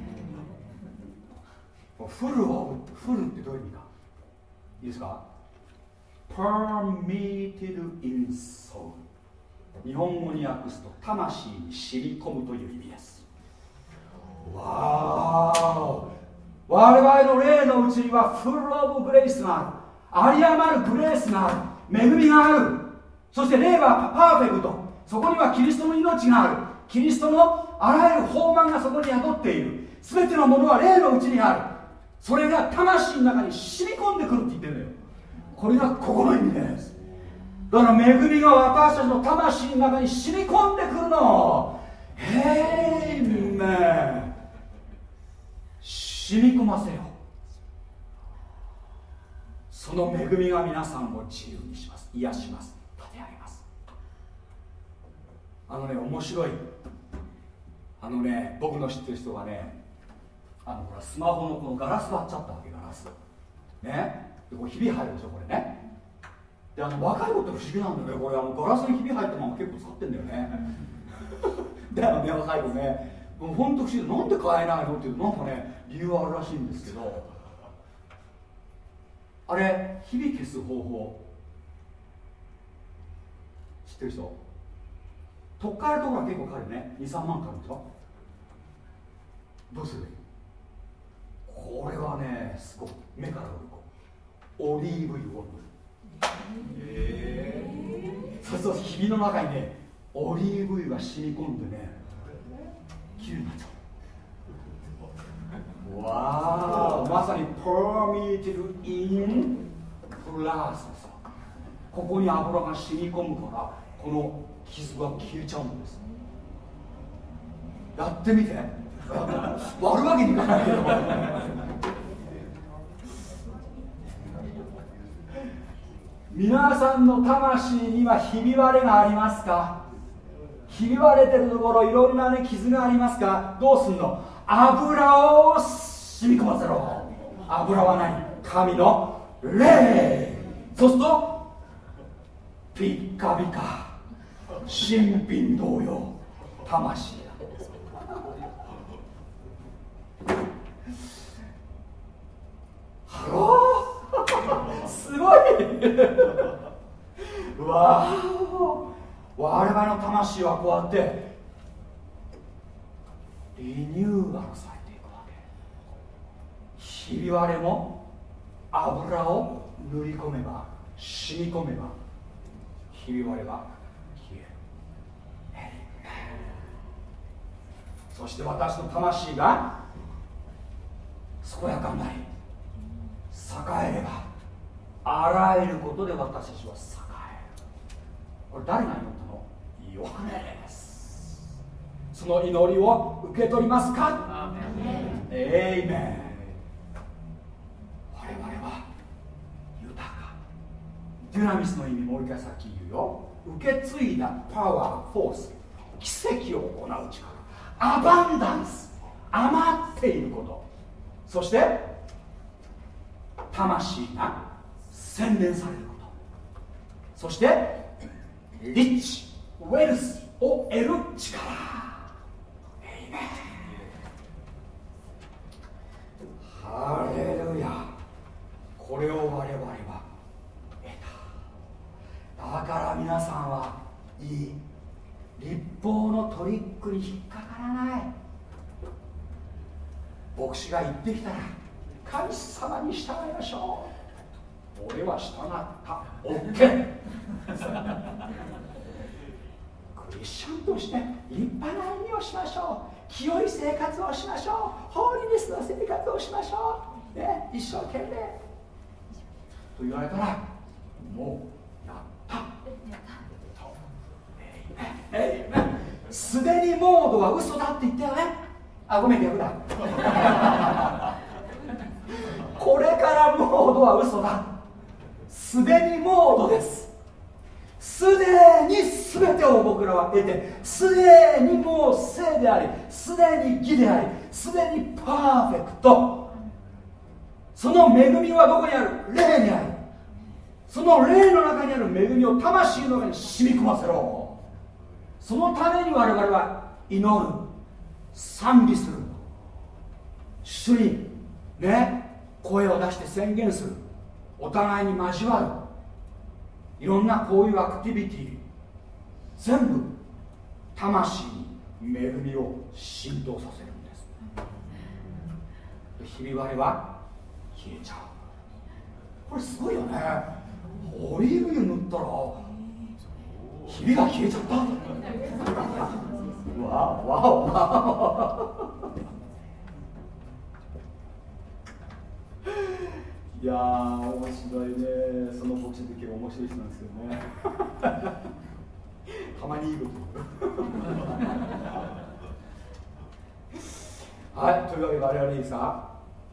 フルをフルってどういう意味かいいですか。 Permitted in soul、 日本語に訳すと魂に染み込むという意味です。わー、我々の霊のうちにはフルオブグレイスがある、有り余るグレースがある、恵みがある。そして霊はパーフェクト、そこにはキリストの命がある。キリストのあらゆる豊満がそこに宿っている。全てのものは霊のうちにある。それが魂の中に染み込んでくるって言ってるんだよ。これがここの意味です。だから恵みが私たちの魂の中に染み込んでくるの。ヘイメン、染み込ませよ。その恵みが皆さんを自由にします、癒します、立て上げます。あのね、面白い、あのね、僕の知ってる人がね、あのほらスマホのこのガラス割っちゃったわけ。ガラスね、でこれひび入るでしょこれね。であの若い子って不思議なんだよね。これあのガラスにひび入ったまま結構使ってんだよね。であのね、若い子ね、もうほんと不思議、なんで買えないのっていうと、なんかね理由あるらしいんですけど、あれひび消す方法知ってる人？取っ替えるところは結構かかるね。にさんまんかかるでしょ。どうする？これはね、すごい目から鱗、オリーブ油を塗る。えー、そうそう、ひびの中にねオリーブ油が染み込んでね、きれいになっちゃう。 わあ、まさに permitted in plus ですよ。ここに油が染み込むからこの傷が消えちゃうんです。やってみて。割るわけにいかないけど皆さんの魂にはひび割れがありますか？ひび割れてるところいろんな、ね、傷がありますか？どうすんの？油を染み込ませろ。油は何？神の霊。そうするとピッカピカ新品同様魂だ。ハローすごいわあ、我々の魂はこうやってリニューアルされていくわけ。ひび割れも油を塗り込めば染み込めばひび割れが消える。そして私の魂が健やかになり栄えればあらゆることで私たちは栄える。これ誰が祈ったの？ヨハネです。その祈りを受け取りますか？エイメン。我々は豊か。デュナミスの意味もう一回さっき言うよ。受け継いだパワー、フォース、奇跡を行う力、アバンダンス、余っていること、そして魂が洗練されること、そしてリッチ、ウェルスを得る力。エイメン。ハレルヤ。これを我々は得た。だから皆さんはいい立法のトリックに引っかからない。牧師が言ってきたら神様に従いましょう。俺は従った。 OK クリスチャンとして立派な歩みをしましょう。清い生活をしましょう。ホーリネスの生活をしましょう、ね、一生懸命と言われたらもうやったすでにモードは嘘だって言ったよね。あ、ごめん逆だこれからモードは嘘だ。すでにモードです。すでに全てを僕らは得て、すでにもう聖であり、すでに義であり、すでにパーフェクト。その恵みはどこにある？霊にある。その霊の中にある恵みを魂の中に染み込ませろ。そのために我々は祈る、賛美する、主にね声を出して宣言する、お互いに交わる、いろんなこういうアクティビティ、全部魂に恵みを浸透させるんです。ひび割れは消えちゃう。これすごいよね。オリーブ油塗ったらひびが消えちゃったわわわいやー面白いね。その牧師的に面白い人なんですけどねたまにいいことはい、というわけで我々にさ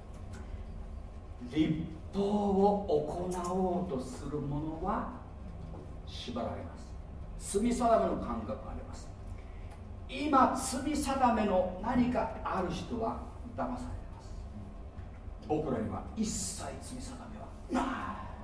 立法を行おうとする者は縛られます。罪定めの感覚があります。今罪定めの何かある人は騙されてます。僕らには一切罪定めはない。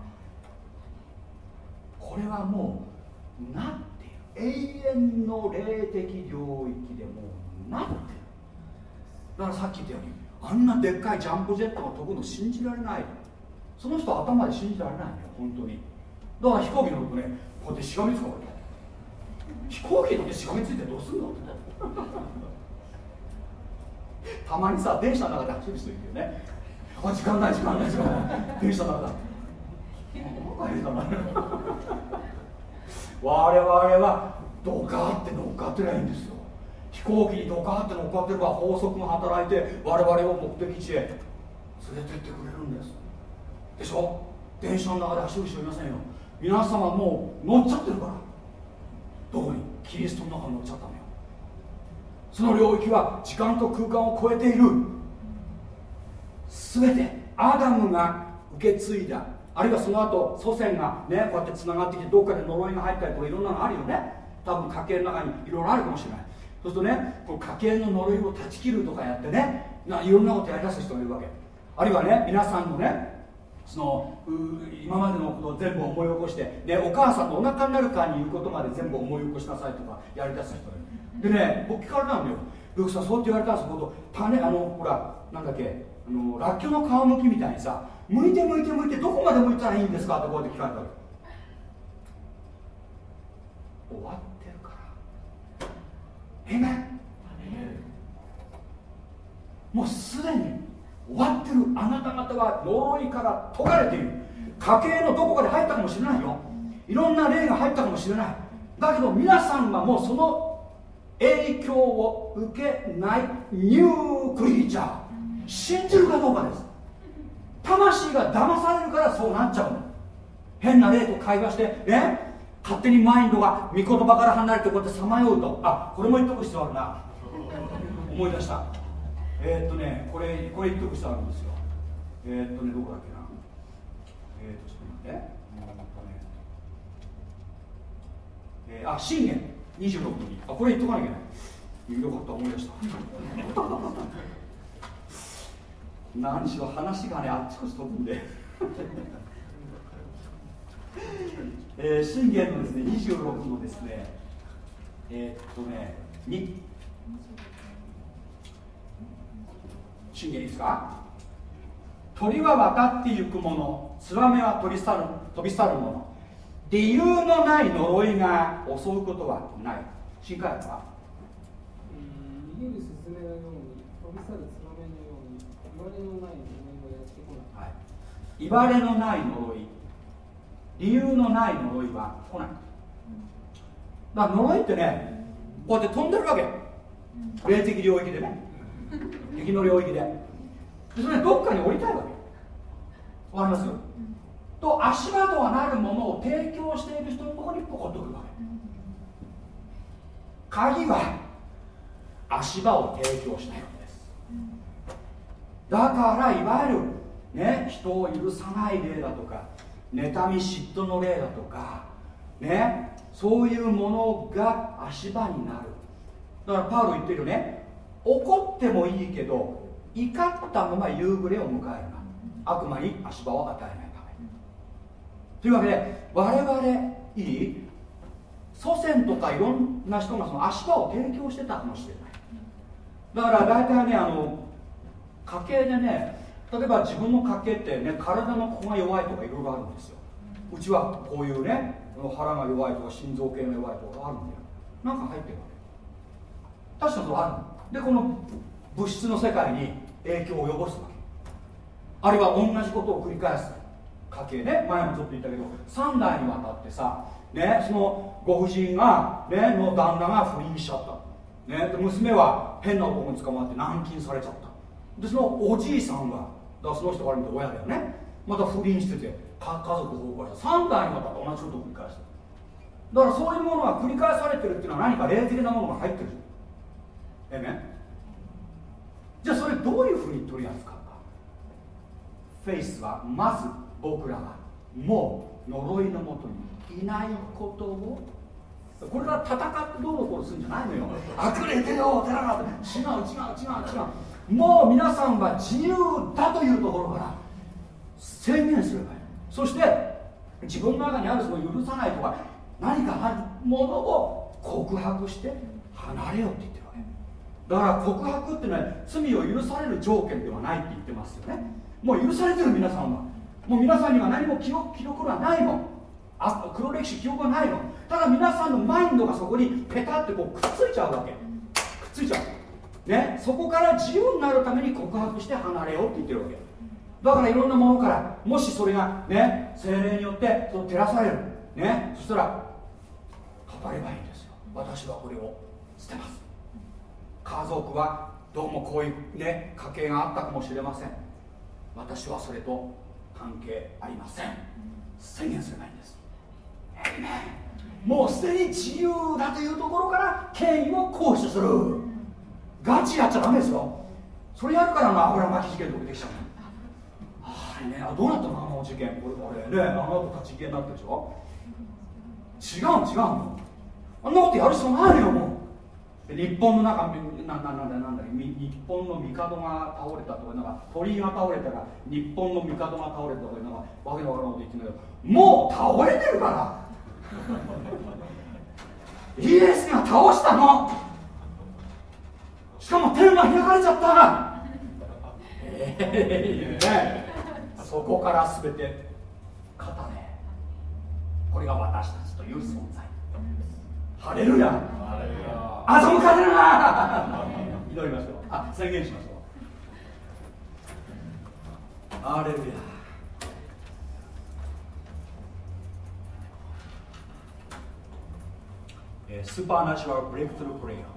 これはもうなっている。永遠の霊的領域でもうなってる。だからさっき言ったようにあんなでっかいジャンプジェットが飛ぶの信じられない。その人頭で信じられないよ本当に。だから飛行機乗るとねこうやってしがみつくわけ。飛行機乗ってしがみついてどうすんのたまにさ電車の中で走る人いるよね。あ時間ない時間ない時間ない電車の中だ我々はドカーって乗っかってないんですよ。 飛行機にドカーって乗っかってれば法則が働いて我々を目的地へ連れてってくれるんですでしょ。電車の中で足をしょいませんよ。皆様もう乗っちゃってるから。どこに？キリストの中に乗っちゃったのよ。その領域は時間と空間を超えている。全てアダムが受け継いだ、あるいはその後祖先がねこうやってつながってきてどっかで呪いが入ったりとかいろんなのあるよね。多分家系の中にいろいろあるかもしれない。そうするとね、この家系の呪いを断ち切るとかやってね、ないろんなことやりだす人がいるわけ。あるいはね、皆さんのねその今までのことを全部思い起こして、ね、お母さんのお腹になるかに言うことまで全部思い起こしなさいとかやりだす人がいる。でね、僕聞かれたんだよ。僕さ、そうって言われたんですよ。種あのほらなんだっけ、あのらっきょうの皮むきみたいにさ、向いて向いて向いてどこまで向いたらいいんですかってこうやって聞かれたわけ。終わってるから。えめもうすでに終わってる。あなた方は呪いから解かれている。家系のどこかで入ったかもしれないよ。いろんな霊が入ったかもしれない。だけど皆さんはもうその影響を受けないニュークリーチャー。信じるかどうかです。魂が騙されるからそうなっちゃうの。変な霊と会話してね、勝手にマインドが御言葉から離れてこうやってさまようと、あ、これも言っとく必要あるな。思い出した。えー、っとね、これ、これ言っとく必要あるんですよ。えー、っとね、どこだっけな。えー、っと、ちょっと待って。えー、あ、信玄にじゅうろくのに。あ、これ言っとかなきゃいけない。よかった、思い出した。何しろ話がね、あっちこっち飛ぶんで。えー、信玄のですね、にじゅうろくのですね、えー、っとね、に。信玄いいですか。鳥は渡ってゆくもの、ツバメは飛び去る飛び去るもの、理由のない呪いが襲うことはない。新海訳は、 逃げるスズメのように飛び去るツバメのようにいわれのない呪いがやってこない。 はい、いわれのない呪い、理由のない呪いは来ない。だから呪いってね、こうやって飛んでるわけ。霊的領域でね、敵の領域で。でそれどっかに降りたいわけ。わかります？と足場とはなるものを提供している人のところにポコッとくるわけ。鍵は足場を提供しないわけです。だからいわゆるね、人を許さない霊だとか妬み嫉妬の霊だとかね、そういうものが足場になる。だからパウロ言ってるよね、怒ってもいいけど怒ったまま夕暮れを迎えるな。悪魔に足場を与えないためというわけで、我々いい祖先とかいろんな人がその足場を提供してたかもしれない。だから大体ね、あの家系でね、例えば自分の家系ってね、体のここが弱いとかいろいろあるんですよ。うちはこういうね、腹が弱いとか心臓系が弱いとかあるんだよ。なんか入ってるわけ。確かにそうある。でこの物質の世界に影響を及ぼすわけ。あるいは同じことを繰り返す家系ね。前もちょっと言ったけどさん代にわたってさ、ね、そのご婦人が、ね、の旦那が不倫しちゃった、ね、で娘は変な男に捕まって軟禁されちゃった。でそのおじいさんはだからその人から見て親だよね、また不倫してて家族崩壊した。さん代にわたって同じことを繰り返した。だからそういうものが繰り返されてるっていうのは何か霊的なものが入ってる。えね、じゃあそれどういうふうに取り扱うか。フェイスはまず僕らはもう呪いのもとにいないことを、これから戦ってどうのこうのするんじゃないのよ。悪霊出よう出なかった違う違う違う違う。もう皆さんは自由だというところから宣言すればいい。そして自分の中にあるその許さないとか何かあるものを告白して離れようって言ってるわけだから。告白っていうのは罪を許される条件ではないって言ってますよね。もう許されてる。皆さんはもう皆さんには何も記憶、記録はないの。あ、黒歴史記憶はないの。ただ皆さんのマインドがそこにペタってこうくっついちゃうわけ。くっついちゃう、ね、そこから自由になるために告白して離れようって言ってるわけだから。いろんなものからもしそれがね精霊によってその照らされる、ね、そしたら語ればいいんですよ。私はこれを捨てます。 家族はどうもこういうね家系があったかもしれません。私はそれと関係ありません。宣言すればいいんです。もうすでに自由だというところから権威を行使する。ガチやっちゃダメですよ。それやるからあの油巻き事件とかできちゃうの。あれね、あどうなったのあの事件、これあれね、あの後立ち消えになったでしょ。違う違うの、あんなことやる必要ないよ。もう日本の中なななんだなんだ日本の帝が倒れたとか、なんか鳥が倒れたら日本の帝が倒れたとか、なんかわけのわからんこと言ってんだけど、もう倒れてるからイエスが倒したの。しかも天が開かれちゃった。えー、ね、そこから全て語れ。これが私たちという存在。ハレルヤ。欺かれるな。祈りましょう。あ、宣言しましょう。ハレルヤ。スーパーナチュラルブレイクトゥループレイヤー。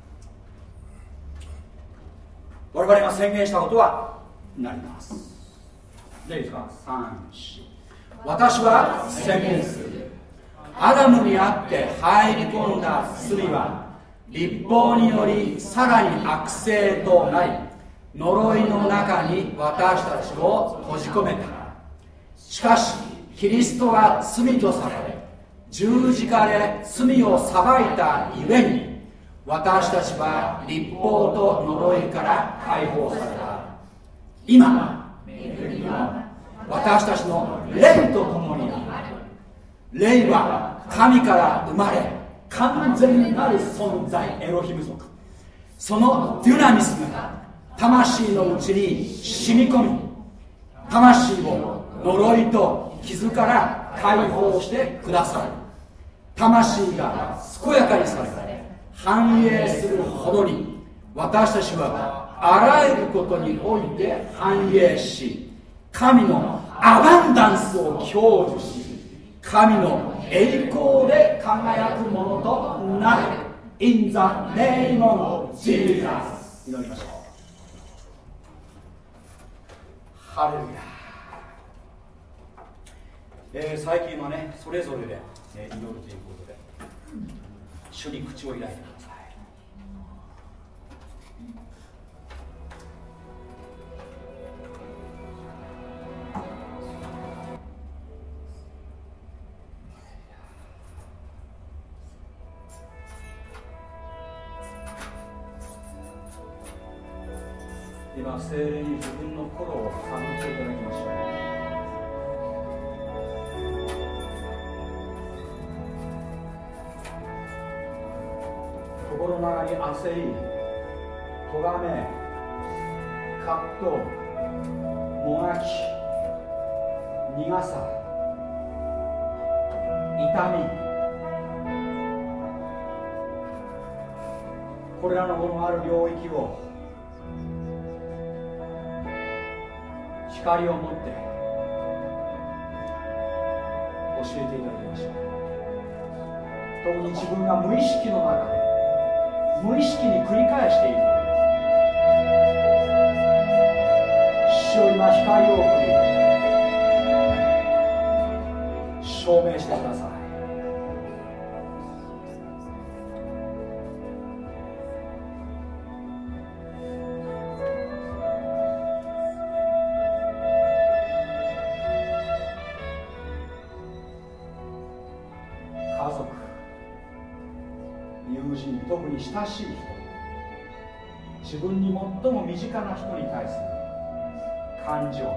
我々が宣言したことはなります。でいいですか。さん、よん。私は宣言する。アダムにあって入り込んだ罪は律法によりさらに悪性となり、呪いの中に私たちを閉じ込めた。しかしキリストが罪とされ十字架で罪を裁いたゆえに、私たちは律法と呪いから解放された。今私たちの霊と共に霊は神から生まれ完全なる存在、エロヒム族。そのデュナミスが魂のうちに染み込み、魂を呪いと傷から解放してくださる。魂が健やかにされ繁栄するほどに、私たちはあらゆることにおいて繁栄し、神のアバンダンスを享受し、神の栄光で輝くものとなる。 In the name of Jesus。 祈りましょう。ハレルヤ。えー、最近はね、それぞれで、えー、祈るということで、主に口を開いてください。今、聖霊に自分の心を探っていただきましょう。心の中に焦り、咎め、葛藤、もがき、苦さ、痛み、これらのものがある領域を光を持って教えていただきましょう。特に自分が無意識の中で無意識に繰り返している。主よ、今光を送り証明してください。特に親しい人、自分に最も身近な人に対する感情、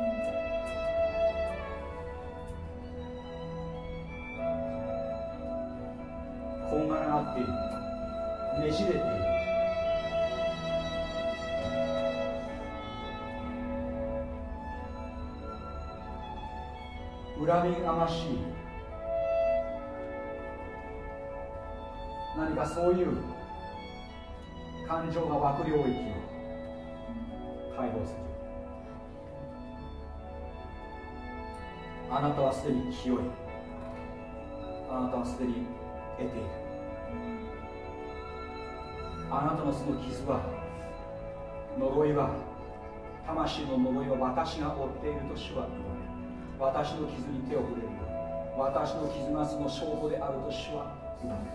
こんがらがっている、ねじれている、恨みがましい、何かそういう感情が湧く領域を解放する。あなたはすでに清い。あなたはすでに得ている。 あなたのその傷は、呪いは、魂の呪いは私が負っていると主は言われる。私の傷に手を触れるよ。私の傷がその証拠であると主は言われる。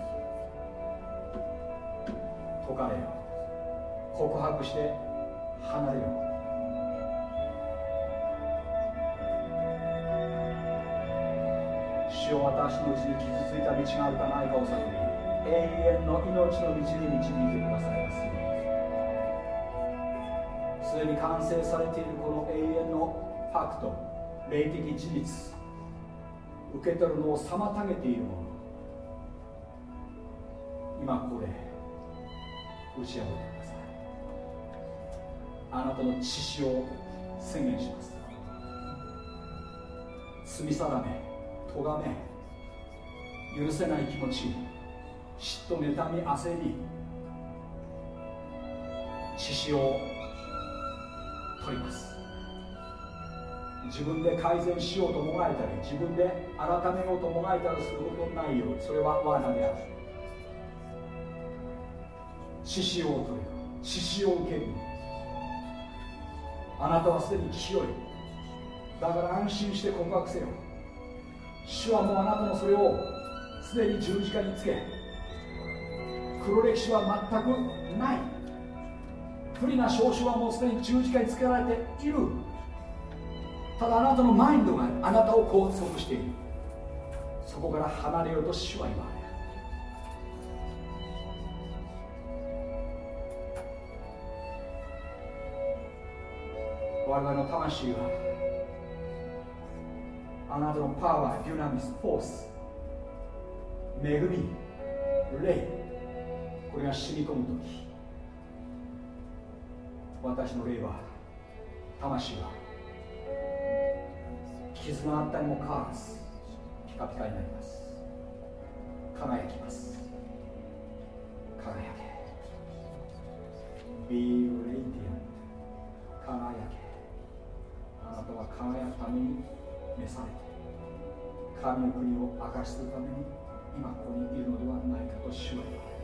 解かれよ。告白して離れよ。主よ、私のうちに傷ついた道があるかないかを探り、永遠の命の道に導いてくださいますように。すでに完成されているこの永遠のファクト、霊的事実、受け取るのを妨げているもの、今ここで打ち破ってください。あなたの血潮を宣言します。罪定め、咎め、許せない気持ち、嫉妬、妬み、焦り、血潮を取ります。自分で改善しようともがいたり、自分で改めようともがいたりすることのないように、それは罠である。血潮を取る、血潮を受ける。あなたはすでに清い。だから安心して告白せよ。主はもうあなたのそれをすでに十字架につけ、黒歴史は全くない。不利な証書はもうすでに十字架につけられている。ただあなたのマインドがあなたを拘束している。そこから離れようと主は言われる。我々の魂はあなたのパワー、デュナミス、フォース、恵み、霊、これが染み込むとき、私の霊は、魂は傷があったにもかかわらずピカピカになります。輝きます。輝け。 Be radiant。 輝け。あなたは輝くために召されて、神の国を明かしするために今ここにいるのではないかと主は言わ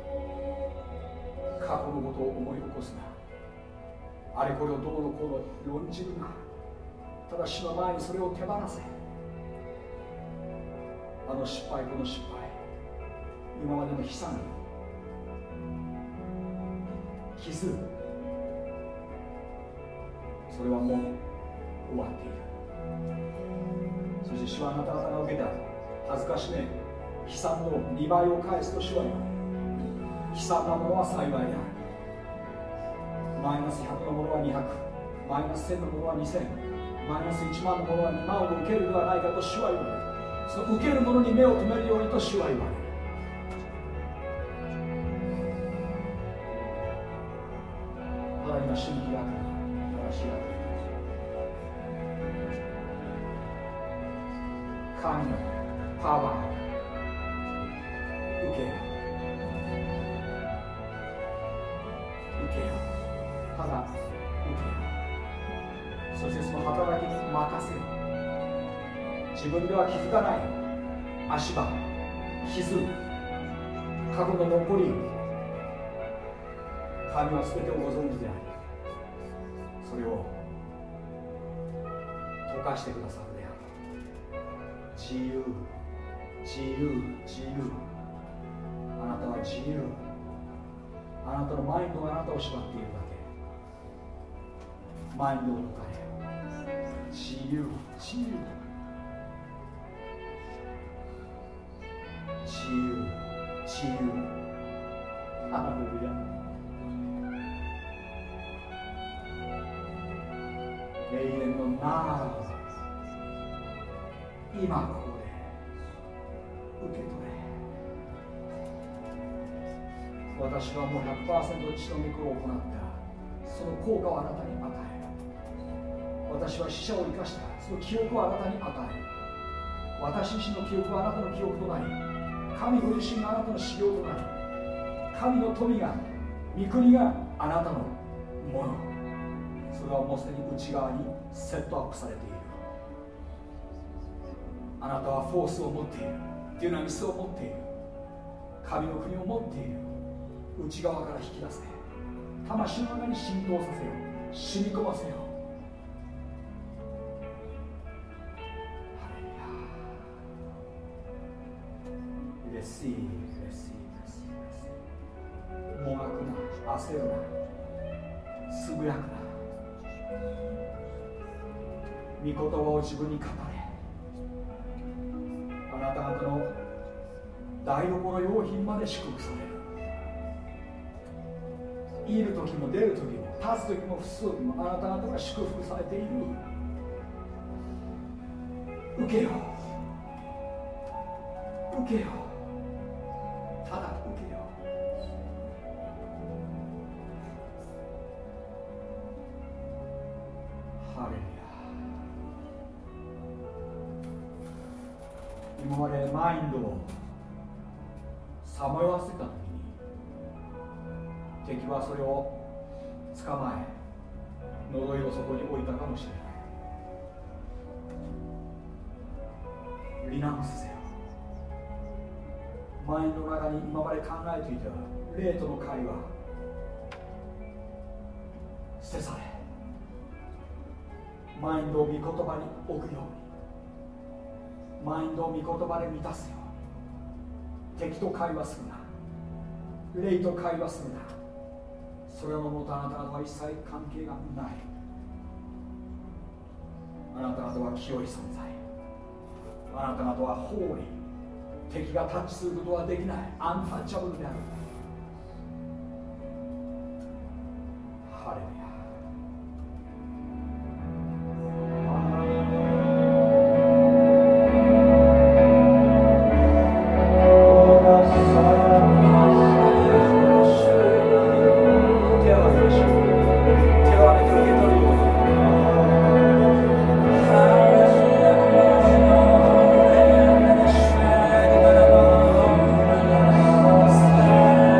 れる。過去のことを思い起こすな。あれこれをどうのこうの論じるな。ただ主の前にそれを手放せ。あの失敗、この失敗、今までの悲惨、傷、それはもう終わっている。そして主はあなた方が受けた恥ずかしめ、悲惨のにばいを返すと主は言われる。悲惨なものは幸いである。マイナスひゃくのものはにひゃく、マイナスせんのものはにせん、マイナスいちまんのものはにまんを受けるではないかと主は言われる。その受けるものに目を留めるようにと主は言われる。ただ今主に開く、話が神のパワーを受けよう。受けよう。ただ受けよう。そしてその働きに任せよう。自分では気づかない足場、傷、過去の残り、神は全てをご存知であり、それを溶かしてくださるである。自由、自由、自由。あなたは自由。あなたのマインドがあなたを縛っているだけ。マインドを解かれよ。自由、自由。自由、自由。ハレルヤ。永遠のなあ、今ここで受け取れ。私はもう ひゃくパーセント 血の御子を行った。その効果をあなたに与える。私は死者を生かした。その記憶をあなたに与える。私自身の記憶はあなたの記憶となり、神ご自身があなたの修行となり、神の富が、御国があなたのもの。それはもうすでに内側にセットアップされている。あなたはフォースを持っている。デュナミスを持っている。神の国を持っている。 内側から引き出せ、魂の中に浸透させよ、染み込ませよ。レシーレシーレシーもがくな、焦るな、つぶやくな。御言葉を自分に語れ。あなた方の台所用品まで祝福される。いる時も出る時も立つ時も伏す時もあなた方が祝福されている。受けよ受けよ、ただ受けよ。ハレルヤ。今までマインドをさまよわせた時に敵はそれを捕まえ呪いをそこに置いたかもしれない。リナウンスせよ。マインドの中に今まで考えていた霊との会話捨て去れ。マインドを御言葉に置くように、マインドを御言葉で満たすよ。敵と会話するな、霊と会話するな。それのもとあなた方は一切関係がない。あなた方は清い存在、あなた方はホーリー、敵がタッチすることはできない、アンタッチャブルである。ハレルヤ。 Hallelujah.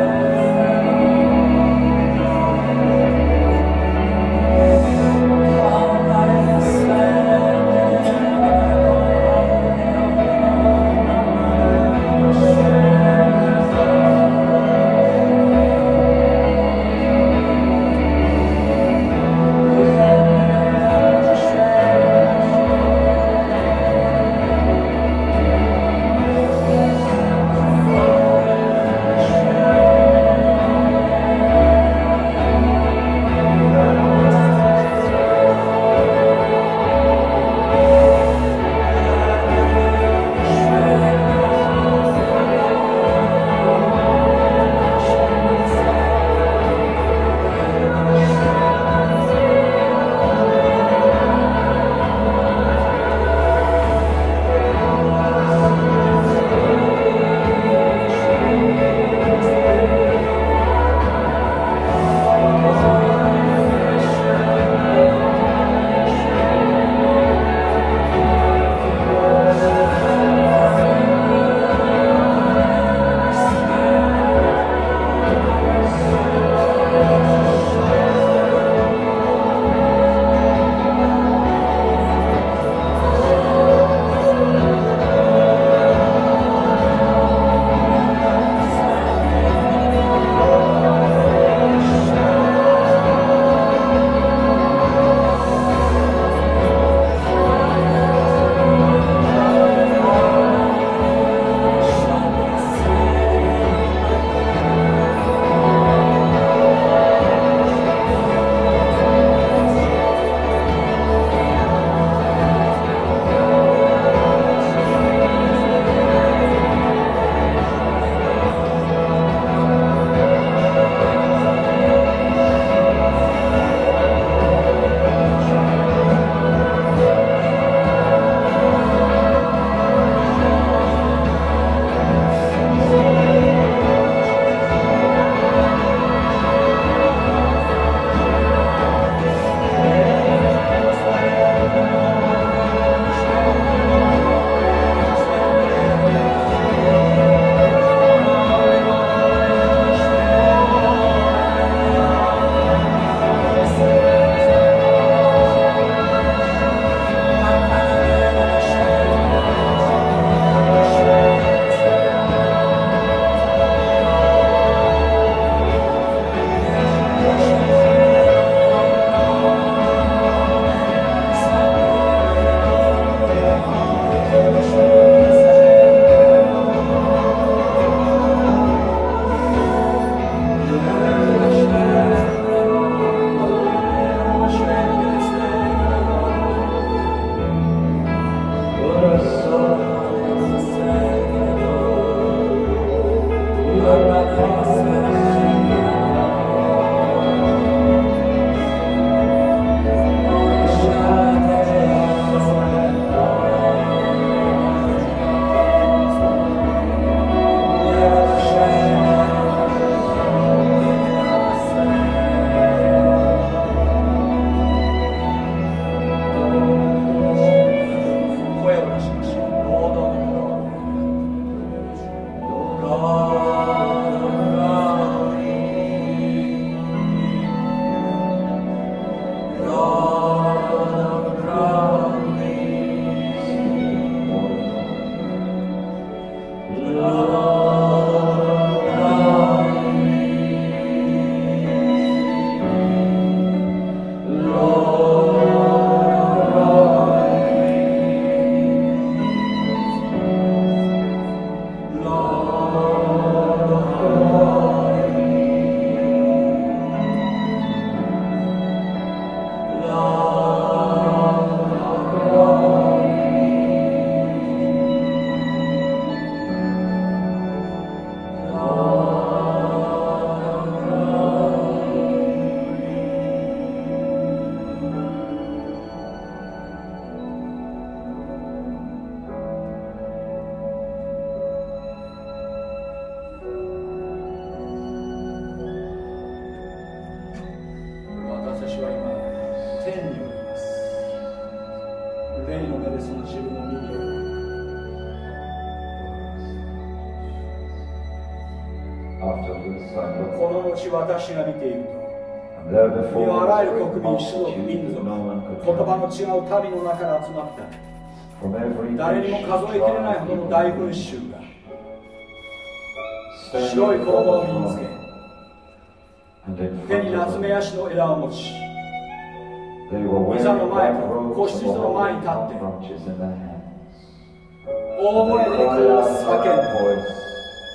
この後私が見ていると And there 身 before をあらゆ was る a 国 great 民、種族、 multitude 民 that 族、 no one could 言葉の count. 違う民の中から集まった From every 誰にも nation, 数えきれない tribe, ほどの people, 大群衆が standing 白い before 衣を the 身につ throne. け And in 手に front ナツ of メ them, ヤシの枝を持ち they were 御座の wearing 前 white と robes 子 and 羊 were の前に立 holding って palm branches in their hands. 大 And 声 they でこう cried out in 叫ん a だ loud voice,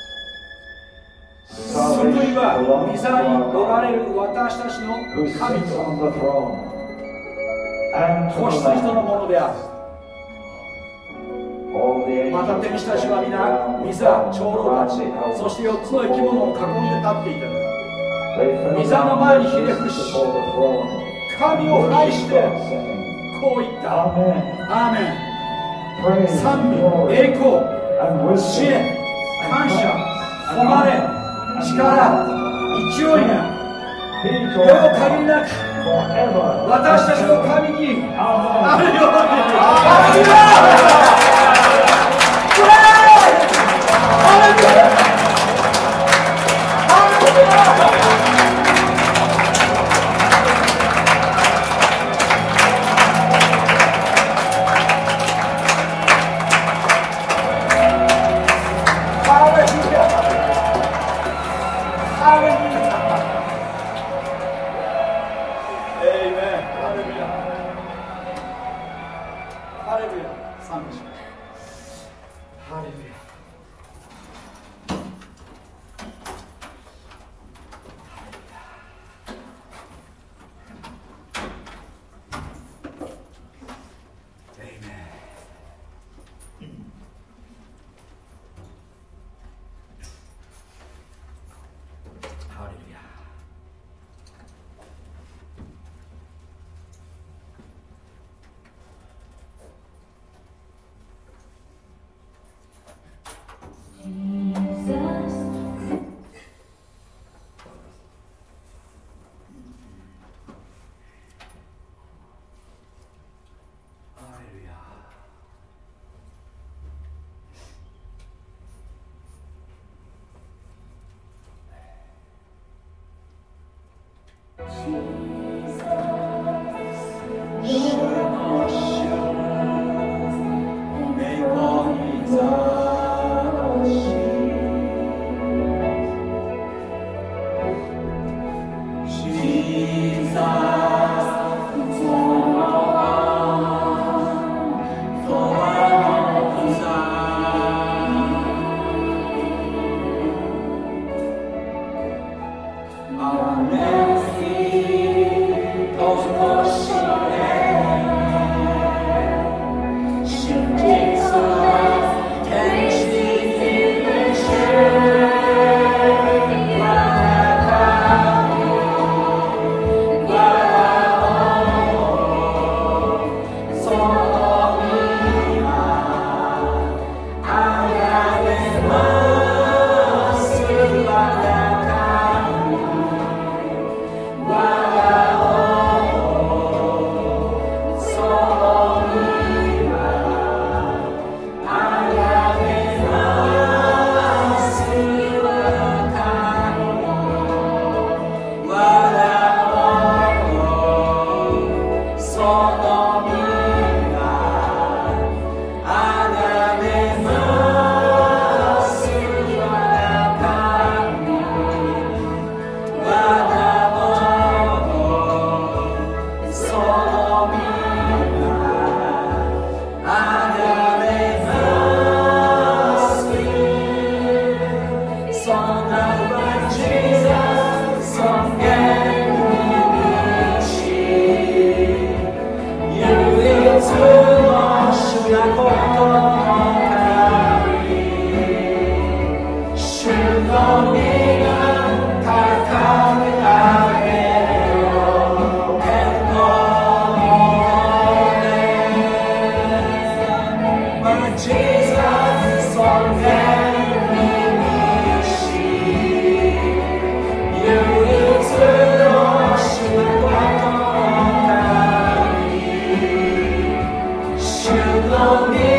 救い Salvation は belongs 御 to 座に our おられ God, る私たちの who 神 sits と on the throne, and to 子 the 羊との Lamb. ものである All the また angels 天使たちは standing 皆 around 御 the 座 throne 長老たち around the そして elders よっつの生き物を囲んで立っていた They fell 御座の down 前に and ひれ kissed 伏し before the throne, 神を愛し worshiping て God, saying, こう言った Amen. アーメン Praise, 賛美 glory, 栄光 and 知 wisdom, 恵 and 感謝 thanks, 誉れ and 力 honor, 勢いが be 世 to の our 限り God なく forever. 私たちの神に Amen. あるようにハレルヤプレイハレルヤハレルヤ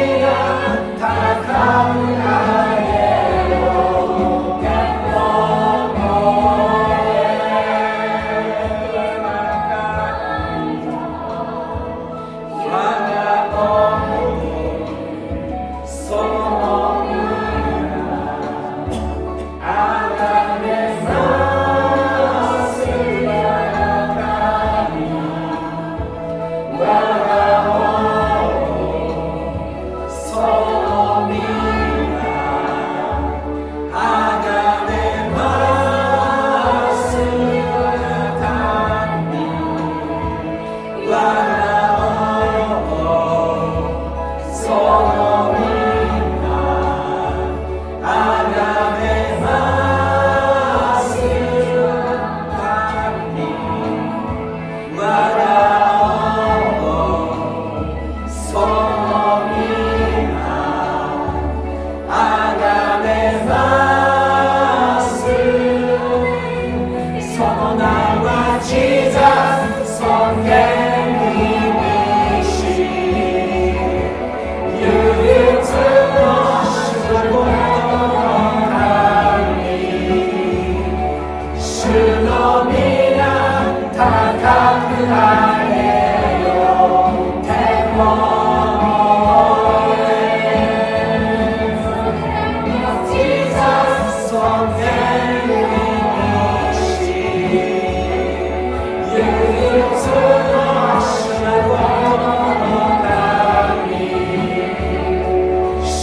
高く上げろ、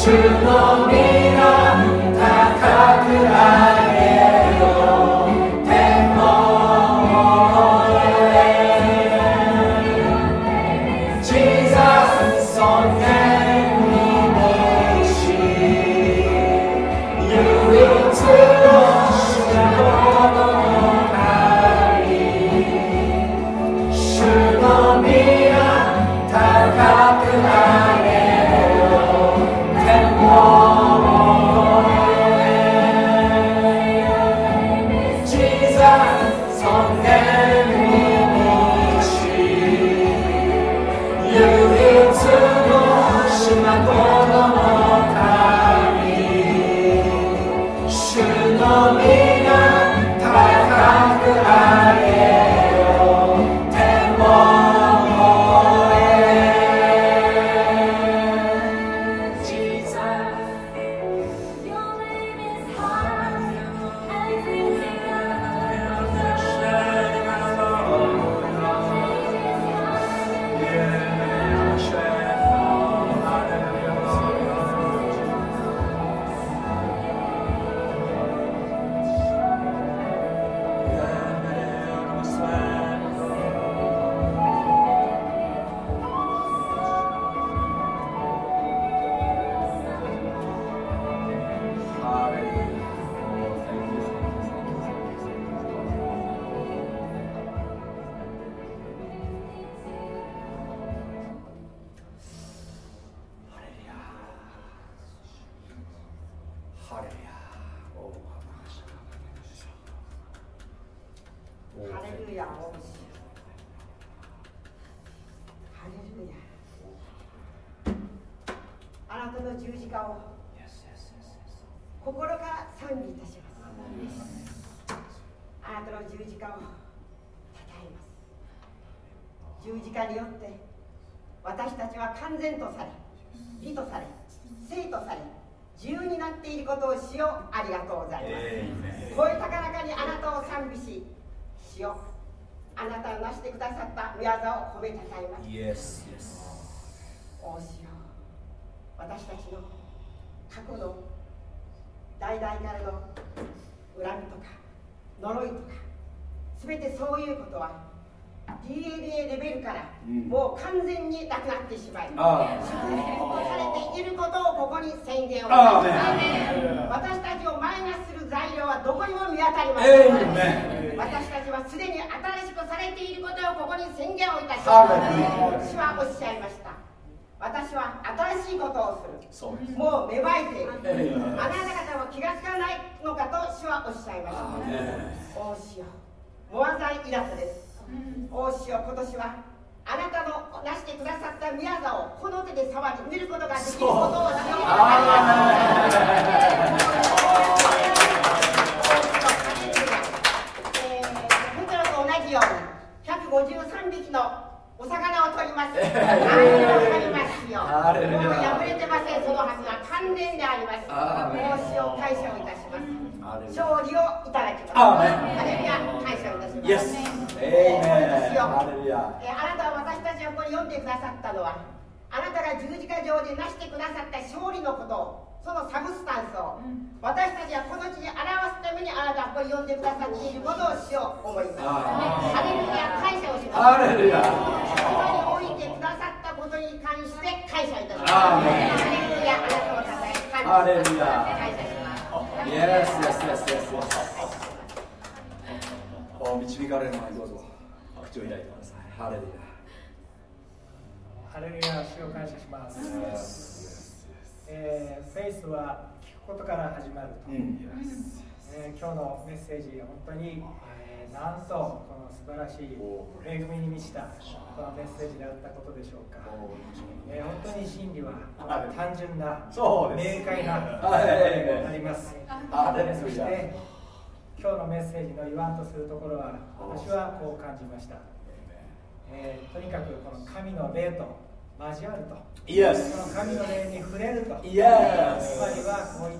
恵みに満ちたこのメッセージであったことでしょうか。えー、本当に真理は単純な明快なことであります。そして今日のメッセージの言わんとするところは私はこう感じました。えー、とにかくこの神の霊と交わると、 yes. この神の霊に触れると、 yes. つまりはこういった、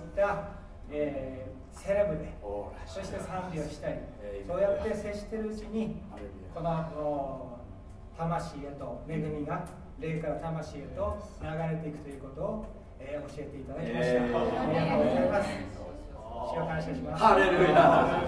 えー、セレブで、そして賛美をしたり、そうやって接しているうちにこの魂へと恵みが霊から魂へと流れていくということを、ええー、教えていただきました、えー、ありがとうございます。主を感謝します。 ハレルヤ。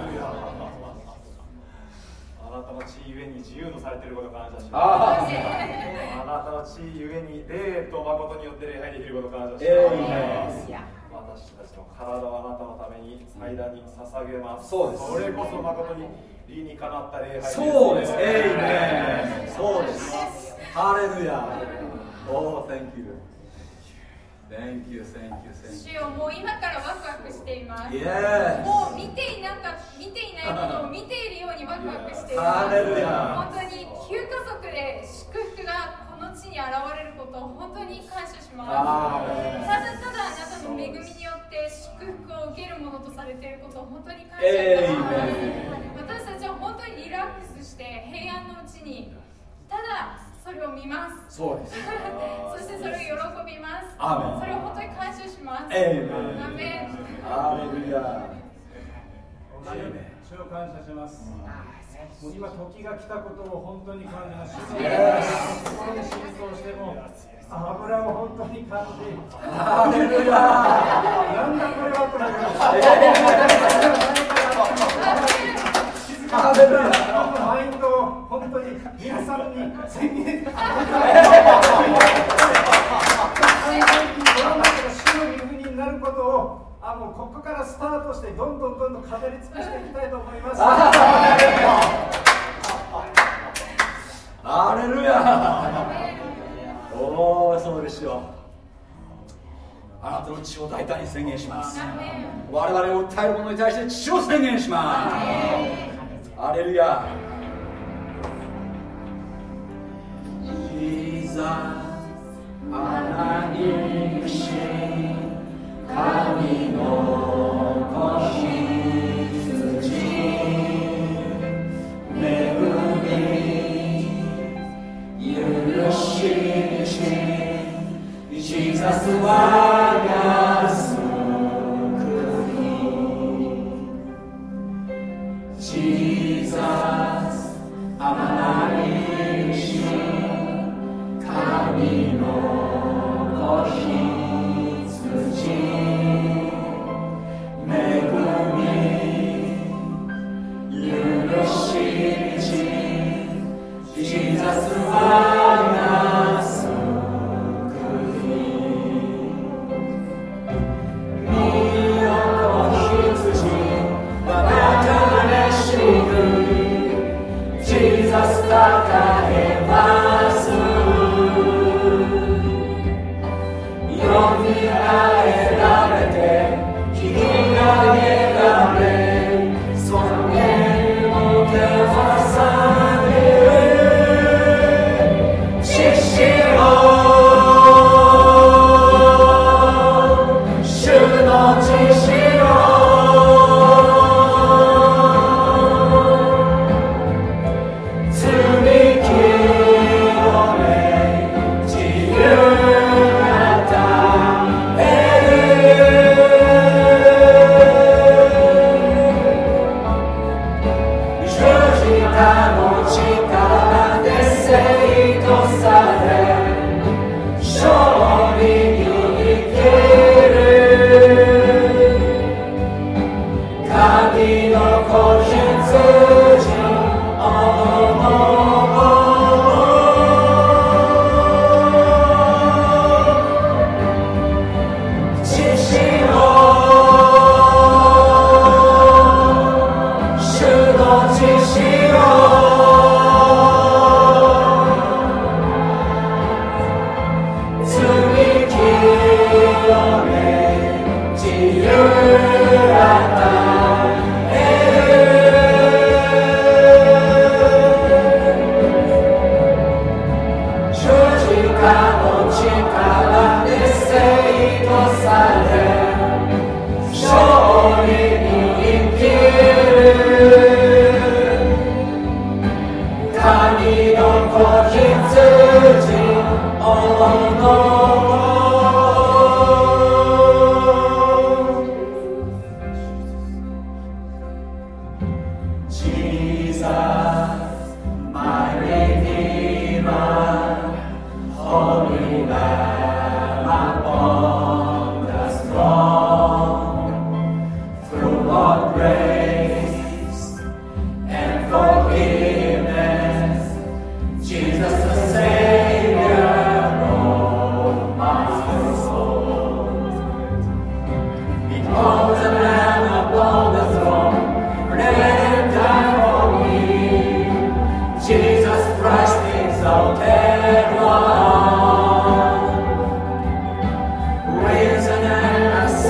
あなたの地ゆえに自由とされていることを感謝します。 あなたの地ゆえに霊と誠によって礼拝できることを感謝します。 えー、 私たちの体をあなたのために祭壇に捧げます。 そうです。 それこそ誠に理にかなった礼拝です。 そうです。エイメン。そうです。ハレルヤ。おー、Thank you。Thank you, thank you, thank you. 主よ、もう今からワクワクしています。 Yes. もう見ていなか見ていないものを見ているようにワクワクしています。 ハレルヤ。 本当に旧家族で祝福がこの地に現れることを本当に感謝します。ただただあなたの恵みによって祝福を受けるものとされていることを本当に感謝します。私たちは本当にリラックスして平安のうちにただそれを見ます。 そうです。 そしてそれを喜びます。 アーメン。 それを本当に感謝します。 エイメン。 アーメン。 ハレルヤ。 主を感謝します。もう今時が来たことを本当に感じます。心に浸透しても油を本当に感じ。 ハレルヤ。 なんだこれはと思いました。ハレルヤ。マインドを本当に皆さんに宣言。主の御国になることをあもうここからスタートしてどんどんどんどん語り尽くしていきたいと思います。 ハレルヤ。おお、そうですよ。あなたの血を大胆に宣言します。我々を訴える者に対して血を宣言します。ハレルヤ。Jesus、あなにし神の子羊、恵み許しにし Jesus 我が救い Jesus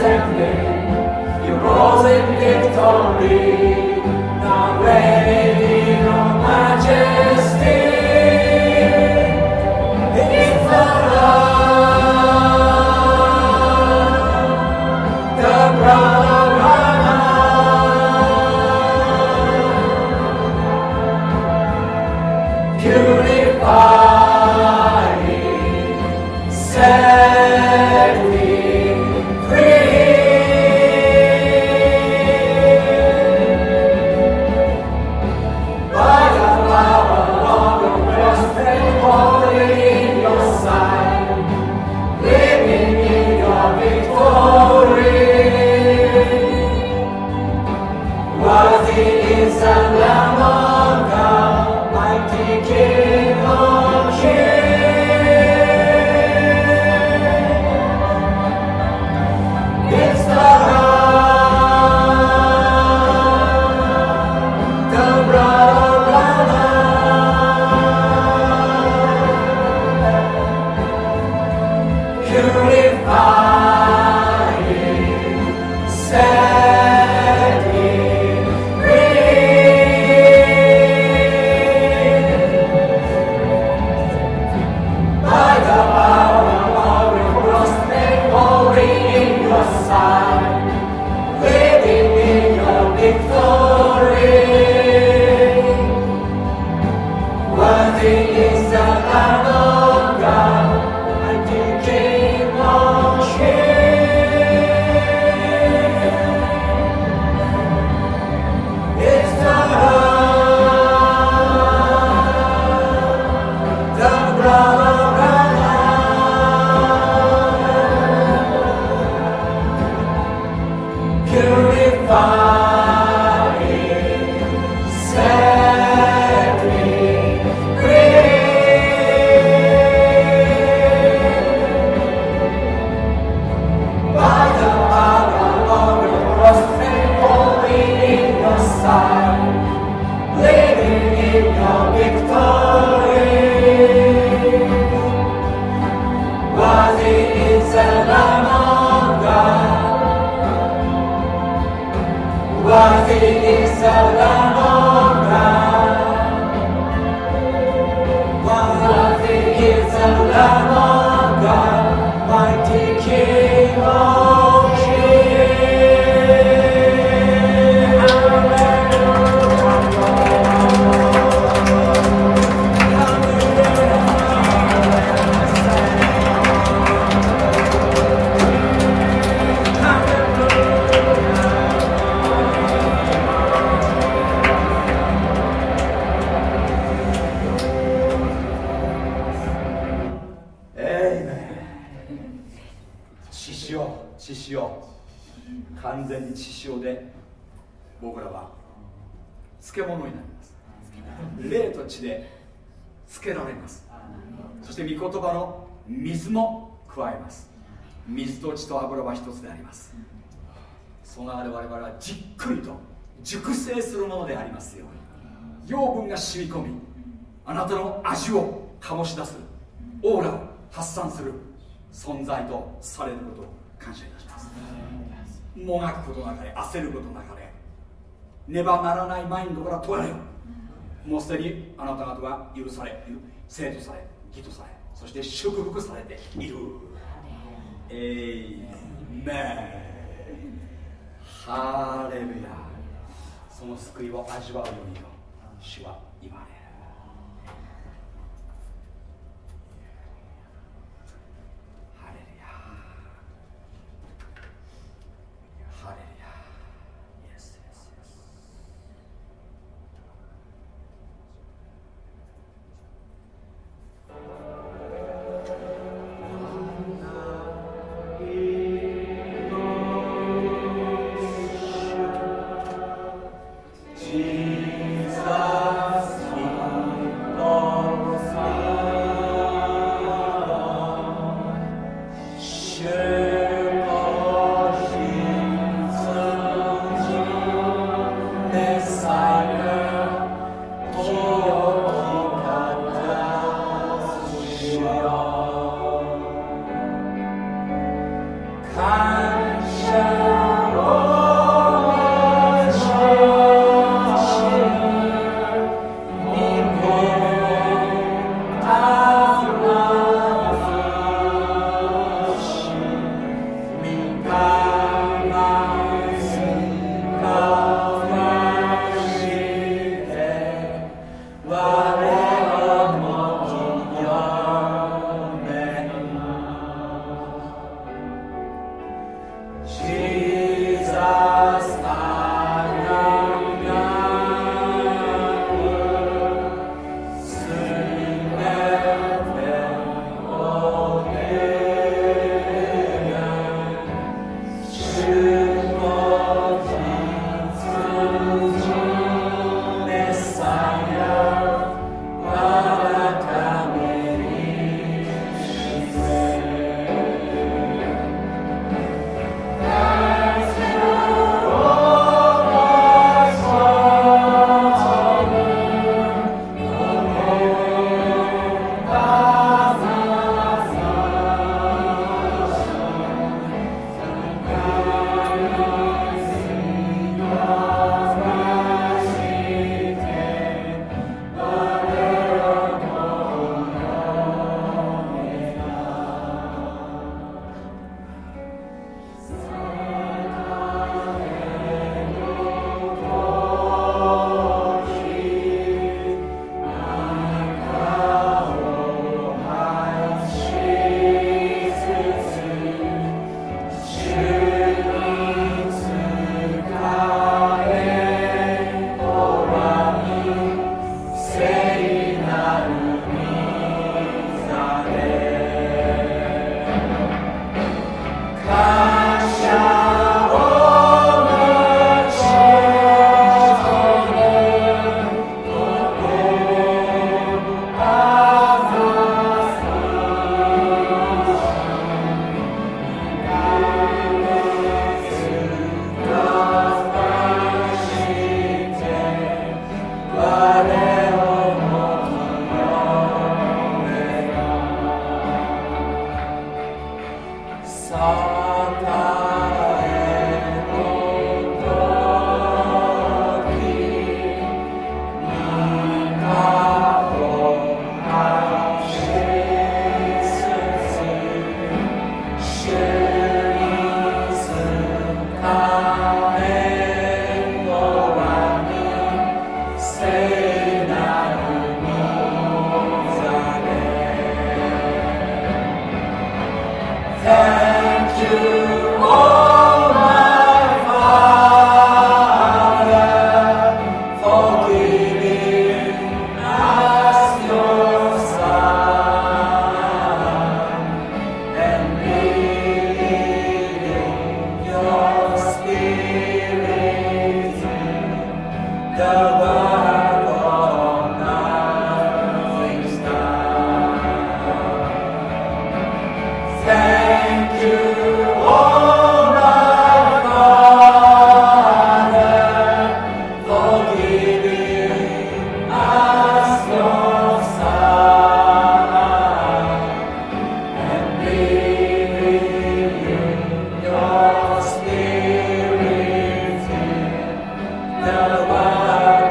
熟成するものでありますように、養分が染み込み、あなたの味を醸し出す、オーラを発散する存在とされることを感謝いたします。もがくことなかれ、焦ることなかれ、ねばならないマインドから問われよ。もうすでにあなた方は許され、生とされ、義とされ、そして祝福されている。エイメン。ハレルヤ。その救いを味わうようにと主は言われる。ハレルヤ、ハレルヤ、イエスイエスイエス。Jesus The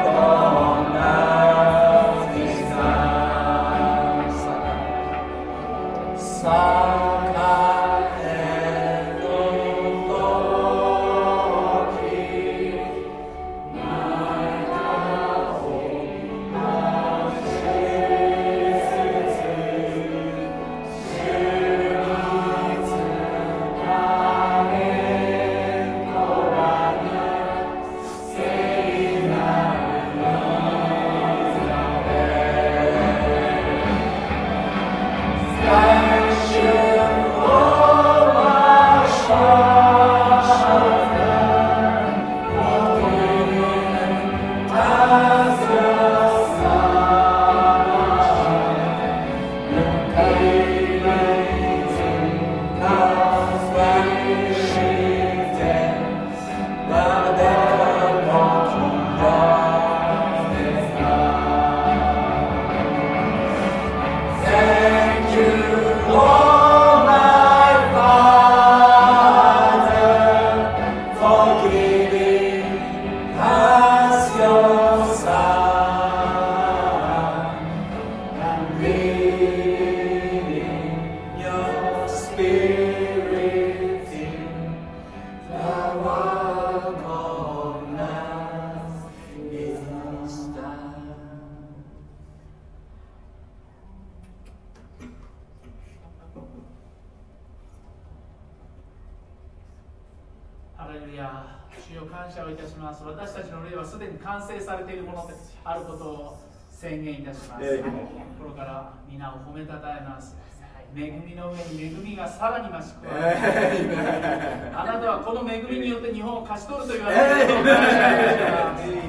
ハレルヤ、主よ感謝をいたします。私たちの霊はすでに完成されているものであることを宣言いたします。心から皆を褒めたたえます。恵みの上に恵みがさらに増し加えあなたはこの恵みによって日本を勝ち取ると言われていることを感謝いたします。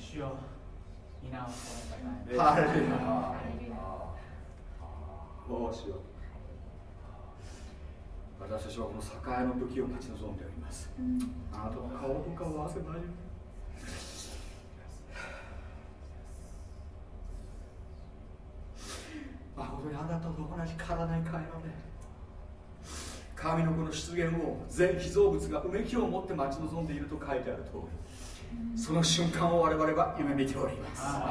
主よ、皆を褒めたたえます。ハレルヤ。 おー、主よ、私たちはこの栄の時を待ち望んでおります。あなたの顔と顔を合わせないように。誠にあなたと同じ体に変えられ、神の子の出現を全被造物がうめきを持って待ち望んでいると書いてある通り、その瞬間を我々は夢見ております。あ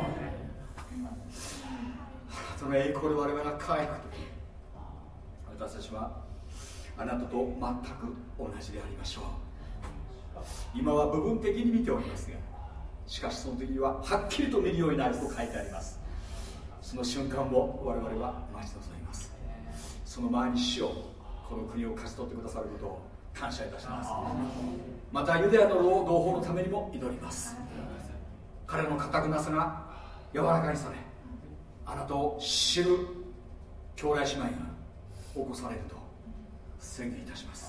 なたの栄光で我々が輝くとき、私たちはあなたと全く同じでありましょう。今は部分的に見ておりますが、しかしその時にははっきりと見るようになると書いてあります。その瞬間を我々は待ち望みます。その前に主をこの国を勝ち取ってくださることを感謝いたします。またユダヤの同胞のためにも祈ります。彼の堅くなさが柔らかにされ、あなたを知る兄弟姉妹が起こされると宣言いたします。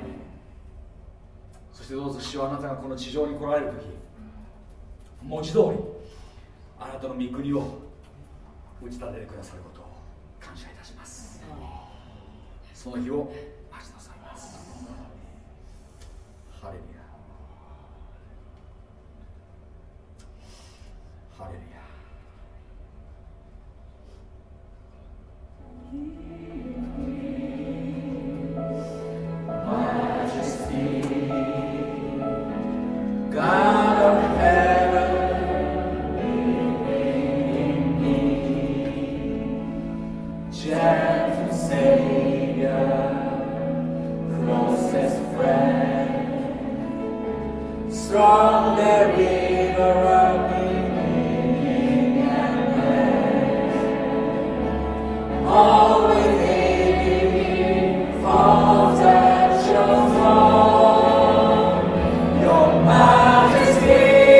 そしてどうぞ主はあなたがこの地上に来られる時、文字通りあなたの御国を打ち立ててくださることを感謝いたします。その日を待ちなさいます。ハレルヤ、ハレルヤ。God of heaven, gentle Savior, closest friend, strong deliverer of beginning and end, all within you falls at your throne, your majesty.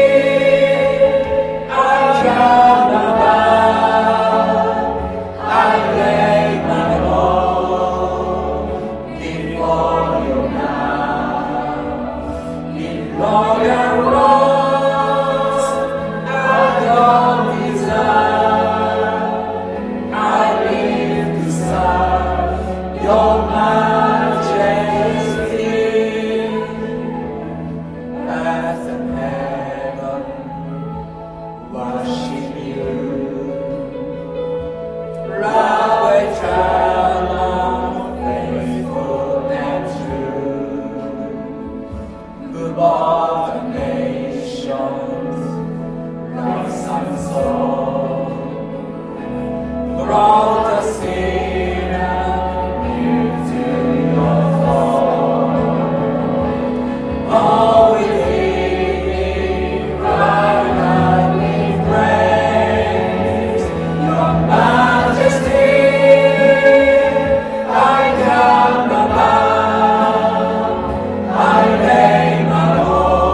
I come about, I lay my own before you now. In royal robes, I don't desire, I live to serve your majesty. As in heaven, worship you. Love eternal, faithful and true. Who brought the nations, lost and soul, brought the sinner into your fold. All within me, cry out with praise, your majesty. I come about, I lay my own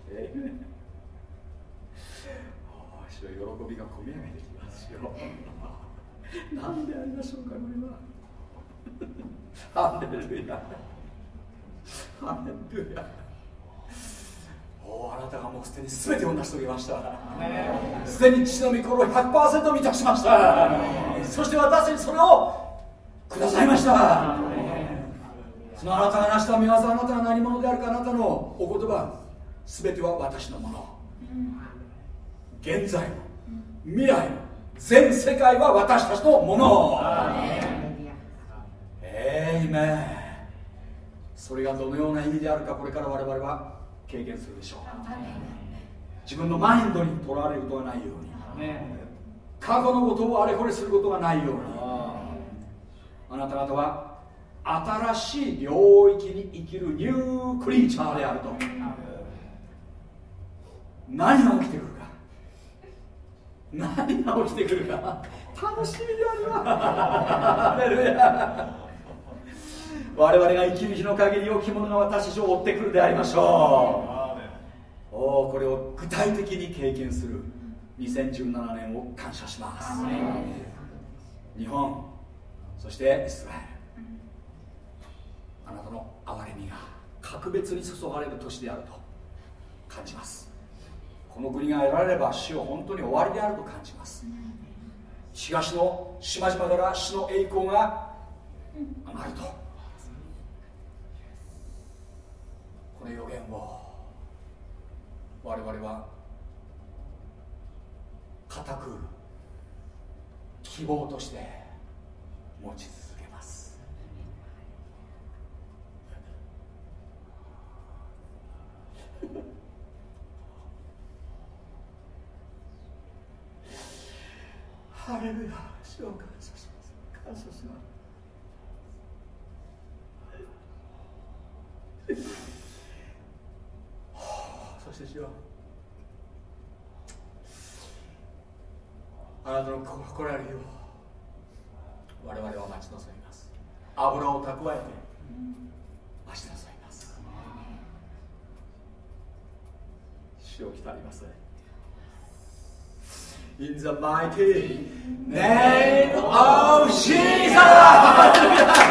えー、主よ喜びがこみ上げてきますよなんでありましょうかこれはハレルヤハレルヤ。おあなたがもうすでに全てを成し遂げました。すでに父の御心を ひゃくパーセント 満たしました。そして私にそれをくださいました。そのあなたが成した御業、あなたが何者であるか、あなたのお言葉全ては私のもの。現在も未来も全世界は私たちのもの。エイメン。それがどのような意味であるか、これから我々は経験するでしょう。自分のマインドにとらわれることがないように、過去のことをあれこれすることがないように、あなた方は新しい領域に生きるニュークリーチャーであると。何が起きてくるか、何が起きてくるか楽しみであります。ハレルヤ。我々が生きる日の限り良きものが私たちを追ってくるでありましょう。おこれを具体的に経験するにせんじゅうななねんを感謝します。日本、そしてイスラエル、あなたの憐れみが格別に注がれる年であると感じます。この国が得られれば死を本当に終わりであると感じます。東の島々から死の栄光が上がると、この予言を我々は固く希望として持ち続けます。ハレルヤ。主を感謝します。感謝します。そして主よ、あなたの来られる日を我々は待ち望みます。油を蓄えて待ち望みます。主を来たりません。In the mighty name of Jesus!